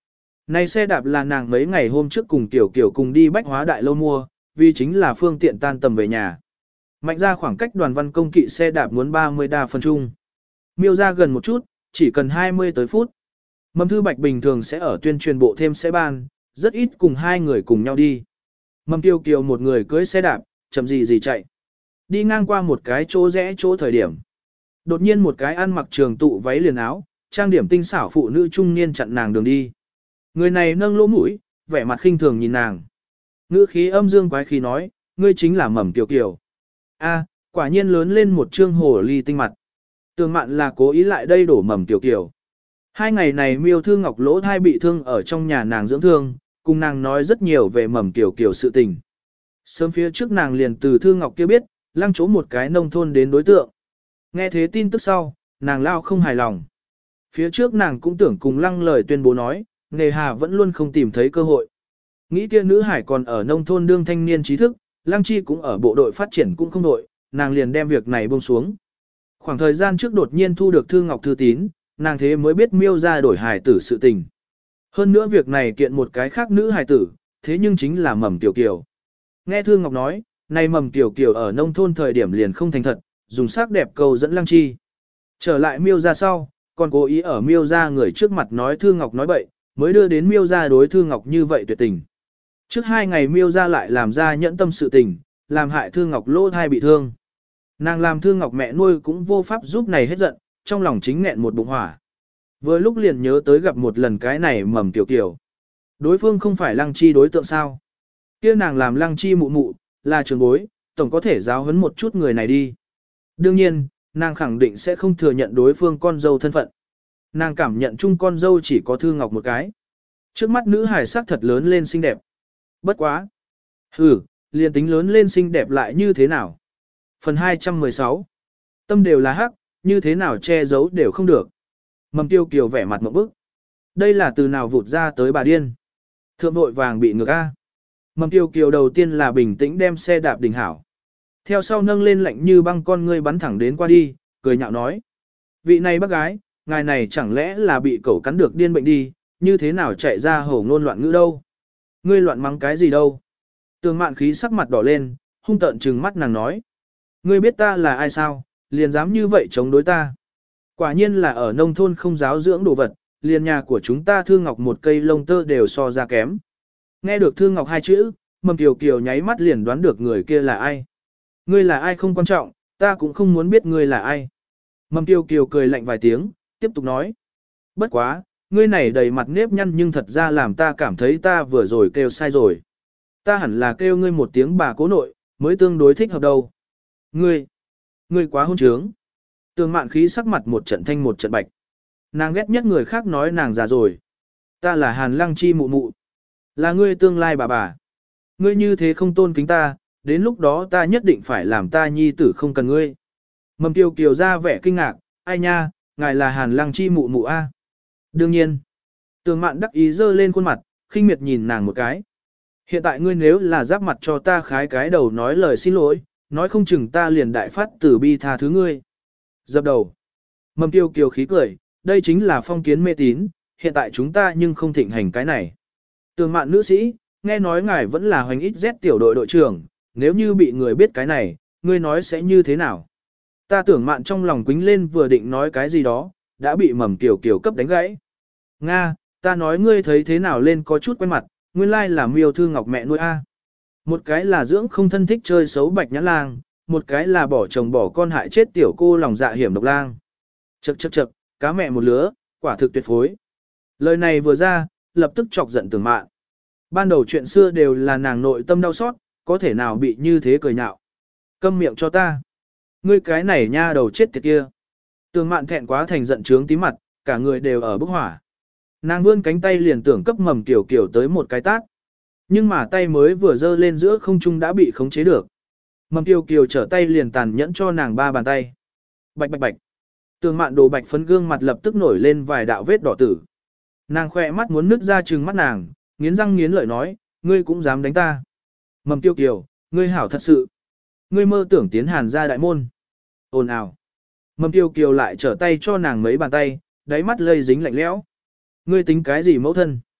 [SPEAKER 1] Này xe đạp là nàng mấy ngày hôm trước cùng Tiểu Kiều cùng đi bách hóa đại lâu mua, vì chính là phương tiện tan tầm về nhà. Mạnh ra khoảng cách đoàn văn công kỵ xe đạp muốn ba mươi đa phân chung. Miêu ra gần một chút, chỉ cần hai mươi tới phút. Mầm Thư Bạch bình thường sẽ ở tuyên truyền bộ thêm xe ban, rất ít cùng hai người cùng nhau đi. Mầm Tiêu Kiều một người cưới xe đạp, chậm gì gì chạy. Đi ngang qua một cái chỗ rẽ chỗ thời điểm. Đột nhiên một cái ăn mặc trường tụ váy liền áo, trang điểm tinh xảo phụ nữ trung niên chặn nàng đường đi. Người này nâng lỗ mũi, vẻ mặt khinh thường nhìn nàng. Ngữ khí âm dương quái khí nói, ngươi chính là Mầm Tiêu Kiều. A, quả nhiên lớn lên một trương hồ ly tinh mặt. Tường Mạn là cố ý lại đây đổ Mầm Tiêu Kiều. Hai ngày này Miêu Thư Ngọc lỗ thai bị thương ở trong nhà nàng dưỡng thương, cùng nàng nói rất nhiều về Mầm Tiêu Kiều sự tình. Sớm phía trước nàng liền từ Thư Ngọc kia biết, lăng chỗ một cái nông thôn đến đối tượng. Nghe thế tin tức sau, nàng lao không hài lòng. Phía trước nàng cũng tưởng cùng lăng lời tuyên bố nói, nghề hà vẫn luôn không tìm thấy cơ hội. Nghĩ kia nữ hải còn ở nông thôn đương thanh niên trí thức, lăng chi cũng ở bộ đội phát triển cũng không đội, nàng liền đem việc này buông xuống. Khoảng thời gian trước đột nhiên thu được Thư Ngọc thư tín, nàng thế mới biết Miêu ra đổi hài tử sự tình. Hơn nữa việc này kiện một cái khác nữ hài tử, thế nhưng chính là Mầm Tiểu Kiều. Nghe Thư Ngọc nói, này Mầm Tiểu Kiều ở nông thôn thời điểm liền không thành thật, dùng sắc đẹp cầu dẫn lăng chi. Trở lại Miêu ra sau, còn cố ý ở Miêu ra người trước mặt nói Thư Ngọc nói bậy, mới đưa đến Miêu ra đối Thư Ngọc như vậy tuyệt tình. Trước hai ngày Miêu ra lại làm ra nhẫn tâm sự tình, làm hại Thư Ngọc lỗ thai bị thương. Nàng làm Thư Ngọc mẹ nuôi cũng vô pháp giúp này hết giận, trong lòng chính nghẹn một bụng hỏa. Vừa lúc liền nhớ tới gặp một lần cái này Mầm Tiểu Kiều. Đối phương không phải lăng chi đối tượng sao. Kia nàng làm lăng chi mụ mụ, là trường bối, tổng có thể giáo huấn một chút người này đi. Đương nhiên, nàng khẳng định sẽ không thừa nhận đối phương con dâu thân phận. Nàng cảm nhận chung con dâu chỉ có Thư Ngọc một cái. Trước mắt nữ hài sắc thật lớn lên xinh đẹp. Bất quá. Hừ, liền tính lớn lên xinh đẹp lại như thế nào? Phần hai trăm mười sáu. Tâm đều là hắc, như thế nào che giấu đều không được. Mầm Tiêu Kiều vẻ mặt mộng bức. Đây là từ nào vụt ra tới bà điên. Thượng vội vàng bị ngược A. Mầm Tiêu Kiều đầu tiên là bình tĩnh đem xe đạp đình hảo. Theo sau nâng lên lạnh như băng con ngươi bắn thẳng đến qua đi, cười nhạo nói. Vị này bác gái, ngài này chẳng lẽ là bị cẩu cắn được điên bệnh đi, như thế nào chạy ra hổ ngôn loạn ngữ đâu. Ngươi loạn mắng cái gì đâu. Tường Mạn khí sắc mặt đỏ lên, hung tợn trừng mắt nàng nói. Ngươi biết ta là ai sao, liền dám như vậy chống đối ta. Quả nhiên là ở nông thôn không giáo dưỡng đồ vật, liền nhà của chúng ta Thư Ngọc một cây lông tơ đều so ra kém. Nghe được Thư Ngọc hai chữ, Mầm Kiều Kiều nháy mắt liền đoán được người kia là ai. Ngươi là ai không quan trọng, ta cũng không muốn biết ngươi là ai. Mầm Kiều Kiều cười lạnh vài tiếng, tiếp tục nói. Bất quá, ngươi này đầy mặt nếp nhăn nhưng thật ra làm ta cảm thấy ta vừa rồi kêu sai rồi. Ta hẳn là kêu ngươi một tiếng bà cố nội, mới tương đối thích hợp đâu. Ngươi, ngươi quá hôn trướng. Tường Mạn khí sắc mặt một trận thanh một trận bạch. Nàng ghét nhất người khác nói nàng già rồi. Ta là Hàn Lăng Chi mụ mụ. Là ngươi tương lai bà bà. Ngươi như thế không tôn kính ta, đến lúc đó ta nhất định phải làm ta nhi tử không cần ngươi. Mầm Kiều Kiều ra vẻ kinh ngạc, ai nha, ngài là Hàn Lăng Chi mụ mụ a? Đương nhiên. Tường Mạn đắc ý giơ lên khuôn mặt, khinh miệt nhìn nàng một cái. Hiện tại ngươi nếu là giáp mặt cho ta khái cái đầu nói lời xin lỗi, nói không chừng ta liền đại phát tử bi tha thứ ngươi. Dập đầu. Mầm Kiều Kiều khí cười, đây chính là phong kiến mê tín, hiện tại chúng ta nhưng không thịnh hành cái này. Tường Mạn nữ sĩ, nghe nói ngài vẫn là hoành ít Z tiểu đội đội trưởng, nếu như bị người biết cái này, ngươi nói sẽ như thế nào? Ta tưởng Mạn trong lòng quính lên vừa định nói cái gì đó, đã bị Mầm Kiều Kiều cấp đánh gãy. Nga, ta nói ngươi thấy thế nào lên có chút quen mặt, nguyên lai là Miêu Thư Ngọc mẹ nuôi a. Một cái là dưỡng không thân thích chơi xấu bạch nhã lang, một cái là bỏ chồng bỏ con hại chết tiểu cô lòng dạ hiểm độc lang. Chậc chậc chậc, cá mẹ một lứa, quả thực tuyệt phối. Lời này vừa ra, lập tức chọc giận Tường Mạn. Ban đầu chuyện xưa đều là nàng nội tâm đau xót, có thể nào bị như thế cười nhạo. Câm miệng cho ta. Ngươi cái này nha đầu chết tiệt kia. Tường Mạn thẹn quá thành giận trướng tí mặt, cả người đều ở bức hỏa. Nàng vươn cánh tay liền tưởng cấp Mầm Kiều Kiều tới một cái tát. Nhưng mà tay mới vừa dơ lên giữa không trung đã bị khống chế được. Mầm Kiều Kiều trở tay liền tàn nhẫn cho nàng ba bàn tay. Bạch bạch bạch. Tường Mạn đồ bạch phấn gương mặt lập tức nổi lên vài đạo vết đỏ tử. Nàng khỏe mắt muốn nứt ra trừng mắt nàng, nghiến răng nghiến lợi nói, ngươi cũng dám đánh ta. Mầm Kiều Kiều, ngươi hảo thật sự. Ngươi mơ tưởng tiến Hàn ra đại môn. Ồn ào. Mầm Kiều Kiều lại trở tay cho nàng mấy bàn tay, đáy mắt lây dính lạnh lẽo. Ngươi tính cái gì mẫu thân?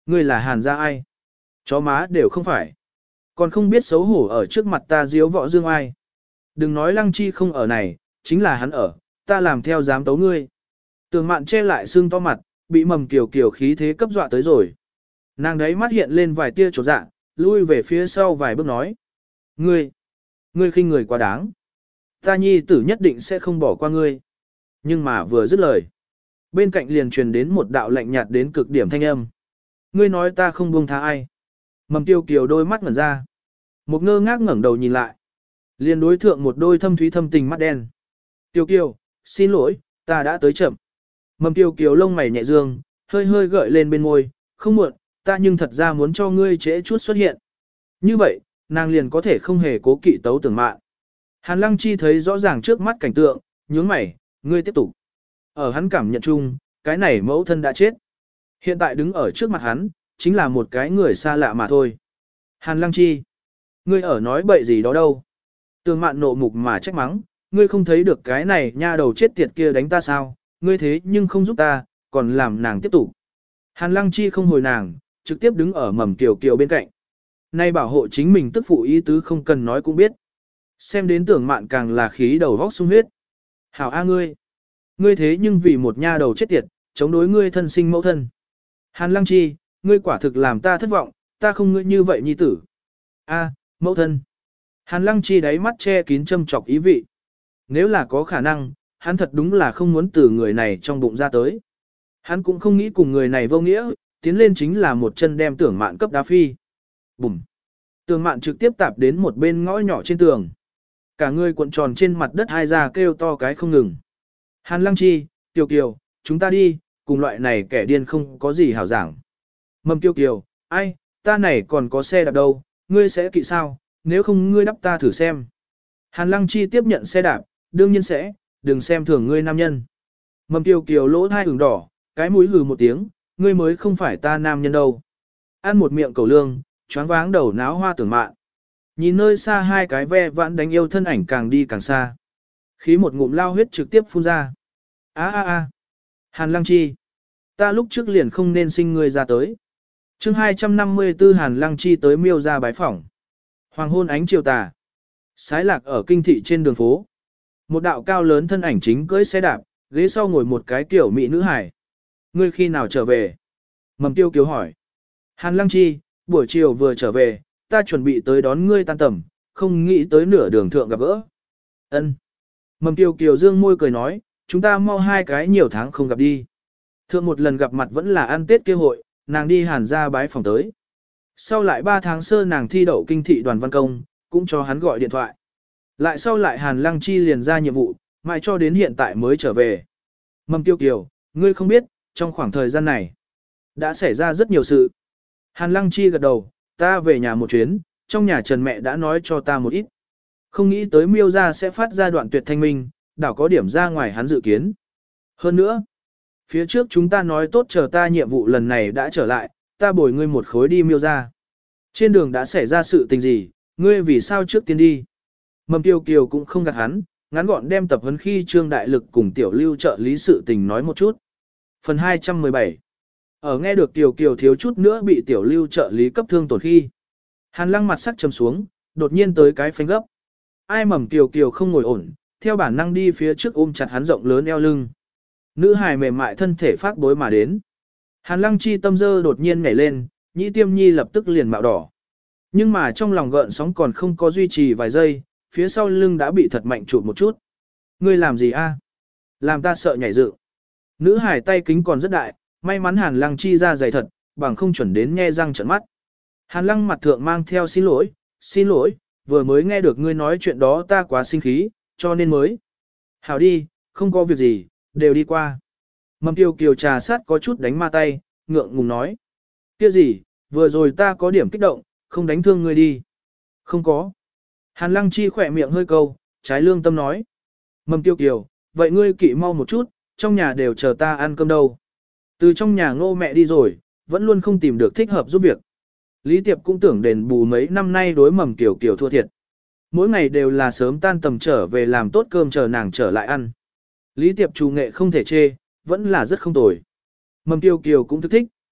[SPEAKER 1] Ngươi là Hàn gia ai? Chó má đều không phải. Còn không biết xấu hổ ở trước mặt ta diếu võ dương ai. Đừng nói Lăng Chi không ở này, chính là hắn ở, ta làm theo dám tấu ngươi. Tường Mạn che lại xương to mặt, bị Mầm Kiều Kiều khí thế cấp dọa tới rồi. Nàng đấy mắt hiện lên vài tia chột dạ, lui về phía sau vài bước nói. Ngươi, ngươi khinh người quá đáng. Ta nhi tử nhất định sẽ không bỏ qua ngươi. Nhưng mà vừa dứt lời. Bên cạnh liền truyền đến một đạo lạnh nhạt đến cực điểm thanh âm. Ngươi nói ta không buông tha ai. Mầm Kiều Kiều đôi mắt ngẩn ra. Một ngơ ngác ngẩng đầu nhìn lại. Liền đối thượng một đôi thâm thúy thâm tình mắt đen. Kiều Kiều, xin lỗi, ta đã tới chậm. Mầm Kiều Kiều lông mày nhẹ dương, hơi hơi gợi lên bên môi, không muộn, ta nhưng thật ra muốn cho ngươi trễ chút xuất hiện. Như vậy, nàng liền có thể không hề cố kỵ tấu Tưởng Mạn. Hàn Lăng Chi thấy rõ ràng trước mắt cảnh tượng, nhướng mày, ngươi tiếp tục. Ở hắn cảm nhận chung, cái này mẫu thân đã chết. Hiện tại đứng ở trước mặt hắn, chính là một cái người xa lạ mà thôi. Hàn Lăng Chi, ngươi ở nói bậy gì đó đâu. Tưởng Mạn nộ mục mà trách mắng, ngươi không thấy được cái này nha đầu chết tiệt kia đánh ta sao, ngươi thế nhưng không giúp ta, còn làm nàng tiếp tục. Hàn Lăng Chi không hồi nàng, trực tiếp đứng ở Mầm Kiều Kiều bên cạnh. Nay bảo hộ chính mình tức phụ ý tứ không cần nói cũng biết. Xem đến Tưởng Mạn càng là khí đầu vóc sung huyết. Hảo A ngươi, ngươi thế nhưng vì một nha đầu chết tiệt, chống đối ngươi thân sinh mẫu thân. Hàn Lăng Chi, ngươi quả thực làm ta thất vọng, ta không ngươi như vậy nhi tử. A, mẫu thân. Hàn Lăng Chi đáy mắt che kín châm chọc ý vị. Nếu là có khả năng, hắn thật đúng là không muốn từ người này trong bụng ra tới. Hắn cũng không nghĩ cùng người này vô nghĩa, tiến lên chính là một chân đem Tưởng Mạn cấp đá phi. Bùm. Tưởng Mạn trực tiếp tạp đến một bên ngõ nhỏ trên tường. Cả người cuộn tròn trên mặt đất hai ra kêu to cái không ngừng. Hàn Lăng Chi, Kiều Kiều, chúng ta đi, cùng loại này kẻ điên không có gì hảo giảng. Mầm Kiều Kiều, ai, ta này còn có xe đạp đâu, ngươi sẽ kỵ sao, nếu không ngươi đắp ta thử xem. Hàn Lăng Chi tiếp nhận xe đạp, đương nhiên sẽ, đừng xem thường ngươi nam nhân. Mầm Kiều Kiều lỗ thai ửng đỏ, cái mũi hừ một tiếng, ngươi mới không phải ta nam nhân đâu. Ăn một miệng cầu lương, choáng váng đầu náo hoa Tưởng Mạn. Nhìn nơi xa hai cái ve vãn đánh yêu thân ảnh càng đi càng xa. Khí một ngụm lao huyết trực tiếp phun ra. A a a. Hàn Lăng Chi. Ta lúc trước liền không nên sinh ngươi ra tới. chương hai trăm năm mươi tư Hàn Lăng Chi tới miêu ra bái phỏng. Hoàng hôn ánh chiều tà. Sái lạc ở kinh thị trên đường phố. Một đạo cao lớn thân ảnh chính cưỡi xe đạp, ghế sau ngồi một cái kiểu mỹ nữ hải. Ngươi khi nào trở về? Mầm Tiêu Kiều hỏi. Hàn Lăng Chi, buổi chiều vừa trở về, ta chuẩn bị tới đón ngươi tan tầm, không nghĩ tới nửa đường thượng gặp gỡ. Ân. Mầm Tiêu Kiều dương môi cười nói, chúng ta mau hai cái nhiều tháng không gặp đi. Thượng một lần gặp mặt vẫn là ăn Tết kia hội, nàng đi Hàn ra bái phòng tới. Sau lại ba tháng sơ nàng thi đậu kinh thị đoàn văn công, cũng cho hắn gọi điện thoại. Lại sau lại Hàn Lăng Chi liền ra nhiệm vụ, mãi cho đến hiện tại mới trở về. Mầm Tiêu Kiều, ngươi không biết, trong khoảng thời gian này, đã xảy ra rất nhiều sự. Hàn Lăng Chi gật đầu, ta về nhà một chuyến, trong nhà Trần mẹ đã nói cho ta một ít. Không nghĩ tới miêu ra sẽ phát ra đoạn tuyệt thanh minh, đảo có điểm ra ngoài hắn dự kiến. Hơn nữa, phía trước chúng ta nói tốt chờ ta nhiệm vụ lần này đã trở lại, ta bồi ngươi một khối đi miêu ra. Trên đường đã xảy ra sự tình gì, ngươi vì sao trước tiên đi. Mầm Tiêu Kiều cũng không gạt hắn, ngắn gọn đem tập huấn khi Trương Đại Lực cùng Tiểu Lưu trợ lý sự tình nói một chút. Phần hai trăm mười bảy. Ở nghe được Tiểu Kiều thiếu chút nữa bị Tiểu Lưu trợ lý cấp thương tổn khi. Hàn Lăng mặt sắc trầm xuống, đột nhiên tới cái phanh gấp. Ai Mầm Tiểu Kiều không ngồi ổn, theo bản năng đi phía trước ôm chặt hắn rộng lớn eo lưng. Nữ hài mềm mại thân thể phát bối mà đến. Hàn Lăng chi tâm dơ đột nhiên nhảy lên, nhĩ tiêm nhi lập tức liền mạo đỏ. Nhưng mà trong lòng gợn sóng còn không có duy trì vài giây, phía sau lưng đã bị thật mạnh chụp một chút. Ngươi làm gì a? Làm ta sợ nhảy dựng. Nữ hải tay kính còn rất đại, may mắn Hàn Lăng chi ra dày thật, bằng không chuẩn đến nhe răng trợn mắt. Hàn Lăng mặt thượng mang theo xin lỗi, xin lỗi, vừa mới nghe được ngươi nói chuyện đó ta quá sinh khí, cho nên mới. Hảo đi, không có việc gì, đều đi qua. Mầm Kiều Kiều trà sát có chút đánh ma tay, ngượng ngùng nói. Kia gì, vừa rồi ta có điểm kích động, không đánh thương ngươi đi. Không có. Hàn Lăng chi khỏe miệng hơi câu, trái lương tâm nói. Mầm Kiều Kiều, vậy ngươi kỵ mau một chút, trong nhà đều chờ ta ăn cơm đâu. Từ trong nhà Ngô mẹ đi rồi, vẫn luôn không tìm được thích hợp giúp việc. Lý Tiệp cũng tưởng đền bù mấy năm nay đối Mầm Kiều Kiều thua thiệt. Mỗi ngày đều là sớm tan tầm trở về làm tốt cơm chờ nàng trở lại ăn. Lý Tiệp chủ nghệ không thể chê, vẫn là rất không tồi. Mầm Kiều Kiều cũng thức thích,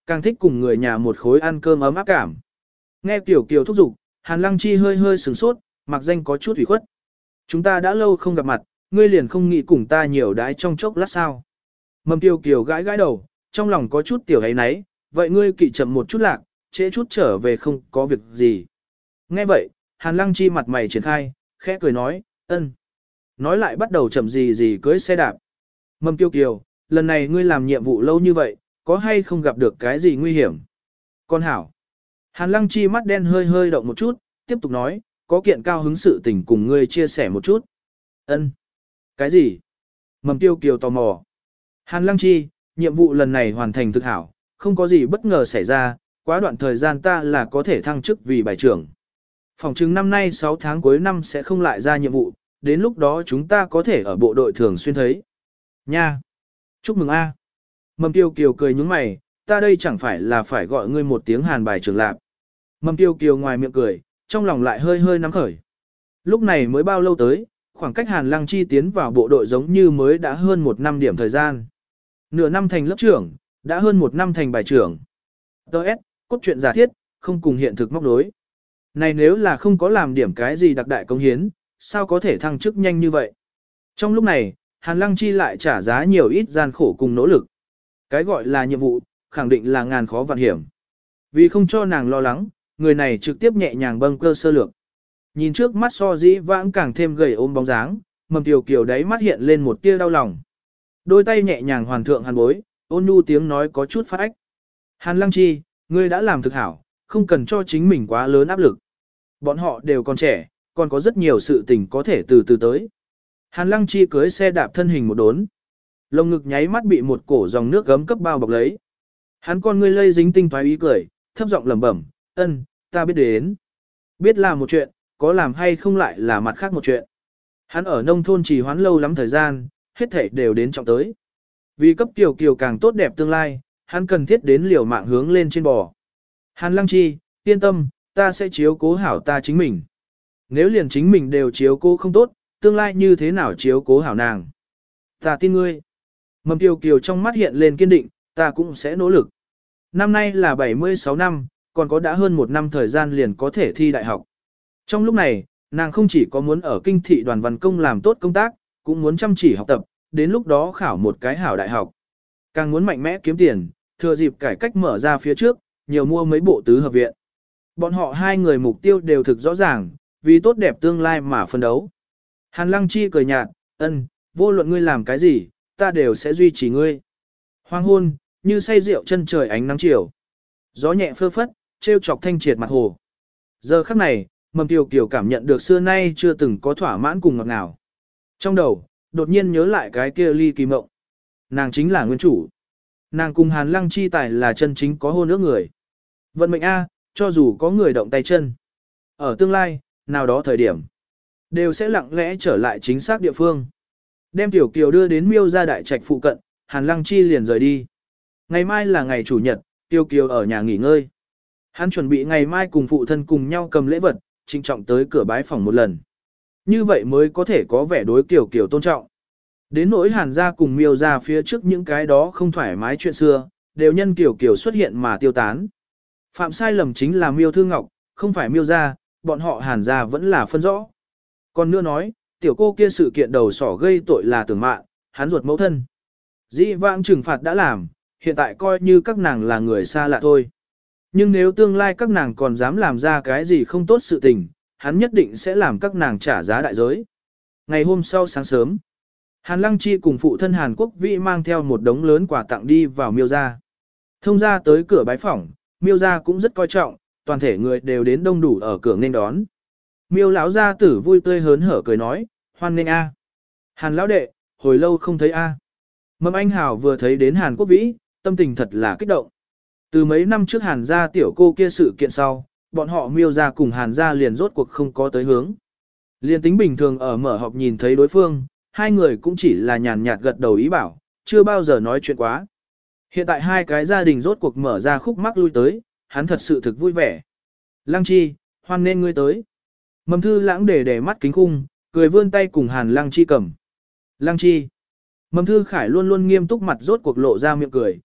[SPEAKER 1] càng thích cùng người nhà một khối ăn cơm ấm áp cảm. Nghe Tiểu Kiều thúc giục, Hàn Lăng Chi hơi hơi sửng sốt, mặc danh có chút ủy khuất. Chúng ta đã lâu không gặp mặt, ngươi liền không nghĩ cùng ta nhiều đái trong chốc lát sao. Mầm Tiểu Kiều gãi gãi đầu, trong lòng có chút tiểu ấy nấy, vậy ngươi kỵ chậm một chút lạc, trễ chút trở về không có việc gì. Nghe vậy, Hàn Lăng Chi mặt mày triển khai, khẽ cười nói, ân. Nói lại bắt đầu chậm gì gì cưới xe đạp. Mầm Tiêu Kiều, lần này ngươi làm nhiệm vụ lâu như vậy, có hay không gặp được cái gì nguy hiểm? Con hảo. Hàn Lăng Chi mắt đen hơi hơi động một chút, tiếp tục nói, có kiện cao hứng sự tình cùng ngươi chia sẻ một chút. Ân. Cái gì? Mầm Tiêu Kiều tò mò. Hàn Lăng Chi, nhiệm vụ lần này hoàn thành thực hảo, không có gì bất ngờ xảy ra, quá đoạn thời gian ta là có thể thăng chức vì bài trưởng. Phòng chứng năm nay sáu tháng cuối năm sẽ không lại ra nhiệm vụ, đến lúc đó chúng ta có thể ở bộ đội thường xuyên thấy. Nha! Chúc mừng A! Mầm Tiêu Kiều cười nhúng mày, ta đây chẳng phải là phải gọi ngươi một tiếng Hàn bài trưởng lạc. Mầm Tiêu Kiều ngoài miệng cười, trong lòng lại hơi hơi nắm khởi. Lúc này mới bao lâu tới, khoảng cách Hàn Lăng Chi tiến vào bộ đội giống như mới đã hơn một năm điểm thời gian. Nửa năm thành lớp trưởng, đã hơn một năm thành bài trưởng. Đợt, cốt truyện giả thiết, không cùng hiện thực móc đối. Này nếu là không có làm điểm cái gì đặc đại công hiến, sao có thể thăng chức nhanh như vậy? Trong lúc này, Hàn Lăng Chi lại trả giá nhiều ít gian khổ cùng nỗ lực. Cái gọi là nhiệm vụ, khẳng định là ngàn khó vạn hiểm. Vì không cho nàng lo lắng, người này trực tiếp nhẹ nhàng bâng cơ sơ lược. Nhìn trước mắt so dĩ vãng càng thêm gầy ôm bóng dáng, Mầm Tiểu Kiều đáy mắt hiện lên một tia đau lòng. Đôi tay nhẹ nhàng hoàn thượng hàn bối, ôn nhu tiếng nói có chút phát ách. Hàn Lăng Chi, ngươi đã làm thực hảo, không cần cho chính mình quá lớn áp lực. Bọn họ đều còn trẻ, còn có rất nhiều sự tình có thể từ từ tới. Hàn Lăng Chi cưới xe đạp thân hình một đốn. Lồng ngực nháy mắt bị một cổ dòng nước gấm cấp bao bọc lấy. Hắn con ngươi lây dính tinh toái ý cười, thấp giọng lẩm bẩm, ân, ta biết đến. Biết làm một chuyện, có làm hay không lại là mặt khác một chuyện. Hắn ở nông thôn trì hoãn lâu lắm thời gian, hết thảy đều đến trọng tới. Vì cấp Kiều Kiều càng tốt đẹp tương lai, hắn cần thiết đến liều mạng hướng lên trên bò. Hàn Lăng Chi, yên tâm, ta sẽ chiếu cố hảo ta chính mình. Nếu liền chính mình đều chiếu cố không tốt, tương lai như thế nào chiếu cố hảo nàng. Ta tin ngươi. Mầm Kiều Kiều trong mắt hiện lên kiên định, ta cũng sẽ nỗ lực. Năm nay là bảy mươi sáu năm, còn có đã hơn một năm thời gian liền có thể thi đại học. Trong lúc này, nàng không chỉ có muốn ở kinh thị đoàn văn công làm tốt công tác, cũng muốn chăm chỉ học tập, đến lúc đó khảo một cái hảo đại học. Càng muốn mạnh mẽ kiếm tiền, thừa dịp cải cách mở ra phía trước, nhiều mua mấy bộ tứ hợp viện. Bọn họ hai người mục tiêu đều thực rõ ràng, vì tốt đẹp tương lai mà phân đấu. Hàn Lăng Chi cười nhạt, ân, vô luận ngươi làm cái gì, ta đều sẽ duy trì ngươi. Hoàng hôn, như say rượu chân trời ánh nắng chiều. Gió nhẹ phơ phất, trêu chọc thanh triệt mặt hồ. Giờ khắc này, Mầm Kiều Kiều cảm nhận được xưa nay chưa từng có thỏa mãn cùng ngọt ngào. Trong đầu, đột nhiên nhớ lại cái kia ly kỳ mộng. Nàng chính là nguyên chủ. Nàng cùng Hàn Lăng Chi tài là chân chính có hôn ước người. Vận mệnh A, cho dù có người động tay chân. Ở tương lai, nào đó thời điểm, đều sẽ lặng lẽ trở lại chính xác địa phương. Đem Tiểu Kiều đưa đến Miêu gia đại trạch phụ cận, Hàn Lăng Chi liền rời đi. Ngày mai là ngày chủ nhật, Tiểu Kiều ở nhà nghỉ ngơi. Hắn chuẩn bị ngày mai cùng phụ thân cùng nhau cầm lễ vật, trịnh trọng tới cửa bái phòng một lần. Như vậy mới có thể có vẻ đối Kiều Kiều tôn trọng. Đến nỗi Hàn gia cùng Miêu gia phía trước những cái đó không thoải mái chuyện xưa, đều nhân Kiều Kiều xuất hiện mà tiêu tán. Phạm sai lầm chính là Miêu Thư Ngọc, không phải Miêu gia, bọn họ Hàn gia vẫn là phân rõ. Còn nữa nói, tiểu cô kia sự kiện đầu sỏ gây tội là tưởng mạn, hắn ruột mẫu thân. Dĩ vãng trừng phạt đã làm, hiện tại coi như các nàng là người xa lạ thôi. Nhưng nếu tương lai các nàng còn dám làm ra cái gì không tốt sự tình, hắn nhất định sẽ làm các nàng trả giá đại giới. Ngày hôm sau sáng sớm, Hàn Lăng Chi cùng phụ thân Hàn Quốc Vĩ mang theo một đống lớn quà tặng đi vào Miêu gia. Thông ra tới cửa bái phỏng, Miêu gia cũng rất coi trọng, toàn thể người đều đến đông đủ ở cửa nên đón. Miêu lão gia tử vui tươi hớn hở cười nói, hoan nghênh a. Hàn lão đệ, hồi lâu không thấy a. Mầm Anh Hảo vừa thấy đến Hàn Quốc Vĩ, tâm tình thật là kích động. Từ mấy năm trước Hàn gia tiểu cô kia sự kiện sau, bọn họ Miêu gia cùng Hàn gia liền rốt cuộc không có tới hướng. Liên tính bình thường ở mở họp nhìn thấy đối phương, hai người cũng chỉ là nhàn nhạt gật đầu ý bảo, chưa bao giờ nói chuyện quá. Hiện tại hai cái gia đình rốt cuộc mở ra khúc mắc lui tới, hắn thật sự thực vui vẻ. Lăng Chi, hoan nên ngươi tới. Mầm Thư Lãng để để mắt kính khung, cười vươn tay cùng Hàn Lăng Chi cầm. Lăng Chi. Mầm Thư Khải luôn luôn nghiêm túc mặt rốt cuộc lộ ra miệng cười,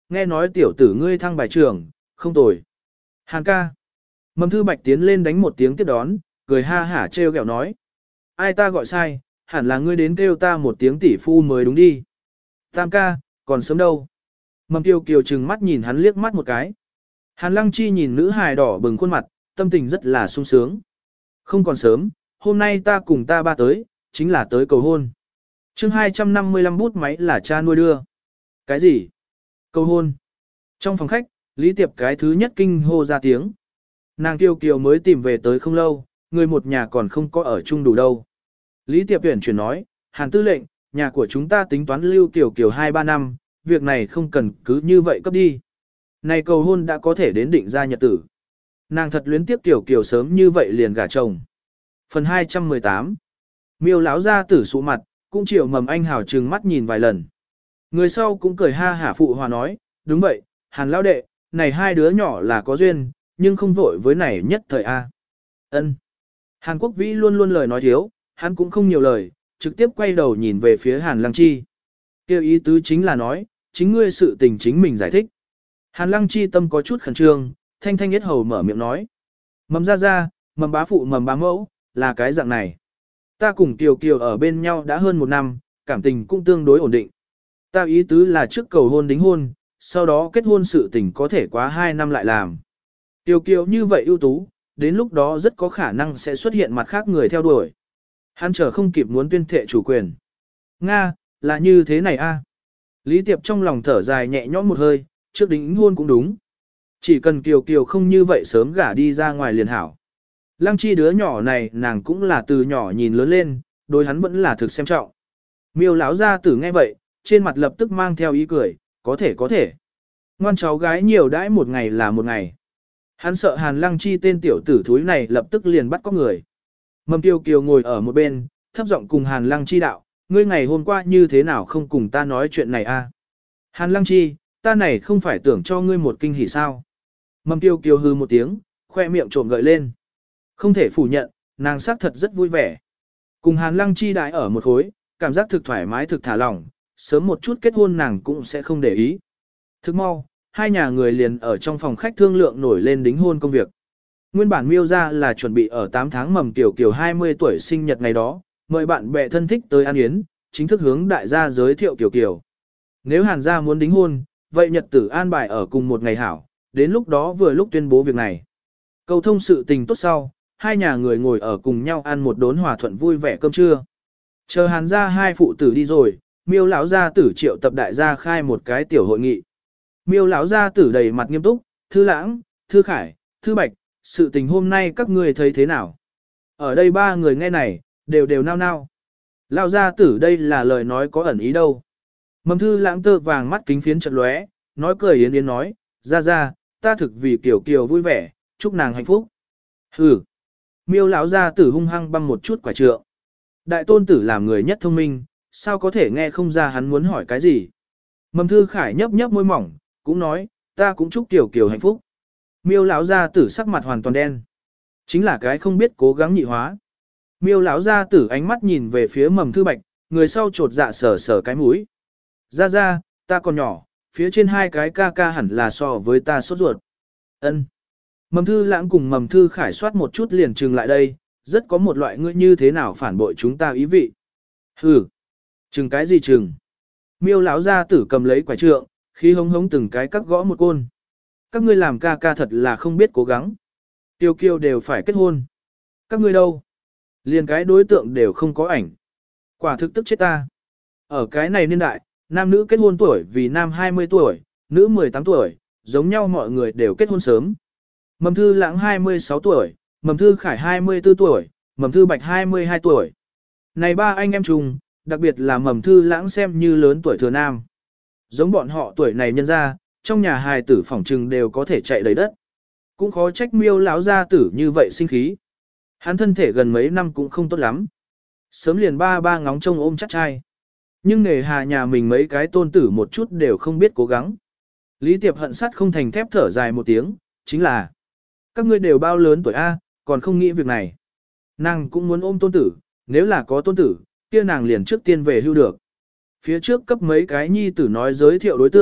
[SPEAKER 1] nghe nói tiểu tử ngươi thăng bài trưởng, không tồi. Hàn ca. Mầm Thư Bạch tiến lên đánh một tiếng tiếp đón, cười ha hả trêu ghẹo nói. Ai ta gọi sai, hẳn là ngươi đến kêu ta một tiếng tỷ phu mới đúng đi. Tam ca, còn sớm đâu. Mầm Kiều Kiều trừng mắt nhìn hắn liếc mắt một cái. Hàn Lăng Chi nhìn nữ hài đỏ bừng khuôn mặt, tâm tình rất là sung sướng. Không còn sớm, hôm nay ta cùng ta ba tới, chính là tới cầu hôn. chương hai trăm năm mươi lăm bút máy là cha nuôi đưa. Cái gì? Cầu hôn. Trong phòng khách, Lý Tiệp cái thứ nhất kinh hô ra tiếng. Nàng Kiều Kiều mới tìm về tới không lâu, người một nhà còn không có ở chung đủ đâu. Lý Tiệp tuyển chuyển nói, Hàn tư lệnh, nhà của chúng ta tính toán lưu Kiều Kiều hai ba năm, việc này không cần cứ như vậy cấp đi. Này cầu hôn đã có thể đến định ra nhật tử. Nàng thật luyến tiếp Kiều Kiều sớm như vậy liền gả chồng. Phần hai trăm mười tám. Miêu lão ra tử sụ mặt, cũng chịu mầm anh hào trừng mắt nhìn vài lần. Người sau cũng cười ha hả phụ hòa nói, đúng vậy, Hàn lão đệ, này hai đứa nhỏ là có duyên, nhưng không vội với này nhất thời A. Ân. Hàn Quốc Vĩ luôn luôn lời nói thiếu, hắn cũng không nhiều lời, trực tiếp quay đầu nhìn về phía Hàn Lăng Chi. Kêu ý tứ chính là nói, chính ngươi sự tình chính mình giải thích. Hàn Lăng Chi tâm có chút khẩn trương, thanh thanh nhất hầu mở miệng nói. Mầm ra ra, mầm bá phụ mầm bá mẫu, là cái dạng này. Ta cùng Kiều Kiều ở bên nhau đã hơn một năm, cảm tình cũng tương đối ổn định. Ta ý tứ là trước cầu hôn đính hôn, sau đó kết hôn sự tình có thể quá hai năm lại làm. Kiều Kiều như vậy ưu tú, đến lúc đó rất có khả năng sẽ xuất hiện mặt khác người theo đuổi. Hắn chờ không kịp muốn tuyên thệ chủ quyền. Nga, là như thế này a. Lý Tiệp trong lòng thở dài nhẹ nhõm một hơi, trước đính hôn cũng đúng. Chỉ cần Kiều Kiều không như vậy sớm gả đi ra ngoài liền hảo. Lăng Chi đứa nhỏ này nàng cũng là từ nhỏ nhìn lớn lên, đối hắn vẫn là thực xem trọng. Miêu lão gia tử nghe vậy, trên mặt lập tức mang theo ý cười, có thể có thể. Ngoan cháu gái nhiều đãi một ngày là một ngày. Hắn sợ Hàn Lăng Chi tên tiểu tử thúi này lập tức liền bắt có người. Mầm Kiều Kiều ngồi ở một bên, thấp giọng cùng Hàn Lăng Chi đạo, ngươi ngày hôm qua như thế nào không cùng ta nói chuyện này a? Hàn Lăng Chi, ta này không phải tưởng cho ngươi một kinh hỉ sao? Mầm Kiều Kiều hư một tiếng, khoe miệng trộm gợi lên. Không thể phủ nhận, nàng xác thật rất vui vẻ. Cùng Hàn Lăng Chi đại ở một khối, cảm giác thực thoải mái thực thả lỏng, sớm một chút kết hôn nàng cũng sẽ không để ý. Thức mau, hai nhà người liền ở trong phòng khách thương lượng nổi lên đính hôn công việc. Nguyên bản miêu ra là chuẩn bị ở tám tháng mầm Kiều Kiều hai mươi tuổi sinh nhật ngày đó, mời bạn bè thân thích tới ăn yến, chính thức hướng đại gia giới thiệu Kiều Kiều. Nếu Hàn gia muốn đính hôn, vậy nhật tử an bài ở cùng một ngày hảo, đến lúc đó vừa lúc tuyên bố việc này. Cầu thông sự tình tốt sau, hai nhà người ngồi ở cùng nhau ăn một đốn hòa thuận vui vẻ cơm trưa. Chờ Hàn gia hai phụ tử đi rồi, Miêu lão gia tử triệu tập đại gia khai một cái tiểu hội nghị. Miêu lão gia tử đầy mặt nghiêm túc, Thư Lãng, Thư Khải, Thư Bạch, sự tình hôm nay các ngươi thấy thế nào? Ở đây ba người nghe này, đều đều nao nao. Lão gia tử đây là lời nói có ẩn ý đâu. Mầm Thư Lãng tơ vàng mắt kính phiến chật lóe, nói cười yến yến nói, ra ra, ta thực vì Kiều Kiều vui vẻ, chúc nàng hạnh phúc. Hừ. Miêu lão gia tử hung hăng băm một chút quả trượng. Đại tôn tử làm người nhất thông minh, sao có thể nghe không ra hắn muốn hỏi cái gì. Mầm Thư Khải nhấp nhấp môi mỏng, cũng nói, ta cũng chúc Kiều Kiều hạnh phúc. Miêu lão gia tử sắc mặt hoàn toàn đen. Chính là cái không biết cố gắng nhị hóa. Miêu lão gia tử ánh mắt nhìn về phía Mầm Thư Bạch, người sau trột dạ sờ sờ cái mũi. Ra ra, ta còn nhỏ, phía trên hai cái ca ca hẳn là so với ta sốt ruột. Ân. Mầm Thư Lãng cùng Mầm Thư Khải soát một chút liền trừng lại đây, rất có một loại ngươi như thế nào phản bội chúng ta ý vị. Hừ. Trừng cái gì trừng? Miêu lão gia tử cầm lấy quả trượng, khí hống hống từng cái cắt gõ một côn. Các ngươi làm ca ca thật là không biết cố gắng. Tiêu kiêu đều phải kết hôn. Các ngươi đâu? Liền cái đối tượng đều không có ảnh. Quả thực tức chết ta. Ở cái này niên đại, nam nữ kết hôn tuổi vì nam hai mươi tuổi, nữ mười tám tuổi, giống nhau mọi người đều kết hôn sớm. Mầm Thư Lãng hai mươi sáu tuổi, Mầm Thư Khải hai mươi tư tuổi, Mầm Thư Bạch hai mươi hai tuổi. Này ba anh em chung, đặc biệt là Mầm Thư Lãng xem như lớn tuổi thừa nam. Giống bọn họ tuổi này nhân ra, trong nhà hài tử phỏng trừng đều có thể chạy đầy đất. Cũng khó trách Miêu lão gia tử như vậy sinh khí. Hắn thân thể gần mấy năm cũng không tốt lắm. Sớm liền ba ba ngóng trông ôm chắc trai. Nhưng nề hà nhà mình mấy cái tôn tử một chút đều không biết cố gắng. Lý Tiệp hận sắt không thành thép thở dài một tiếng, chính là các ngươi đều bao lớn tuổi A, còn không nghĩ việc này. Nàng cũng muốn ôm tôn tử, nếu là có tôn tử, kia nàng liền trước tiên về hưu được. Phía trước cấp mấy cái nhi tử nói giới thiệu đối tượng,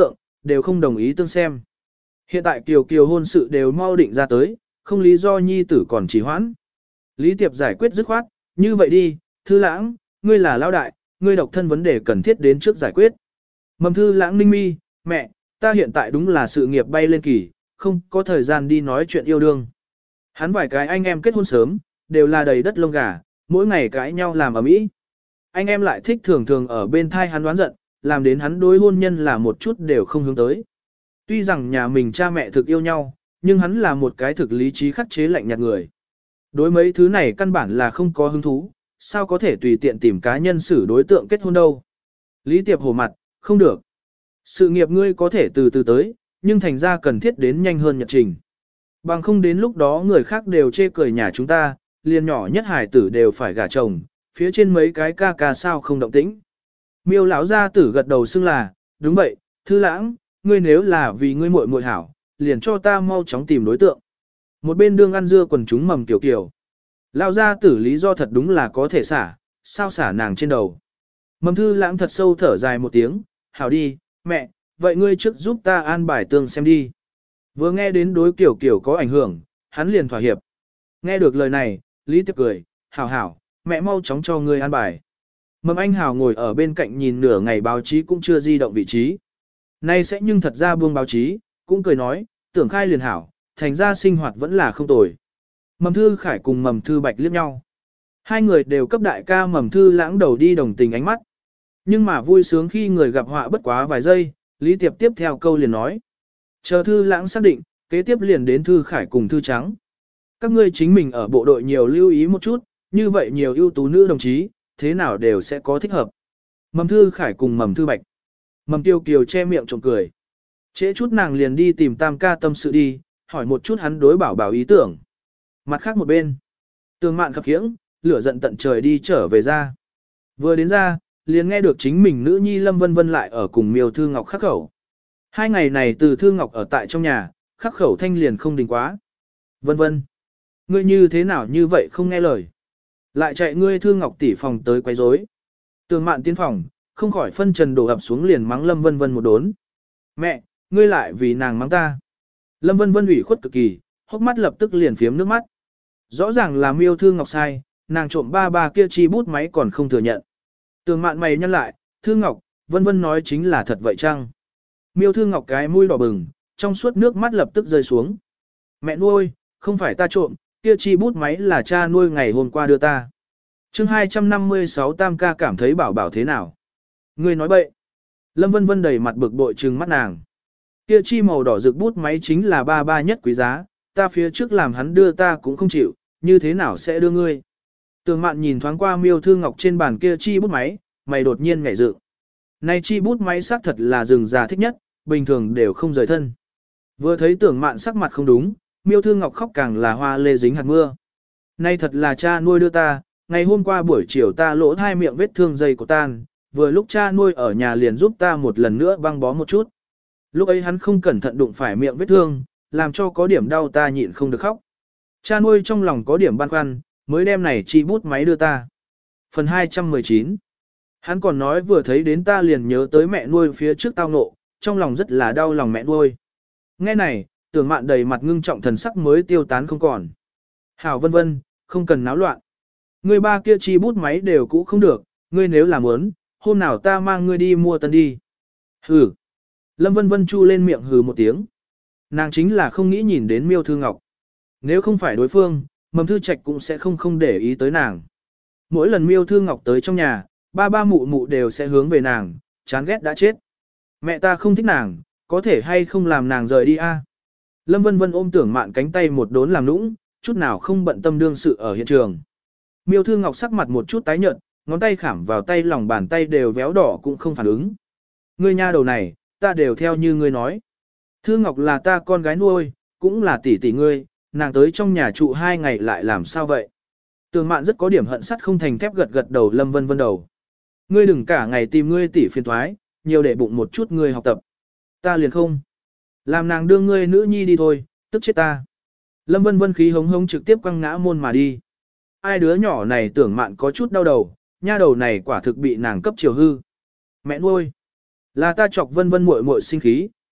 [SPEAKER 1] đều không đồng ý tương xem. Hiện tại Kiều Kiều hôn sự đều mau định ra tới, không lý do nhi tử còn trì hoãn. Lý Tiệp giải quyết dứt khoát, như vậy đi, Thư Lãng, ngươi là lão đại, ngươi độc thân vấn đề cần thiết đến trước giải quyết. Mầm Thư Lãng ninh mi, mẹ, ta hiện tại đúng là sự nghiệp bay lên kỳ, không có thời gian đi nói chuyện yêu đương. Hắn vài cái anh em kết hôn sớm, đều là đầy đất lông gà, mỗi ngày cãi nhau làm ở mỹ. Anh em lại thích thường thường ở bên thai hắn đoán giận, làm đến hắn đối hôn nhân là một chút đều không hướng tới. Tuy rằng nhà mình cha mẹ thực yêu nhau, nhưng hắn là một cái thực lý trí khắc chế lạnh nhạt người. Đối mấy thứ này căn bản là không có hứng thú, sao có thể tùy tiện tìm cá nhân xử đối tượng kết hôn đâu. Lý Tiệp hổ mặt, không được. Sự nghiệp ngươi có thể từ từ tới, nhưng thành ra cần thiết đến nhanh hơn nhật trình. Bằng không đến lúc đó người khác đều chê cười nhà chúng ta, liền nhỏ nhất hải tử đều phải gả chồng, phía trên mấy cái ca ca sao không động tĩnh. Miêu lão gia tử gật đầu xưng là, đúng vậy, Thư Lãng, ngươi nếu là vì ngươi muội muội hảo, liền cho ta mau chóng tìm đối tượng. Một bên đương ăn dưa quần chúng mầm kiểu kiểu. Lão gia tử lý do thật đúng là có thể xả, sao xả nàng trên đầu. Mầm Thư Lãng thật sâu thở dài một tiếng, hảo đi, mẹ, vậy ngươi trước giúp ta an bài tương xem đi. Vừa nghe đến đối kiểu kiểu có ảnh hưởng, hắn liền thỏa hiệp. Nghe được lời này, Lý Tiệp cười, hảo hảo, mẹ mau chóng cho ngươi an bài. Mầm Anh Hảo ngồi ở bên cạnh nhìn nửa ngày báo chí cũng chưa di động vị trí. Nay sẽ nhưng thật ra buông báo chí, cũng cười nói, tưởng khai liền hảo, thành ra sinh hoạt vẫn là không tồi. Mầm Thư Khải cùng Mầm Thư Bạch liếc nhau. Hai người đều cấp đại ca Mầm Thư Lãng đầu đi đồng tình ánh mắt. Nhưng mà vui sướng khi người gặp họa bất quá vài giây, Lý Tiệp tiếp theo câu liền nói. Chờ Thư Lãng xác định, kế tiếp liền đến Thư Khải cùng Thư Trắng. Các ngươi chính mình ở bộ đội nhiều lưu ý một chút, như vậy nhiều ưu tú nữ đồng chí, thế nào đều sẽ có thích hợp. Mầm Thư Khải cùng Mầm Thư Bạch. Mầm Tiêu Kiều che miệng trộm cười. Trễ chút nàng liền đi tìm Tam ca tâm sự đi, hỏi một chút hắn đối bảo bảo ý tưởng. Mặt khác một bên, Tường Mạn khập khiễng, lửa giận tận trời đi trở về ra. Vừa đến ra, liền nghe được chính mình nữ nhi Lâm Vân Vân lại ở cùng Miêu Thư Ngọc khắc khẩu. Hai ngày này từ Thư Ngọc ở tại trong nhà, khắc khẩu thanh liền không đình quá. Vân Vân, ngươi như thế nào như vậy không nghe lời. Lại chạy ngươi Thư Ngọc tỷ phòng tới quấy rối. Tường Mạn tiến phòng, không khỏi phân trần đổ ập xuống liền mắng Lâm Vân Vân một đốn. Mẹ, ngươi lại vì nàng mắng ta. Lâm Vân Vân ủy khuất cực kỳ, hốc mắt lập tức liền phiếm nước mắt. Rõ ràng là Miêu Thư Ngọc sai, nàng trộm ba ba kia chi bút máy còn không thừa nhận. Tường Mạn mày nhăn lại, Thư Ngọc, Vân Vân nói chính là thật vậy chăng? Miêu Thư Ngọc cái mũi đỏ bừng, trong suốt nước mắt lập tức rơi xuống. Mẹ nuôi, không phải ta trộm, kia chi bút máy là cha nuôi ngày hôm qua đưa ta. chương hai trăm năm mươi sáu Tam ca cảm thấy bảo bảo thế nào? Ngươi nói bậy. Lâm Vân Vân đầy mặt bực bội trừng mắt nàng. Kia chi màu đỏ rực bút máy chính là ba ba nhất quý giá, ta phía trước làm hắn đưa ta cũng không chịu, như thế nào sẽ đưa ngươi? Tường Mạn nhìn thoáng qua Miêu Thư Ngọc trên bàn kia chi bút máy, mày đột nhiên nhảy dựng. Này chi bút máy xác thật là rừng già thích nhất, bình thường đều không rời thân. Vừa thấy Tưởng Mạn sắc mặt không đúng, Miêu Thư Ngọc khóc càng là hoa lê dính hạt mưa. Nay thật là cha nuôi đưa ta, ngày hôm qua buổi chiều ta lỗ hai miệng vết thương dây của tan, vừa lúc cha nuôi ở nhà liền giúp ta một lần nữa băng bó một chút. Lúc ấy hắn không cẩn thận đụng phải miệng vết thương, làm cho có điểm đau ta nhịn không được khóc. Cha nuôi trong lòng có điểm băn khoăn, mới đem này chi bút máy đưa ta. Phần hai trăm mười chín. Hắn còn nói vừa thấy đến ta liền nhớ tới mẹ nuôi phía trước tao nộ, trong lòng rất là đau lòng mẹ nuôi. Nghe này, Tưởng Mạn đầy mặt ngưng trọng thần sắc mới tiêu tán không còn. Hảo Vân Vân, không cần náo loạn. Ngươi ba kia chi bút máy đều cũ không được, ngươi nếu làm muốn, hôm nào ta mang ngươi đi mua tân đi. Hừ. Lâm Vân Vân chu lên miệng hừ một tiếng. Nàng chính là không nghĩ nhìn đến Miêu Thư Ngọc. Nếu không phải đối phương, Mầm Thư Trạch cũng sẽ không không để ý tới nàng. Mỗi lần Miêu Thư Ngọc tới trong nhà, ba ba mụ mụ đều sẽ hướng về nàng, chán ghét đã chết. Mẹ ta không thích nàng, có thể hay không làm nàng rời đi a? Lâm Vân Vân ôm Tưởng Mạn cánh tay một đốn làm nũng, chút nào không bận tâm đương sự ở hiện trường. Miêu Thư Ngọc sắc mặt một chút tái nhợt, ngón tay khảm vào tay lòng bàn tay đều véo đỏ cũng không phản ứng. Ngươi nha đầu này, ta đều theo như ngươi nói. Thư Ngọc là ta con gái nuôi, cũng là tỷ tỷ ngươi, nàng tới trong nhà trụ hai ngày lại làm sao vậy? Tường Mạn rất có điểm hận sắt không thành thép gật gật đầu Lâm Vân Vân đầu. Ngươi đừng cả ngày tìm ngươi tỷ phiền thoái, nhiều để bụng một chút ngươi học tập. Ta liền không. Làm nàng đưa ngươi nữ nhi đi thôi, tức chết ta. Lâm Vân Vân khí hống hống trực tiếp quăng ngã môn mà đi. Ai đứa nhỏ này Tưởng Mạn có chút đau đầu, nha đầu này quả thực bị nàng cấp chiều hư. Mẹ nuôi. Là ta chọc Vân Vân muội muội sinh khí,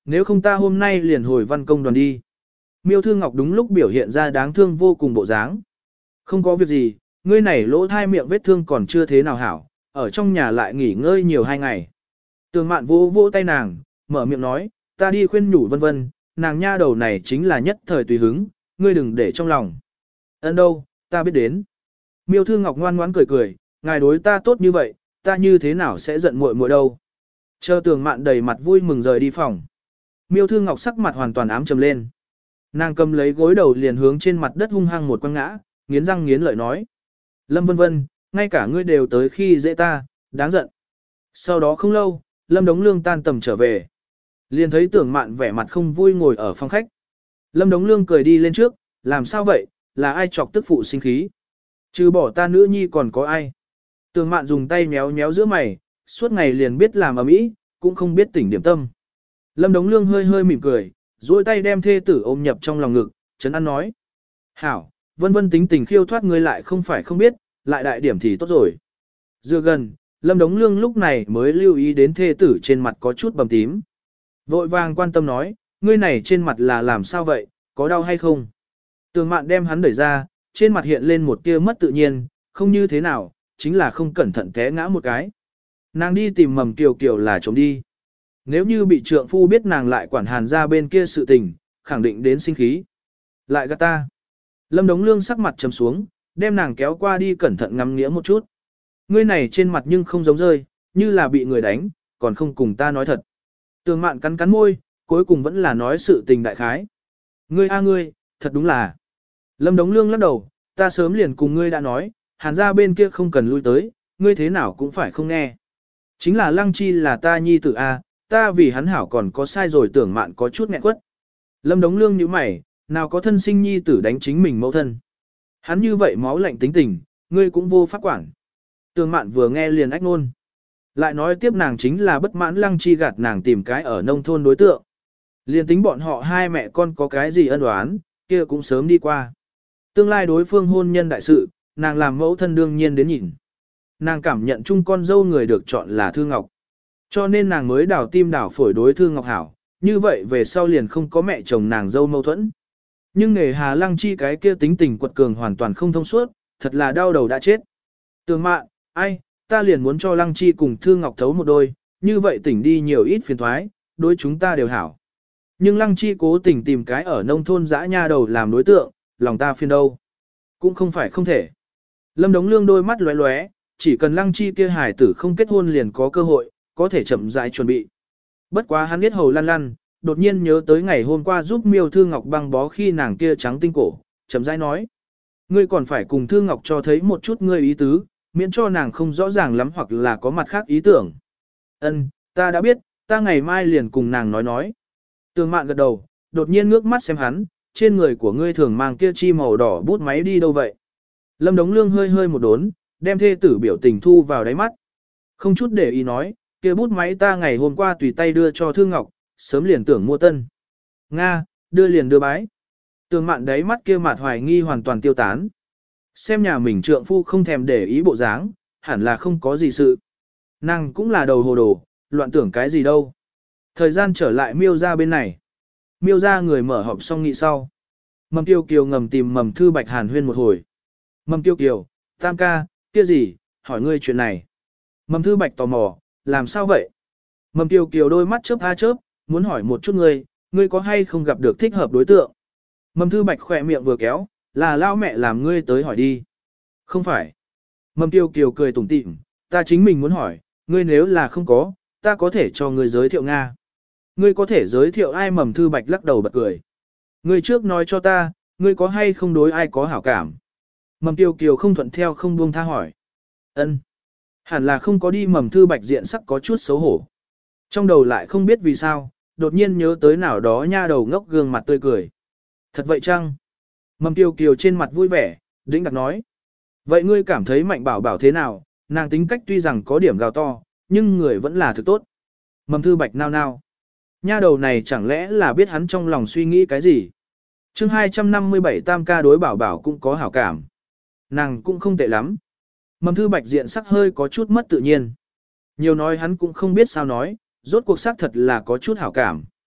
[SPEAKER 1] nếu không ta hôm nay liền hồi văn công đoàn đi. Miêu Thư Ngọc đúng lúc biểu hiện ra đáng thương vô cùng bộ dáng. Không có việc gì, ngươi này lỗ thai miệng vết thương còn chưa thế nào hảo, ở trong nhà lại nghỉ ngơi nhiều hai ngày. Tường Mạn vỗ vỗ tay nàng, mở miệng nói, ta đi khuyên nhủ vân vân, nàng nha đầu này chính là nhất thời tùy hứng, ngươi đừng để trong lòng. Ấn đâu, ta biết đến. Miêu Thư Ngọc ngoan ngoãn cười cười, ngài đối ta tốt như vậy, ta như thế nào sẽ giận muội muội đâu. Chờ Tường Mạn đầy mặt vui mừng rời đi phòng. Miêu Thư Ngọc sắc mặt hoàn toàn ám trầm lên. Nàng cầm lấy gối đầu liền hướng trên mặt đất hung hăng một quăng ngã, nghiến răng nghiến lợi nói. Lâm vân vân, ngay cả ngươi đều tới khi dễ ta, đáng giận. Sau đó không lâu, Lâm Đống Lương tan tầm trở về. Liền thấy Tưởng Mạn vẻ mặt không vui ngồi ở phòng khách. Lâm Đống Lương cười đi lên trước, làm sao vậy, là ai chọc tức phụ sinh khí. Trừ bỏ ta nữ nhi còn có ai. Tưởng Mạn dùng tay méo méo giữa mày, suốt ngày liền biết làm ầm ĩ, cũng không biết tỉnh điểm tâm. Lâm Đống Lương hơi hơi mỉm cười, duỗi tay đem thê tử ôm nhập trong lòng ngực, chấn an nói. Hảo, vân vân tính tình khiêu thoát ngươi lại không phải không biết, lại đại điểm thì tốt rồi. Dựa gần, Lâm Đống Lương lúc này mới lưu ý đến thê tử trên mặt có chút bầm tím. Vội vàng quan tâm nói, ngươi này trên mặt là làm sao vậy, có đau hay không? Tường Mạn đem hắn đẩy ra, trên mặt hiện lên một tia mất tự nhiên, không như thế nào, chính là không cẩn thận té ngã một cái. Nàng đi tìm Mầm Kiều Kiều là trốn đi. Nếu như bị trượng phu biết nàng lại quản hàn ra bên kia sự tình, khẳng định đến sinh khí. Lại gạt ta. Lâm Đống Lương sắc mặt trầm xuống, đem nàng kéo qua đi cẩn thận ngắm nghĩa một chút. Ngươi này trên mặt nhưng không giống rơi, như là bị người đánh, còn không cùng ta nói thật. Tường Mạn cắn cắn môi, cuối cùng vẫn là nói sự tình đại khái. Ngươi a ngươi, thật đúng là. Lâm Đống Lương lắc đầu, ta sớm liền cùng ngươi đã nói, hàn ra bên kia không cần lui tới, ngươi thế nào cũng phải không nghe. Chính là Lăng Chi là ta nhi tử a, ta vì hắn hảo còn có sai rồi. Tưởng Mạn có chút nghẹn quất. Lâm Đống Lương nhíu mày, nào có thân sinh nhi tử đánh chính mình mẫu thân. Hắn như vậy máu lạnh tính tình, ngươi cũng vô pháp quản. Tưởng Mạn vừa nghe liền ách nôn. Lại nói tiếp nàng chính là bất mãn Lăng Chi gạt nàng tìm cái ở nông thôn đối tượng. Liền tính bọn họ hai mẹ con có cái gì ân oán, kia cũng sớm đi qua. Tương lai đối phương hôn nhân đại sự, nàng làm mẫu thân đương nhiên đến nhìn. Nàng cảm nhận chung con dâu người được chọn là Thư Ngọc. Cho nên nàng mới đảo tim đảo phổi đối Thư Ngọc hảo, như vậy về sau liền không có mẹ chồng nàng dâu mâu thuẫn. Nhưng nghề Hà Lăng Chi cái kia tính tình quật cường hoàn toàn không thông suốt, thật là đau đầu đã chết. Tường Mạn, ai, ta liền muốn cho Lăng Chi cùng Thư Ngọc thấu một đôi, như vậy tỉnh đi nhiều ít phiền thoái, đối chúng ta đều hảo. Nhưng Lăng Chi cố tình tìm cái ở nông thôn dã nha đầu làm đối tượng, lòng ta phiền đâu. Cũng không phải không thể. Lâm Đống Lương đôi mắt lóe lóe, chỉ cần Lăng Chi kia hài tử không kết hôn liền có cơ hội, có thể chậm rãi chuẩn bị. Bất quá hắn biết hầu lăn lăn, đột nhiên nhớ tới ngày hôm qua giúp Miêu Thư Ngọc băng bó khi nàng kia trắng tinh cổ, chậm rãi nói. Ngươi còn phải cùng Thư Ngọc cho thấy một chút ngươi ý tứ, miễn cho nàng không rõ ràng lắm hoặc là có mặt khác ý tưởng. Ân, ta đã biết, ta ngày mai liền cùng nàng nói nói. Tường Mạn gật đầu, đột nhiên ngước mắt xem hắn, trên người của ngươi thường mang kia chi màu đỏ bút máy đi đâu vậy? Lâm Đống Lương hơi hơi một đốn, đem thê tử biểu tình thu vào đáy mắt. Không chút để ý nói, kia bút máy ta ngày hôm qua tùy tay đưa cho Thư Ngọc, sớm liền tưởng mua tân. Nga, đưa liền đưa bái. Tường Mạn đáy mắt kia mặt hoài nghi hoàn toàn tiêu tán. Xem nhà mình trượng phu không thèm để ý bộ dáng, hẳn là không có gì sự. Nàng cũng là đầu hồ đồ, loạn tưởng cái gì đâu. Thời gian trở lại Miêu ra bên này. Miêu ra người mở họp xong nghị sau. Mầm Tiêu Kiều ngầm tìm Mầm Thư Bạch hàn huyên một hồi. Mầm Tiêu Kiều, tam ca, kia gì, hỏi ngươi chuyện này. Mầm Thư Bạch tò mò, làm sao vậy? Mầm Tiêu Kiều đôi mắt chớp tha chớp, muốn hỏi một chút ngươi, ngươi có hay không gặp được thích hợp đối tượng? Mầm Thư Bạch khỏe miệng vừa kéo, là lao mẹ làm ngươi tới hỏi đi. Không phải. Mầm Tiêu Kiều cười tủm tỉm, ta chính mình muốn hỏi, ngươi nếu là không có, ta có thể cho ngươi giới thiệu Nga. Ngươi có thể giới thiệu ai? Mầm Thư Bạch lắc đầu bật cười. Ngươi trước nói cho ta, ngươi có hay không đối ai có hảo cảm? Mầm Tiêu Kiều không thuận theo không buông tha hỏi. Ân, hẳn là không có đi. Mầm Thư Bạch diện sắc có chút xấu hổ. Trong đầu lại không biết vì sao, đột nhiên nhớ tới nào đó nha đầu ngốc gương mặt tươi cười. Thật vậy chăng? Mầm Tiêu Kiều trên mặt vui vẻ, đĩnh đặc nói. Vậy ngươi cảm thấy Mạnh Bảo Bảo thế nào? Nàng tính cách tuy rằng có điểm gào to, nhưng người vẫn là thực tốt. Mầm Thư Bạch nao nao. Nha đầu này chẳng lẽ là biết hắn trong lòng suy nghĩ cái gì? chương hai trăm năm mươi bảy tam ca đối Bảo Bảo cũng có hảo cảm. Nàng cũng không tệ lắm. Mầm Thư Bạch diện sắc hơi có chút mất tự nhiên. Nhiều nói hắn cũng không biết sao nói, rốt cuộc xác thật là có chút hảo cảm.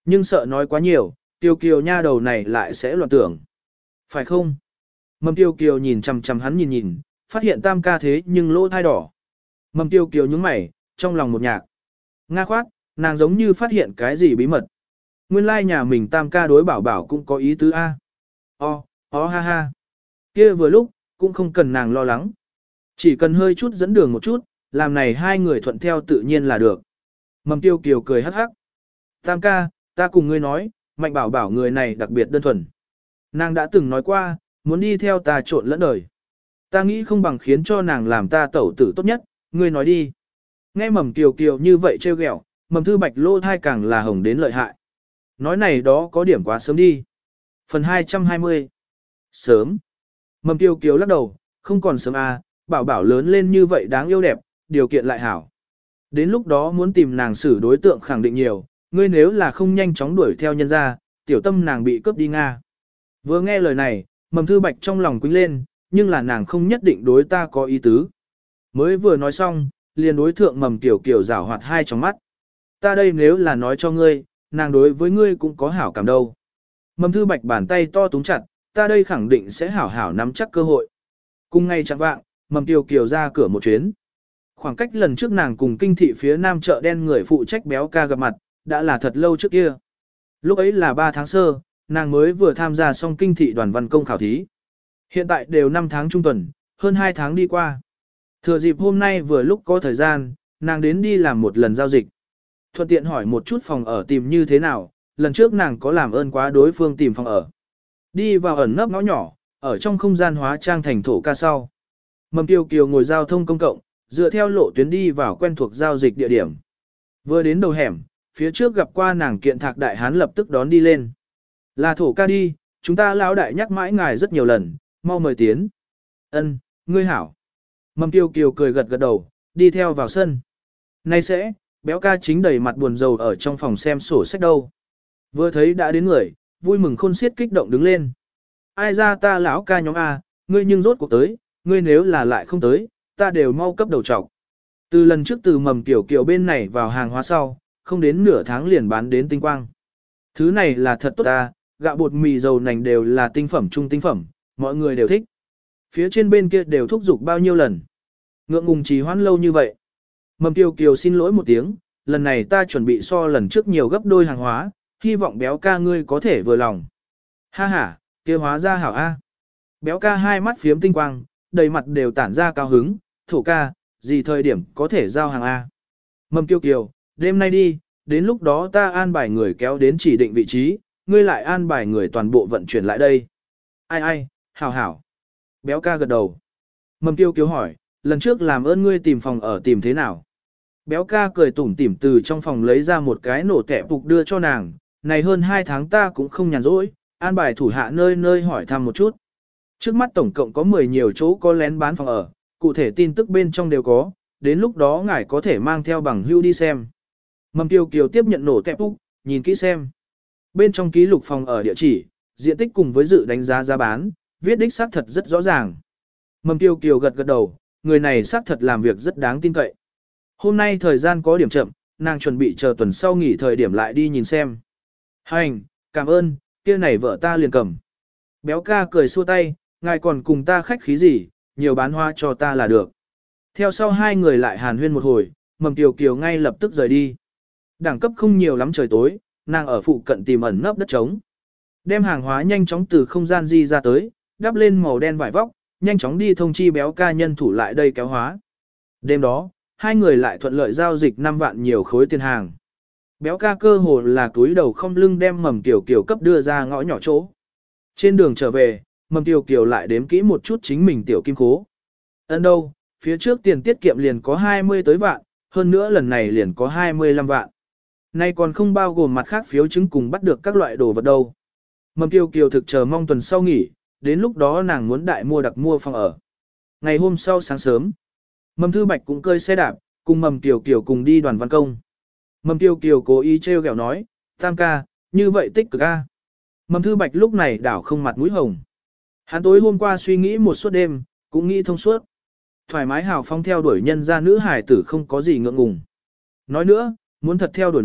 [SPEAKER 1] Nhưng sợ nói quá nhiều, Tiêu Kiều nha đầu này lại sẽ loạn tưởng. Phải không? Mầm Tiêu Kiều nhìn chằm chằm hắn nhìn nhìn, phát hiện tam ca thế nhưng lỗ thai đỏ. Mầm Tiêu Kiều nhướng mày, trong lòng một nhạc. Nga khoát, nàng giống như phát hiện cái gì bí mật. Nguyên lai nhà mình tam ca đối bảo bảo cũng có ý tứ A. O, o ha ha. Kia vừa lúc, cũng không cần nàng lo lắng. Chỉ cần hơi chút dẫn đường một chút, làm này hai người thuận theo tự nhiên là được. Mầm Tiêu Kiều cười hắc hắc. Tam ca, ta cùng ngươi nói, Mạnh bảo bảo người này đặc biệt đơn thuần. Nàng đã từng nói qua, muốn đi theo ta trộn lẫn đời. Ta nghĩ không bằng khiến cho nàng làm ta tẩu tử tốt nhất, ngươi nói đi. Nghe Mầm Kiều Kiều như vậy trêu ghẹo, Mầm Thư Bạch lô thai càng là hồng đến lợi hại. Nói này đó có điểm quá sớm đi. Phần hai trăm hai mươi. Sớm. Mầm Kiều Kiều lắc đầu, không còn sớm à, bảo bảo lớn lên như vậy đáng yêu đẹp, điều kiện lại hảo. Đến lúc đó muốn tìm nàng xử đối tượng khẳng định nhiều, ngươi nếu là không nhanh chóng đuổi theo nhân ra, tiểu tâm nàng bị cướp đi Nga. Vừa nghe lời này, Mầm Thư Bạch trong lòng quýnh lên, nhưng là nàng không nhất định đối ta có ý tứ. Mới vừa nói xong, liền đối thượng Mầm Kiều Kiều rảo hoạt hai trong mắt. Ta đây nếu là nói cho ngươi, nàng đối với ngươi cũng có hảo cảm đâu. Mầm Thư Bạch bàn tay to túng chặt, ta đây khẳng định sẽ hảo hảo nắm chắc cơ hội. Cùng ngay chẳng vạng, Mầm Kiều Kiều ra cửa một chuyến. Khoảng cách lần trước nàng cùng kinh thị phía nam chợ đen người phụ trách béo ca gặp mặt, đã là thật lâu trước kia. Lúc ấy là ba tháng sơ, nàng mới vừa tham gia xong kinh thị đoàn văn công khảo thí. Hiện tại đều năm tháng trung tuần, hơn hai tháng đi qua. Thừa dịp hôm nay vừa lúc có thời gian, nàng đến đi làm một lần giao dịch. Thuận tiện hỏi một chút phòng ở tìm như thế nào, lần trước nàng có làm ơn quá đối phương tìm phòng ở. Đi vào ẩn nấp ngõ nhỏ, ở trong không gian hóa trang thành thổ ca sau. Mầm Kiều Kiều ngồi giao thông công cộng, dựa theo lộ tuyến đi vào quen thuộc giao dịch địa điểm. Vừa đến đầu hẻm, phía trước gặp qua nàng kiện thạc đại hán lập tức đón đi lên. Là thổ ca đi, chúng ta lão đại nhắc mãi ngài rất nhiều lần, mau mời tiến. Ân, ngươi hảo. Mầm Kiều Kiều cười gật gật đầu, đi theo vào sân. Nay sẽ, béo ca chính đầy mặt buồn rầu ở trong phòng xem sổ sách đâu. Vừa thấy đã đến người, vui mừng khôn xiết kích động đứng lên. Ai ra ta lão ca nhóm A, ngươi nhưng rốt cuộc tới, ngươi nếu là lại không tới, ta đều mau cấp đầu trọc. Từ lần trước từ Mầm Kiều Kiều bên này vào hàng hóa sau, không đến nửa tháng liền bán đến tinh quang. Thứ này là thật tốt ta, gạo bột mì dầu nành đều là tinh phẩm trung tinh phẩm, mọi người đều thích. Phía trên bên kia đều thúc giục bao nhiêu lần. Ngượng ngùng trì hoãn lâu như vậy. Mầm Kiều Kiều xin lỗi một tiếng, lần này ta chuẩn bị so lần trước nhiều gấp đôi hàng hóa, hy vọng béo ca ngươi có thể vừa lòng. Ha ha, kia hóa ra hảo A. Béo ca hai mắt phiếm tinh quang, đầy mặt đều tản ra cao hứng, thổ ca, gì thời điểm có thể giao hàng A. Mầm Kiều Kiều, đêm nay đi, đến lúc đó ta an bài người kéo đến chỉ định vị trí, ngươi lại an bài người toàn bộ vận chuyển lại đây. Ai ai, hảo hảo. Béo ca gật đầu. Mầm Kiều Kiều hỏi, lần trước làm ơn ngươi tìm phòng ở tìm thế nào? Béo ca cười tủm tỉm từ trong phòng lấy ra một cái nổ tẻ phục đưa cho nàng, này hơn hai tháng ta cũng không nhàn rỗi, an bài thủ hạ nơi nơi hỏi thăm một chút. Trước mắt tổng cộng có mười nhiều chỗ có lén bán phòng ở, cụ thể tin tức bên trong đều có, đến lúc đó ngài có thể mang theo bằng hưu đi xem. Mầm Kiều Kiều tiếp nhận nổ tẹp úc, nhìn kỹ xem. Bên trong ký lục phòng ở địa chỉ, diện tích cùng với dự đánh giá giá bán, viết đích xác thật rất rõ ràng. Mầm Kiều Kiều gật gật đầu, người này xác thật làm việc rất đáng tin cậy. Hôm nay thời gian có điểm chậm, nàng chuẩn bị chờ tuần sau nghỉ thời điểm lại đi nhìn xem. Hành, cảm ơn, kia này vợ ta liền cầm. Béo ca cười xua tay, ngài còn cùng ta khách khí gì, nhiều bán hoa cho ta là được. Theo sau hai người lại hàn huyên một hồi, Mầm Kiều Kiều ngay lập tức rời đi. Đẳng cấp không nhiều lắm trời tối, nàng ở phụ cận tìm ẩn nấp đất trống. Đem hàng hóa nhanh chóng từ không gian di ra tới, đắp lên màu đen vải vóc, nhanh chóng đi thông chi béo ca nhân thủ lại đây kéo hóa. Đêm đó, hai người lại thuận lợi giao dịch năm vạn nhiều khối tiền hàng. Béo ca cơ hồ là túi đầu không lưng đem Mầm Kiều Kiều cấp đưa ra ngõ nhỏ chỗ. Trên đường trở về, Mầm Kiều Kiều lại đếm kỹ một chút chính mình tiểu kim khố. Ấn đâu, phía trước tiền tiết kiệm liền có hai mươi tới vạn, hơn nữa lần này liền có hai mươi lăm vạn. Nay còn không bao gồm mặt khác phiếu chứng cùng bắt được các loại đồ vật đâu. Mầm Kiều Kiều thực chờ mong tuần sau nghỉ, đến lúc đó nàng muốn đại mua đặc mua phòng ở. Ngày hôm sau sáng sớm, Mầm Thư Bạch cũng cơi xe đạp, cùng Mầm Kiều Kiều cùng đi đoàn văn công. Mầm Kiều Kiều cố ý trêu ghẹo nói, tam ca, như vậy tích cực a. Mầm Thư Bạch lúc này đảo không mặt mũi hồng. Hắn tối hôm qua suy nghĩ một suốt đêm, cũng nghĩ thông suốt. Thoải mái hào phong theo đuổi nhân ra nữ hải tử không có gì ngượng ngùng. Nói nữa, muốn thật theo đuổi nói,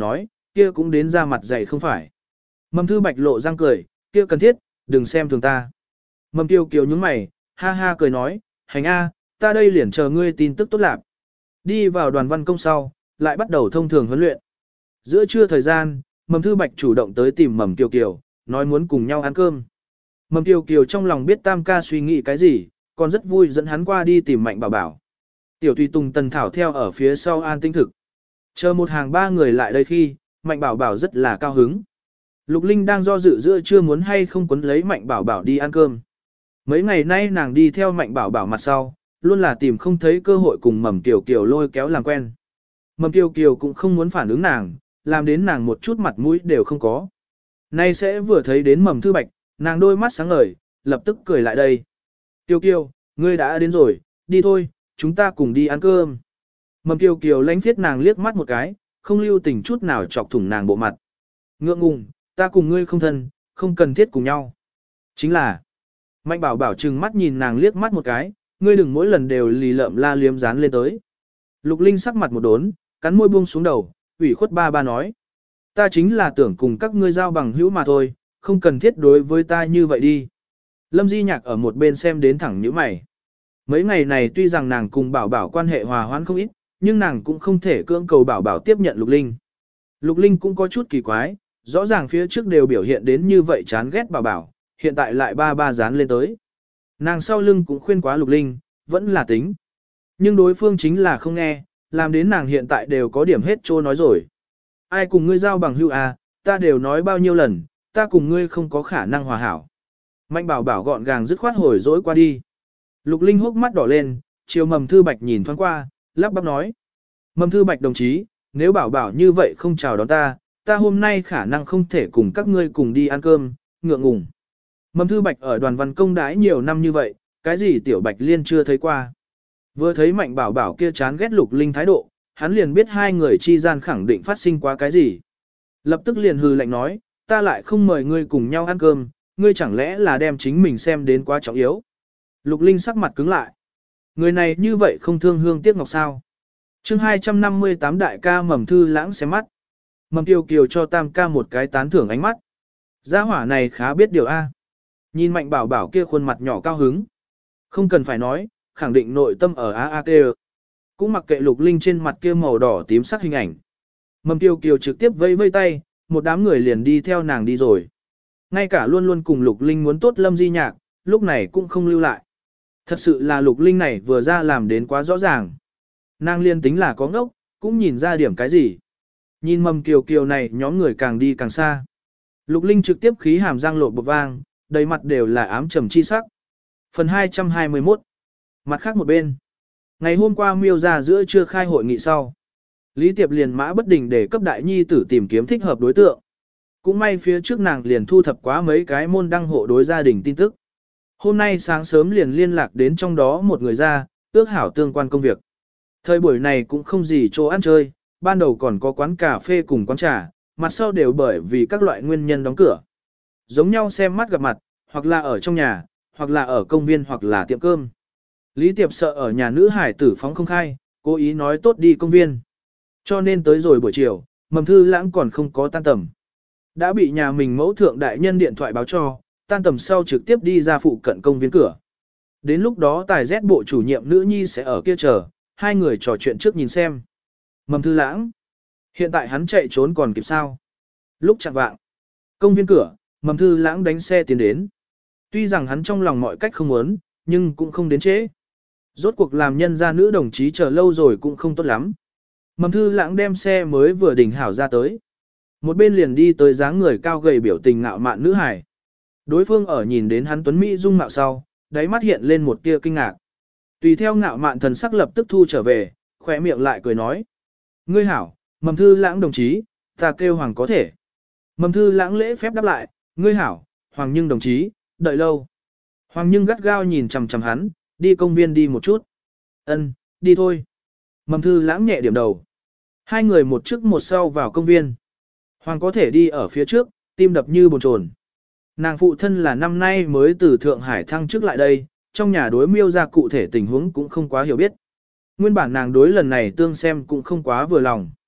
[SPEAKER 1] kia cũng đến ra mặt dày không phải. Mầm Thư Bạch lộ răng cười, kia cần thiết, đừng xem thường ta. Mầm Tiêu Kiều nhướng mày, ha ha cười nói, hành a, ta đây liền chờ ngươi tin tức tốt lạc. Đi vào đoàn văn công sau, lại bắt đầu thông thường huấn luyện. Giữa trưa thời gian, Mầm Thư Bạch chủ động tới tìm Mầm Tiêu Kiều, nói muốn cùng nhau ăn cơm. Mầm Tiêu Kiều trong lòng biết Tam ca suy nghĩ cái gì, còn rất vui dẫn hắn qua đi tìm Mạnh Bảo Bảo. Tiểu Tùy Tùng Tần Thảo theo ở phía sau an tinh thực. Chờ một hàng ba người lại đây khi, Mạnh Bảo Bảo rất là cao hứng. Lục Linh đang do dự giữa chưa muốn hay không quấn lấy Mạnh Bảo Bảo đi ăn cơm. Mấy ngày nay nàng đi theo Mạnh Bảo Bảo mặt sau, luôn là tìm không thấy cơ hội cùng Mầm Kiều Kiều lôi kéo làm quen. Mầm Kiều Kiều cũng không muốn phản ứng nàng, làm đến nàng một chút mặt mũi đều không có. Nay sẽ vừa thấy đến Mầm Thư Bạch, nàng đôi mắt sáng ngời, lập tức cười lại đây. Kiều Kiều, ngươi đã đến rồi, đi thôi, chúng ta cùng đi ăn cơm. Mầm Kiều Kiều lánh phiết nàng liếc mắt một cái, không lưu tình chút nào chọc thủng nàng bộ mặt. Ngượng ngùng, ta cùng ngươi không thân, không cần thiết cùng nhau. Chính là, Mạnh Bảo Bảo trừng mắt nhìn nàng liếc mắt một cái, ngươi đừng mỗi lần đều lì lợm la liếm dán lên tới. Lục Linh sắc mặt một đốn, cắn môi buông xuống đầu, ủy khuất ba ba nói. Ta chính là tưởng cùng các ngươi giao bằng hữu mà thôi, không cần thiết đối với ta như vậy đi. Lâm Di Nhạc ở một bên xem đến thẳng nhíu mày. Mấy ngày này tuy rằng nàng cùng Bảo Bảo quan hệ hòa hoãn không ít, nhưng nàng cũng không thể cưỡng cầu Bảo Bảo tiếp nhận Lục Linh. Lục Linh cũng có chút kỳ quái, rõ ràng phía trước đều biểu hiện đến như vậy chán ghét Bảo Bảo, hiện tại lại ba ba dán lên tới. Nàng sau lưng cũng khuyên quá Lục Linh, vẫn là tính. Nhưng đối phương chính là không nghe, làm đến nàng hiện tại đều có điểm hết trô nói rồi. Ai cùng ngươi giao bằng hữu à, ta đều nói bao nhiêu lần, ta cùng ngươi không có khả năng hòa hảo. Mạnh Bảo Bảo gọn gàng dứt khoát hồi dỗi qua đi. Lục Linh hốc mắt đỏ lên, chiều Mầm Thư Bạch nhìn thoáng qua, lắp bắp nói. Mầm Thư Bạch đồng chí, nếu Bảo Bảo như vậy không chào đón ta, ta hôm nay khả năng không thể cùng các ngươi cùng đi ăn cơm, ngượng ngùng. Mầm Thư Bạch ở đoàn văn công đãi nhiều năm như vậy, cái gì Tiểu Bạch Liên chưa thấy qua. Vừa thấy Mạnh Bảo Bảo kia chán ghét Lục Linh thái độ, hắn liền biết hai người chi gian khẳng định phát sinh quá cái gì. Lập tức liền hừ lạnh nói, ta lại không mời ngươi cùng nhau ăn cơm, ngươi chẳng lẽ là đem chính mình xem đến quá trọng yếu. Lục Linh sắc mặt cứng lại. Người này như vậy không thương hương tiếc ngọc sao. chương hai trăm năm mươi tám đại ca Mầm Thư Lãng xem mắt. Mầm Kiều Kiều cho Tam ca một cái tán thưởng ánh mắt. Gia hỏa này khá biết điều A. Nhìn Mạnh Bảo Bảo kia khuôn mặt nhỏ cao hứng. Không cần phải nói, khẳng định nội tâm ở a a tê. Cũng mặc kệ Lục Linh trên mặt kia màu đỏ tím sắc hình ảnh. Mầm Kiều Kiều trực tiếp vây vây tay, một đám người liền đi theo nàng đi rồi. Ngay cả luôn luôn cùng Lục Linh muốn tốt Lâm Di Nhạc, lúc này cũng không lưu lại. Thật sự là Lục Linh này vừa ra làm đến quá rõ ràng. Nàng liên tính là có ngốc, cũng nhìn ra điểm cái gì. Nhìn Mầm Kiều Kiều này nhóm người càng đi càng xa. Lục Linh trực tiếp khí hàm răng lột bột vang, đầy mặt đều là ám trầm chi sắc. Phần hai trăm hai mươi mốt. Mặt khác một bên. Ngày hôm qua Miêu ra giữa trưa khai hội nghị sau. Lý Tiệp liền mã bất đình để cấp đại nhi tử tìm kiếm thích hợp đối tượng. Cũng may phía trước nàng liền thu thập quá mấy cái môn đăng hộ đối gia đình tin tức. Hôm nay sáng sớm liền liên lạc đến trong đó một người ra, ước hảo tương quan công việc. Thời buổi này cũng không gì chỗ ăn chơi, ban đầu còn có quán cà phê cùng quán trà, mặt sau đều bởi vì các loại nguyên nhân đóng cửa. Giống nhau xem mắt gặp mặt, hoặc là ở trong nhà, hoặc là ở công viên hoặc là tiệm cơm. Lý Tiệp sợ ở nhà nữ hải tử phóng không khai, cố ý nói tốt đi công viên. Cho nên tới rồi buổi chiều, Mầm Thư Lãng còn không có tan tầm. Đã bị nhà mình mẫu thượng đại nhân điện thoại báo cho, tan tầm sau trực tiếp đi ra phụ cận công viên cửa. Đến lúc đó tài Z bộ chủ nhiệm nữ nhi sẽ ở kia chờ, hai người trò chuyện trước nhìn xem. Mầm Thư Lãng. Hiện tại hắn chạy trốn còn kịp sao? Lúc chạng vạng. Công viên cửa, Mầm Thư Lãng đánh xe tiến đến. Tuy rằng hắn trong lòng mọi cách không muốn, nhưng cũng không đến trễ. Rốt cuộc làm nhân gia nữ đồng chí chờ lâu rồi cũng không tốt lắm. Mầm Thư Lãng đem xe mới vừa đỉnh hảo ra tới. Một bên liền đi tới dáng người cao gầy biểu tình ngạo mạn nữ hải. Đối phương ở nhìn đến hắn tuấn mỹ dung mạo sau, đáy mắt hiện lên một tia kinh ngạc. Tùy theo ngạo mạn thần sắc lập tức thu trở về, khỏe miệng lại cười nói. Ngươi hảo, Mầm Thư Lãng đồng chí, ta kêu Hoàng có thể. Mầm Thư Lãng lễ phép đáp lại, ngươi hảo, Hoàng Nhưng đồng chí, đợi lâu. Hoàng Nhưng gắt gao nhìn chằm chằm hắn, đi công viên đi một chút. Ân, đi thôi. Mầm Thư Lãng nhẹ điểm đầu. Hai người một trước một sau vào công viên. Hoàng có thể đi ở phía trước, tim đập như bồn chồn. Nàng phụ thân là năm nay mới từ Thượng Hải thăng chức lại đây, trong nhà đối Miêu ra cụ thể tình huống cũng không quá hiểu biết. Nguyên bản nàng đối lần này tương xem cũng không quá vừa lòng.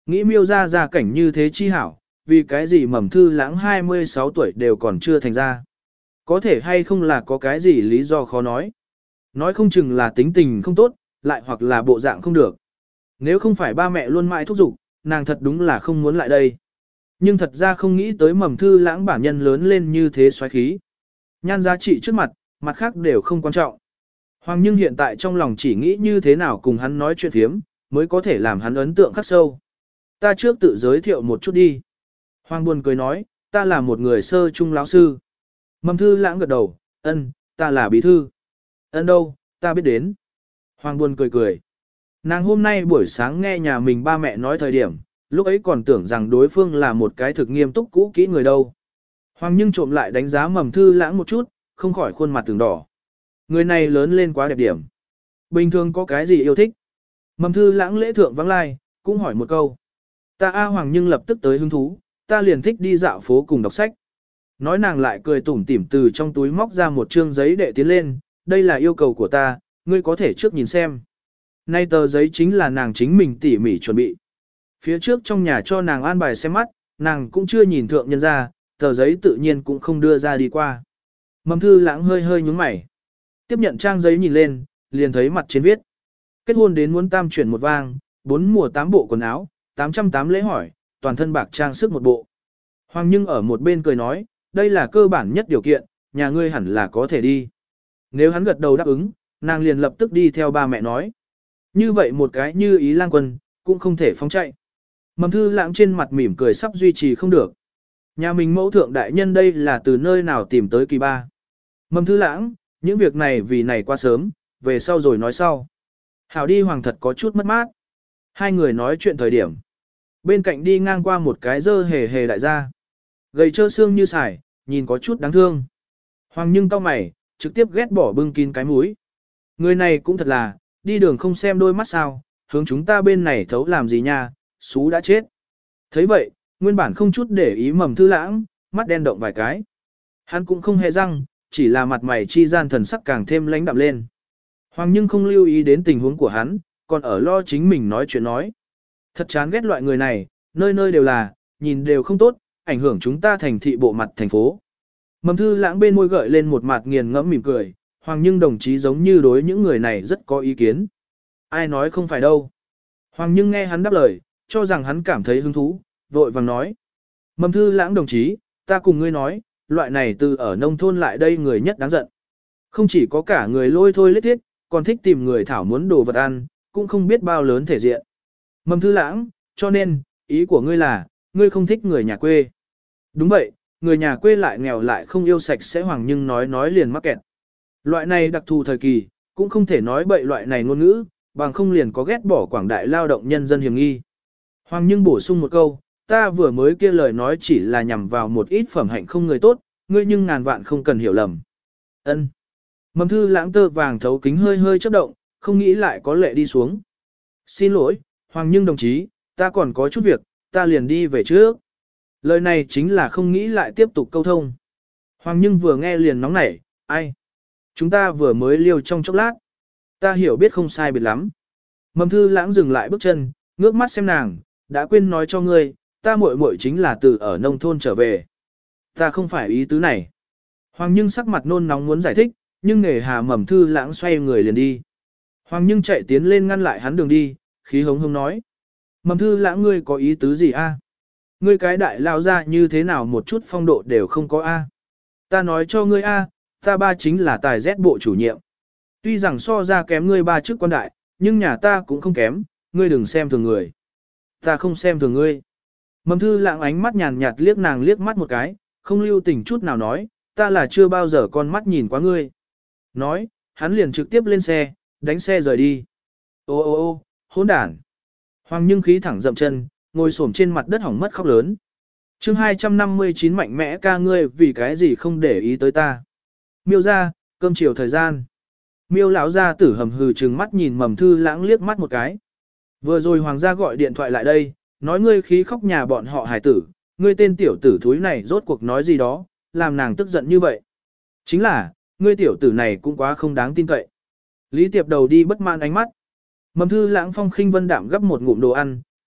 [SPEAKER 1] Nghĩ miêu ra ra cảnh như thế chi hảo, vì cái gì mầm thư lãng hai mươi sáu tuổi đều còn chưa thành ra. Có thể hay không là có cái gì lý do khó nói. Nói không chừng là tính tình không tốt, lại hoặc là bộ dạng không được. Nếu không phải ba mẹ luôn mãi thúc giục, nàng thật đúng là không muốn lại đây. Nhưng thật ra không nghĩ tới mầm thư lãng bản nhân lớn lên như thế xoáy khí. Nhan giá trị trước mặt, mặt khác đều không quan trọng. Hoàng nhưng hiện tại trong lòng chỉ nghĩ như thế nào cùng hắn nói chuyện phiếm, mới có thể làm hắn ấn tượng khắc sâu. Ta trước tự giới thiệu một chút đi. Hoàng buồn cười nói, ta là một người sơ trung lão sư. Mầm thư lãng gật đầu, ân, ta là bí thư. Ân đâu, ta biết đến. Hoàng buồn cười cười. Nàng hôm nay buổi sáng nghe nhà mình ba mẹ nói thời điểm, lúc ấy còn tưởng rằng đối phương là một cái thực nghiêm túc cũ kỹ người đâu. Hoàng nhưng trộm lại đánh giá mầm thư lãng một chút, không khỏi khuôn mặt từng đỏ. Người này lớn lên quá đẹp điểm. Bình thường có cái gì yêu thích? Mầm thư lãng lễ thượng vắng lai, cũng hỏi một câu. Ta A Hoàng nhưng lập tức tới hứng thú, ta liền thích đi dạo phố cùng đọc sách. Nói nàng lại cười tủm tỉm từ trong túi móc ra một trương giấy để tiến lên, đây là yêu cầu của ta, ngươi có thể trước nhìn xem. Nay tờ giấy chính là nàng chính mình tỉ mỉ chuẩn bị. Phía trước trong nhà cho nàng an bài xem mắt, nàng cũng chưa nhìn thượng nhân ra, tờ giấy tự nhiên cũng không đưa ra đi qua. Mầm thư lãng hơi hơi nhúng mày. Tiếp nhận trang giấy nhìn lên, liền thấy mặt trên viết. Kết hôn đến muốn tam chuyển một vang, bốn mùa tám bộ quần áo, tám trăm tám lễ hỏi, toàn thân bạc trang sức một bộ. Hoàng nhưng ở một bên cười nói, đây là cơ bản nhất điều kiện, nhà ngươi hẳn là có thể đi. Nếu hắn gật đầu đáp ứng, nàng liền lập tức đi theo ba mẹ nói. Như vậy một cái như ý lang quân, cũng không thể phóng chạy. Mầm thư lãng trên mặt mỉm cười sắp duy trì không được. Nhà mình mẫu thượng đại nhân đây là từ nơi nào tìm tới kỳ ba. Mầm thư lãng, những việc này vì này quá sớm, về sau rồi nói sau. Hảo đi Hoàng thật có chút mất mát. Hai người nói chuyện thời điểm. Bên cạnh đi ngang qua một cái dơ hề hề đại gia. Gầy trơ xương như sải, nhìn có chút đáng thương. Hoàng nhưng cau mày, trực tiếp ghét bỏ bưng kín cái mũi. Người này cũng thật là, đi đường không xem đôi mắt sao, hướng chúng ta bên này thấu làm gì nha, xú đã chết. Thấy vậy, nguyên bản không chút để ý mầm thư lãng, mắt đen động vài cái. Hắn cũng không hề răng, chỉ là mặt mày chi gian thần sắc càng thêm lãnh đạm lên. Hoàng nhưng không lưu ý đến tình huống của hắn, còn ở lo chính mình nói chuyện nói. Thật chán ghét loại người này, nơi nơi đều là, nhìn đều không tốt, ảnh hưởng chúng ta thành thị bộ mặt thành phố. Mầm thư lãng bên môi gợi lên một mặt nghiền ngẫm mỉm cười, Hoàng nhưng đồng chí giống như đối những người này rất có ý kiến. Ai nói không phải đâu. Hoàng nhưng nghe hắn đáp lời, cho rằng hắn cảm thấy hứng thú, vội vàng nói. Mầm thư lãng đồng chí, ta cùng ngươi nói, loại này từ ở nông thôn lại đây người nhất đáng giận. Không chỉ có cả người lôi thôi lết thiết, còn thích tìm người thảo muốn đồ vật ăn, cũng không biết bao lớn thể diện. Mầm thư lãng, cho nên, ý của ngươi là, ngươi không thích người nhà quê. Đúng vậy, người nhà quê lại nghèo lại không yêu sạch sẽ Hoàng nhưng nói nói liền mắc kẹt. Loại này đặc thù thời kỳ, cũng không thể nói bậy loại này ngôn ngữ, bằng không liền có ghét bỏ quảng đại lao động nhân dân hiểm nghi. Hoàng nhưng bổ sung một câu, ta vừa mới kia lời nói chỉ là nhằm vào một ít phẩm hạnh không người tốt, ngươi nhưng ngàn vạn không cần hiểu lầm. Ân. Mầm thư lãng tơ vàng thấu kính hơi hơi chớp động, không nghĩ lại có lệ đi xuống. Xin lỗi, Hoàng nhưng đồng chí, ta còn có chút việc, ta liền đi về trước. Lời này chính là không nghĩ lại tiếp tục câu thông. Hoàng nhưng vừa nghe liền nóng nảy, ai? Chúng ta vừa mới liêu trong chốc lát. Ta hiểu biết không sai biệt lắm. Mầm thư lãng dừng lại bước chân, ngước mắt xem nàng, đã quên nói cho ngươi, ta muội muội chính là từ ở nông thôn trở về. Ta không phải ý tứ này. Hoàng nhưng sắc mặt nôn nóng muốn giải thích, nhưng nghề hà mầm thư lãng xoay người liền đi. Hoàng nhưng chạy tiến lên ngăn lại hắn đường đi, khí hống hống nói. Mầm thư lãng ngươi có ý tứ gì a? Ngươi cái đại lao ra như thế nào một chút phong độ đều không có a? Ta nói cho ngươi a, ta ba chính là tài rét bộ chủ nhiệm. Tuy rằng so ra kém ngươi ba chức quan đại, nhưng nhà ta cũng không kém, ngươi đừng xem thường người. Ta không xem thường ngươi. Mầm thư lãng ánh mắt nhàn nhạt liếc nàng liếc mắt một cái, không lưu tình chút nào nói, ta là chưa bao giờ con mắt nhìn quá ngươi. Nói, hắn liền trực tiếp lên xe, đánh xe rời đi. Ô ô ô, hỗn đản. Hoàng nhưng khí thẳng dậm chân, ngồi xổm trên mặt đất hỏng mất khóc lớn. chương hai trăm năm mươi chín mạnh mẽ ca ngươi vì cái gì không để ý tới ta. Miêu ra, cơm chiều thời gian. Miêu lão gia tử hầm hừ trừng mắt nhìn mầm thư lãng liếc mắt một cái. Vừa rồi hoàng gia gọi điện thoại lại đây, nói ngươi khí khóc nhà bọn họ hài tử, ngươi tên tiểu tử thúi này rốt cuộc nói gì đó, làm nàng tức giận như vậy. Chính là, ngươi tiểu tử này cũng quá không đáng tin cậy. Lý Tiệp đầu đi bất mãn ánh mắt. Mầm thư lãng phong khinh vân đạm gấp một ngụm đồ ăn,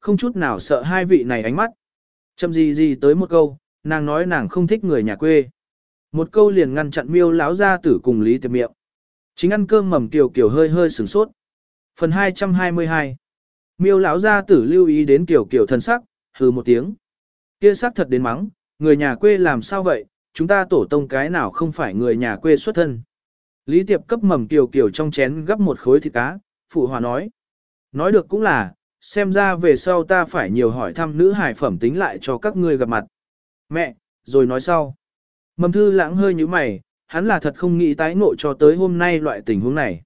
[SPEAKER 1] không chút nào sợ hai vị này ánh mắt. Chậm gì gì tới một câu, nàng nói nàng không thích người nhà quê. Một câu liền ngăn chặn Miêu lão gia tử cùng Lý Tiệp miệng. Chính ăn cơm mầm Kiều Kiều hơi hơi sửng sốt. Phần hai trăm hai mươi hai. Miêu lão gia tử lưu ý đến Kiều Kiều thần sắc, hừ một tiếng. Kia sắc thật đến mắng, người nhà quê làm sao vậy, chúng ta tổ tông cái nào không phải người nhà quê xuất thân. Lý Tiệp cấp mầm Kiều Kiều trong chén gấp một khối thịt cá, phụ hòa nói. Nói được cũng là, xem ra về sau ta phải nhiều hỏi thăm nữ hải phẩm tính lại cho các ngươi gặp mặt. Mẹ, rồi nói sau. Mầm thư lãng hơi như mày, hắn là thật không nghĩ tái ngộ cho tới hôm nay loại tình huống này.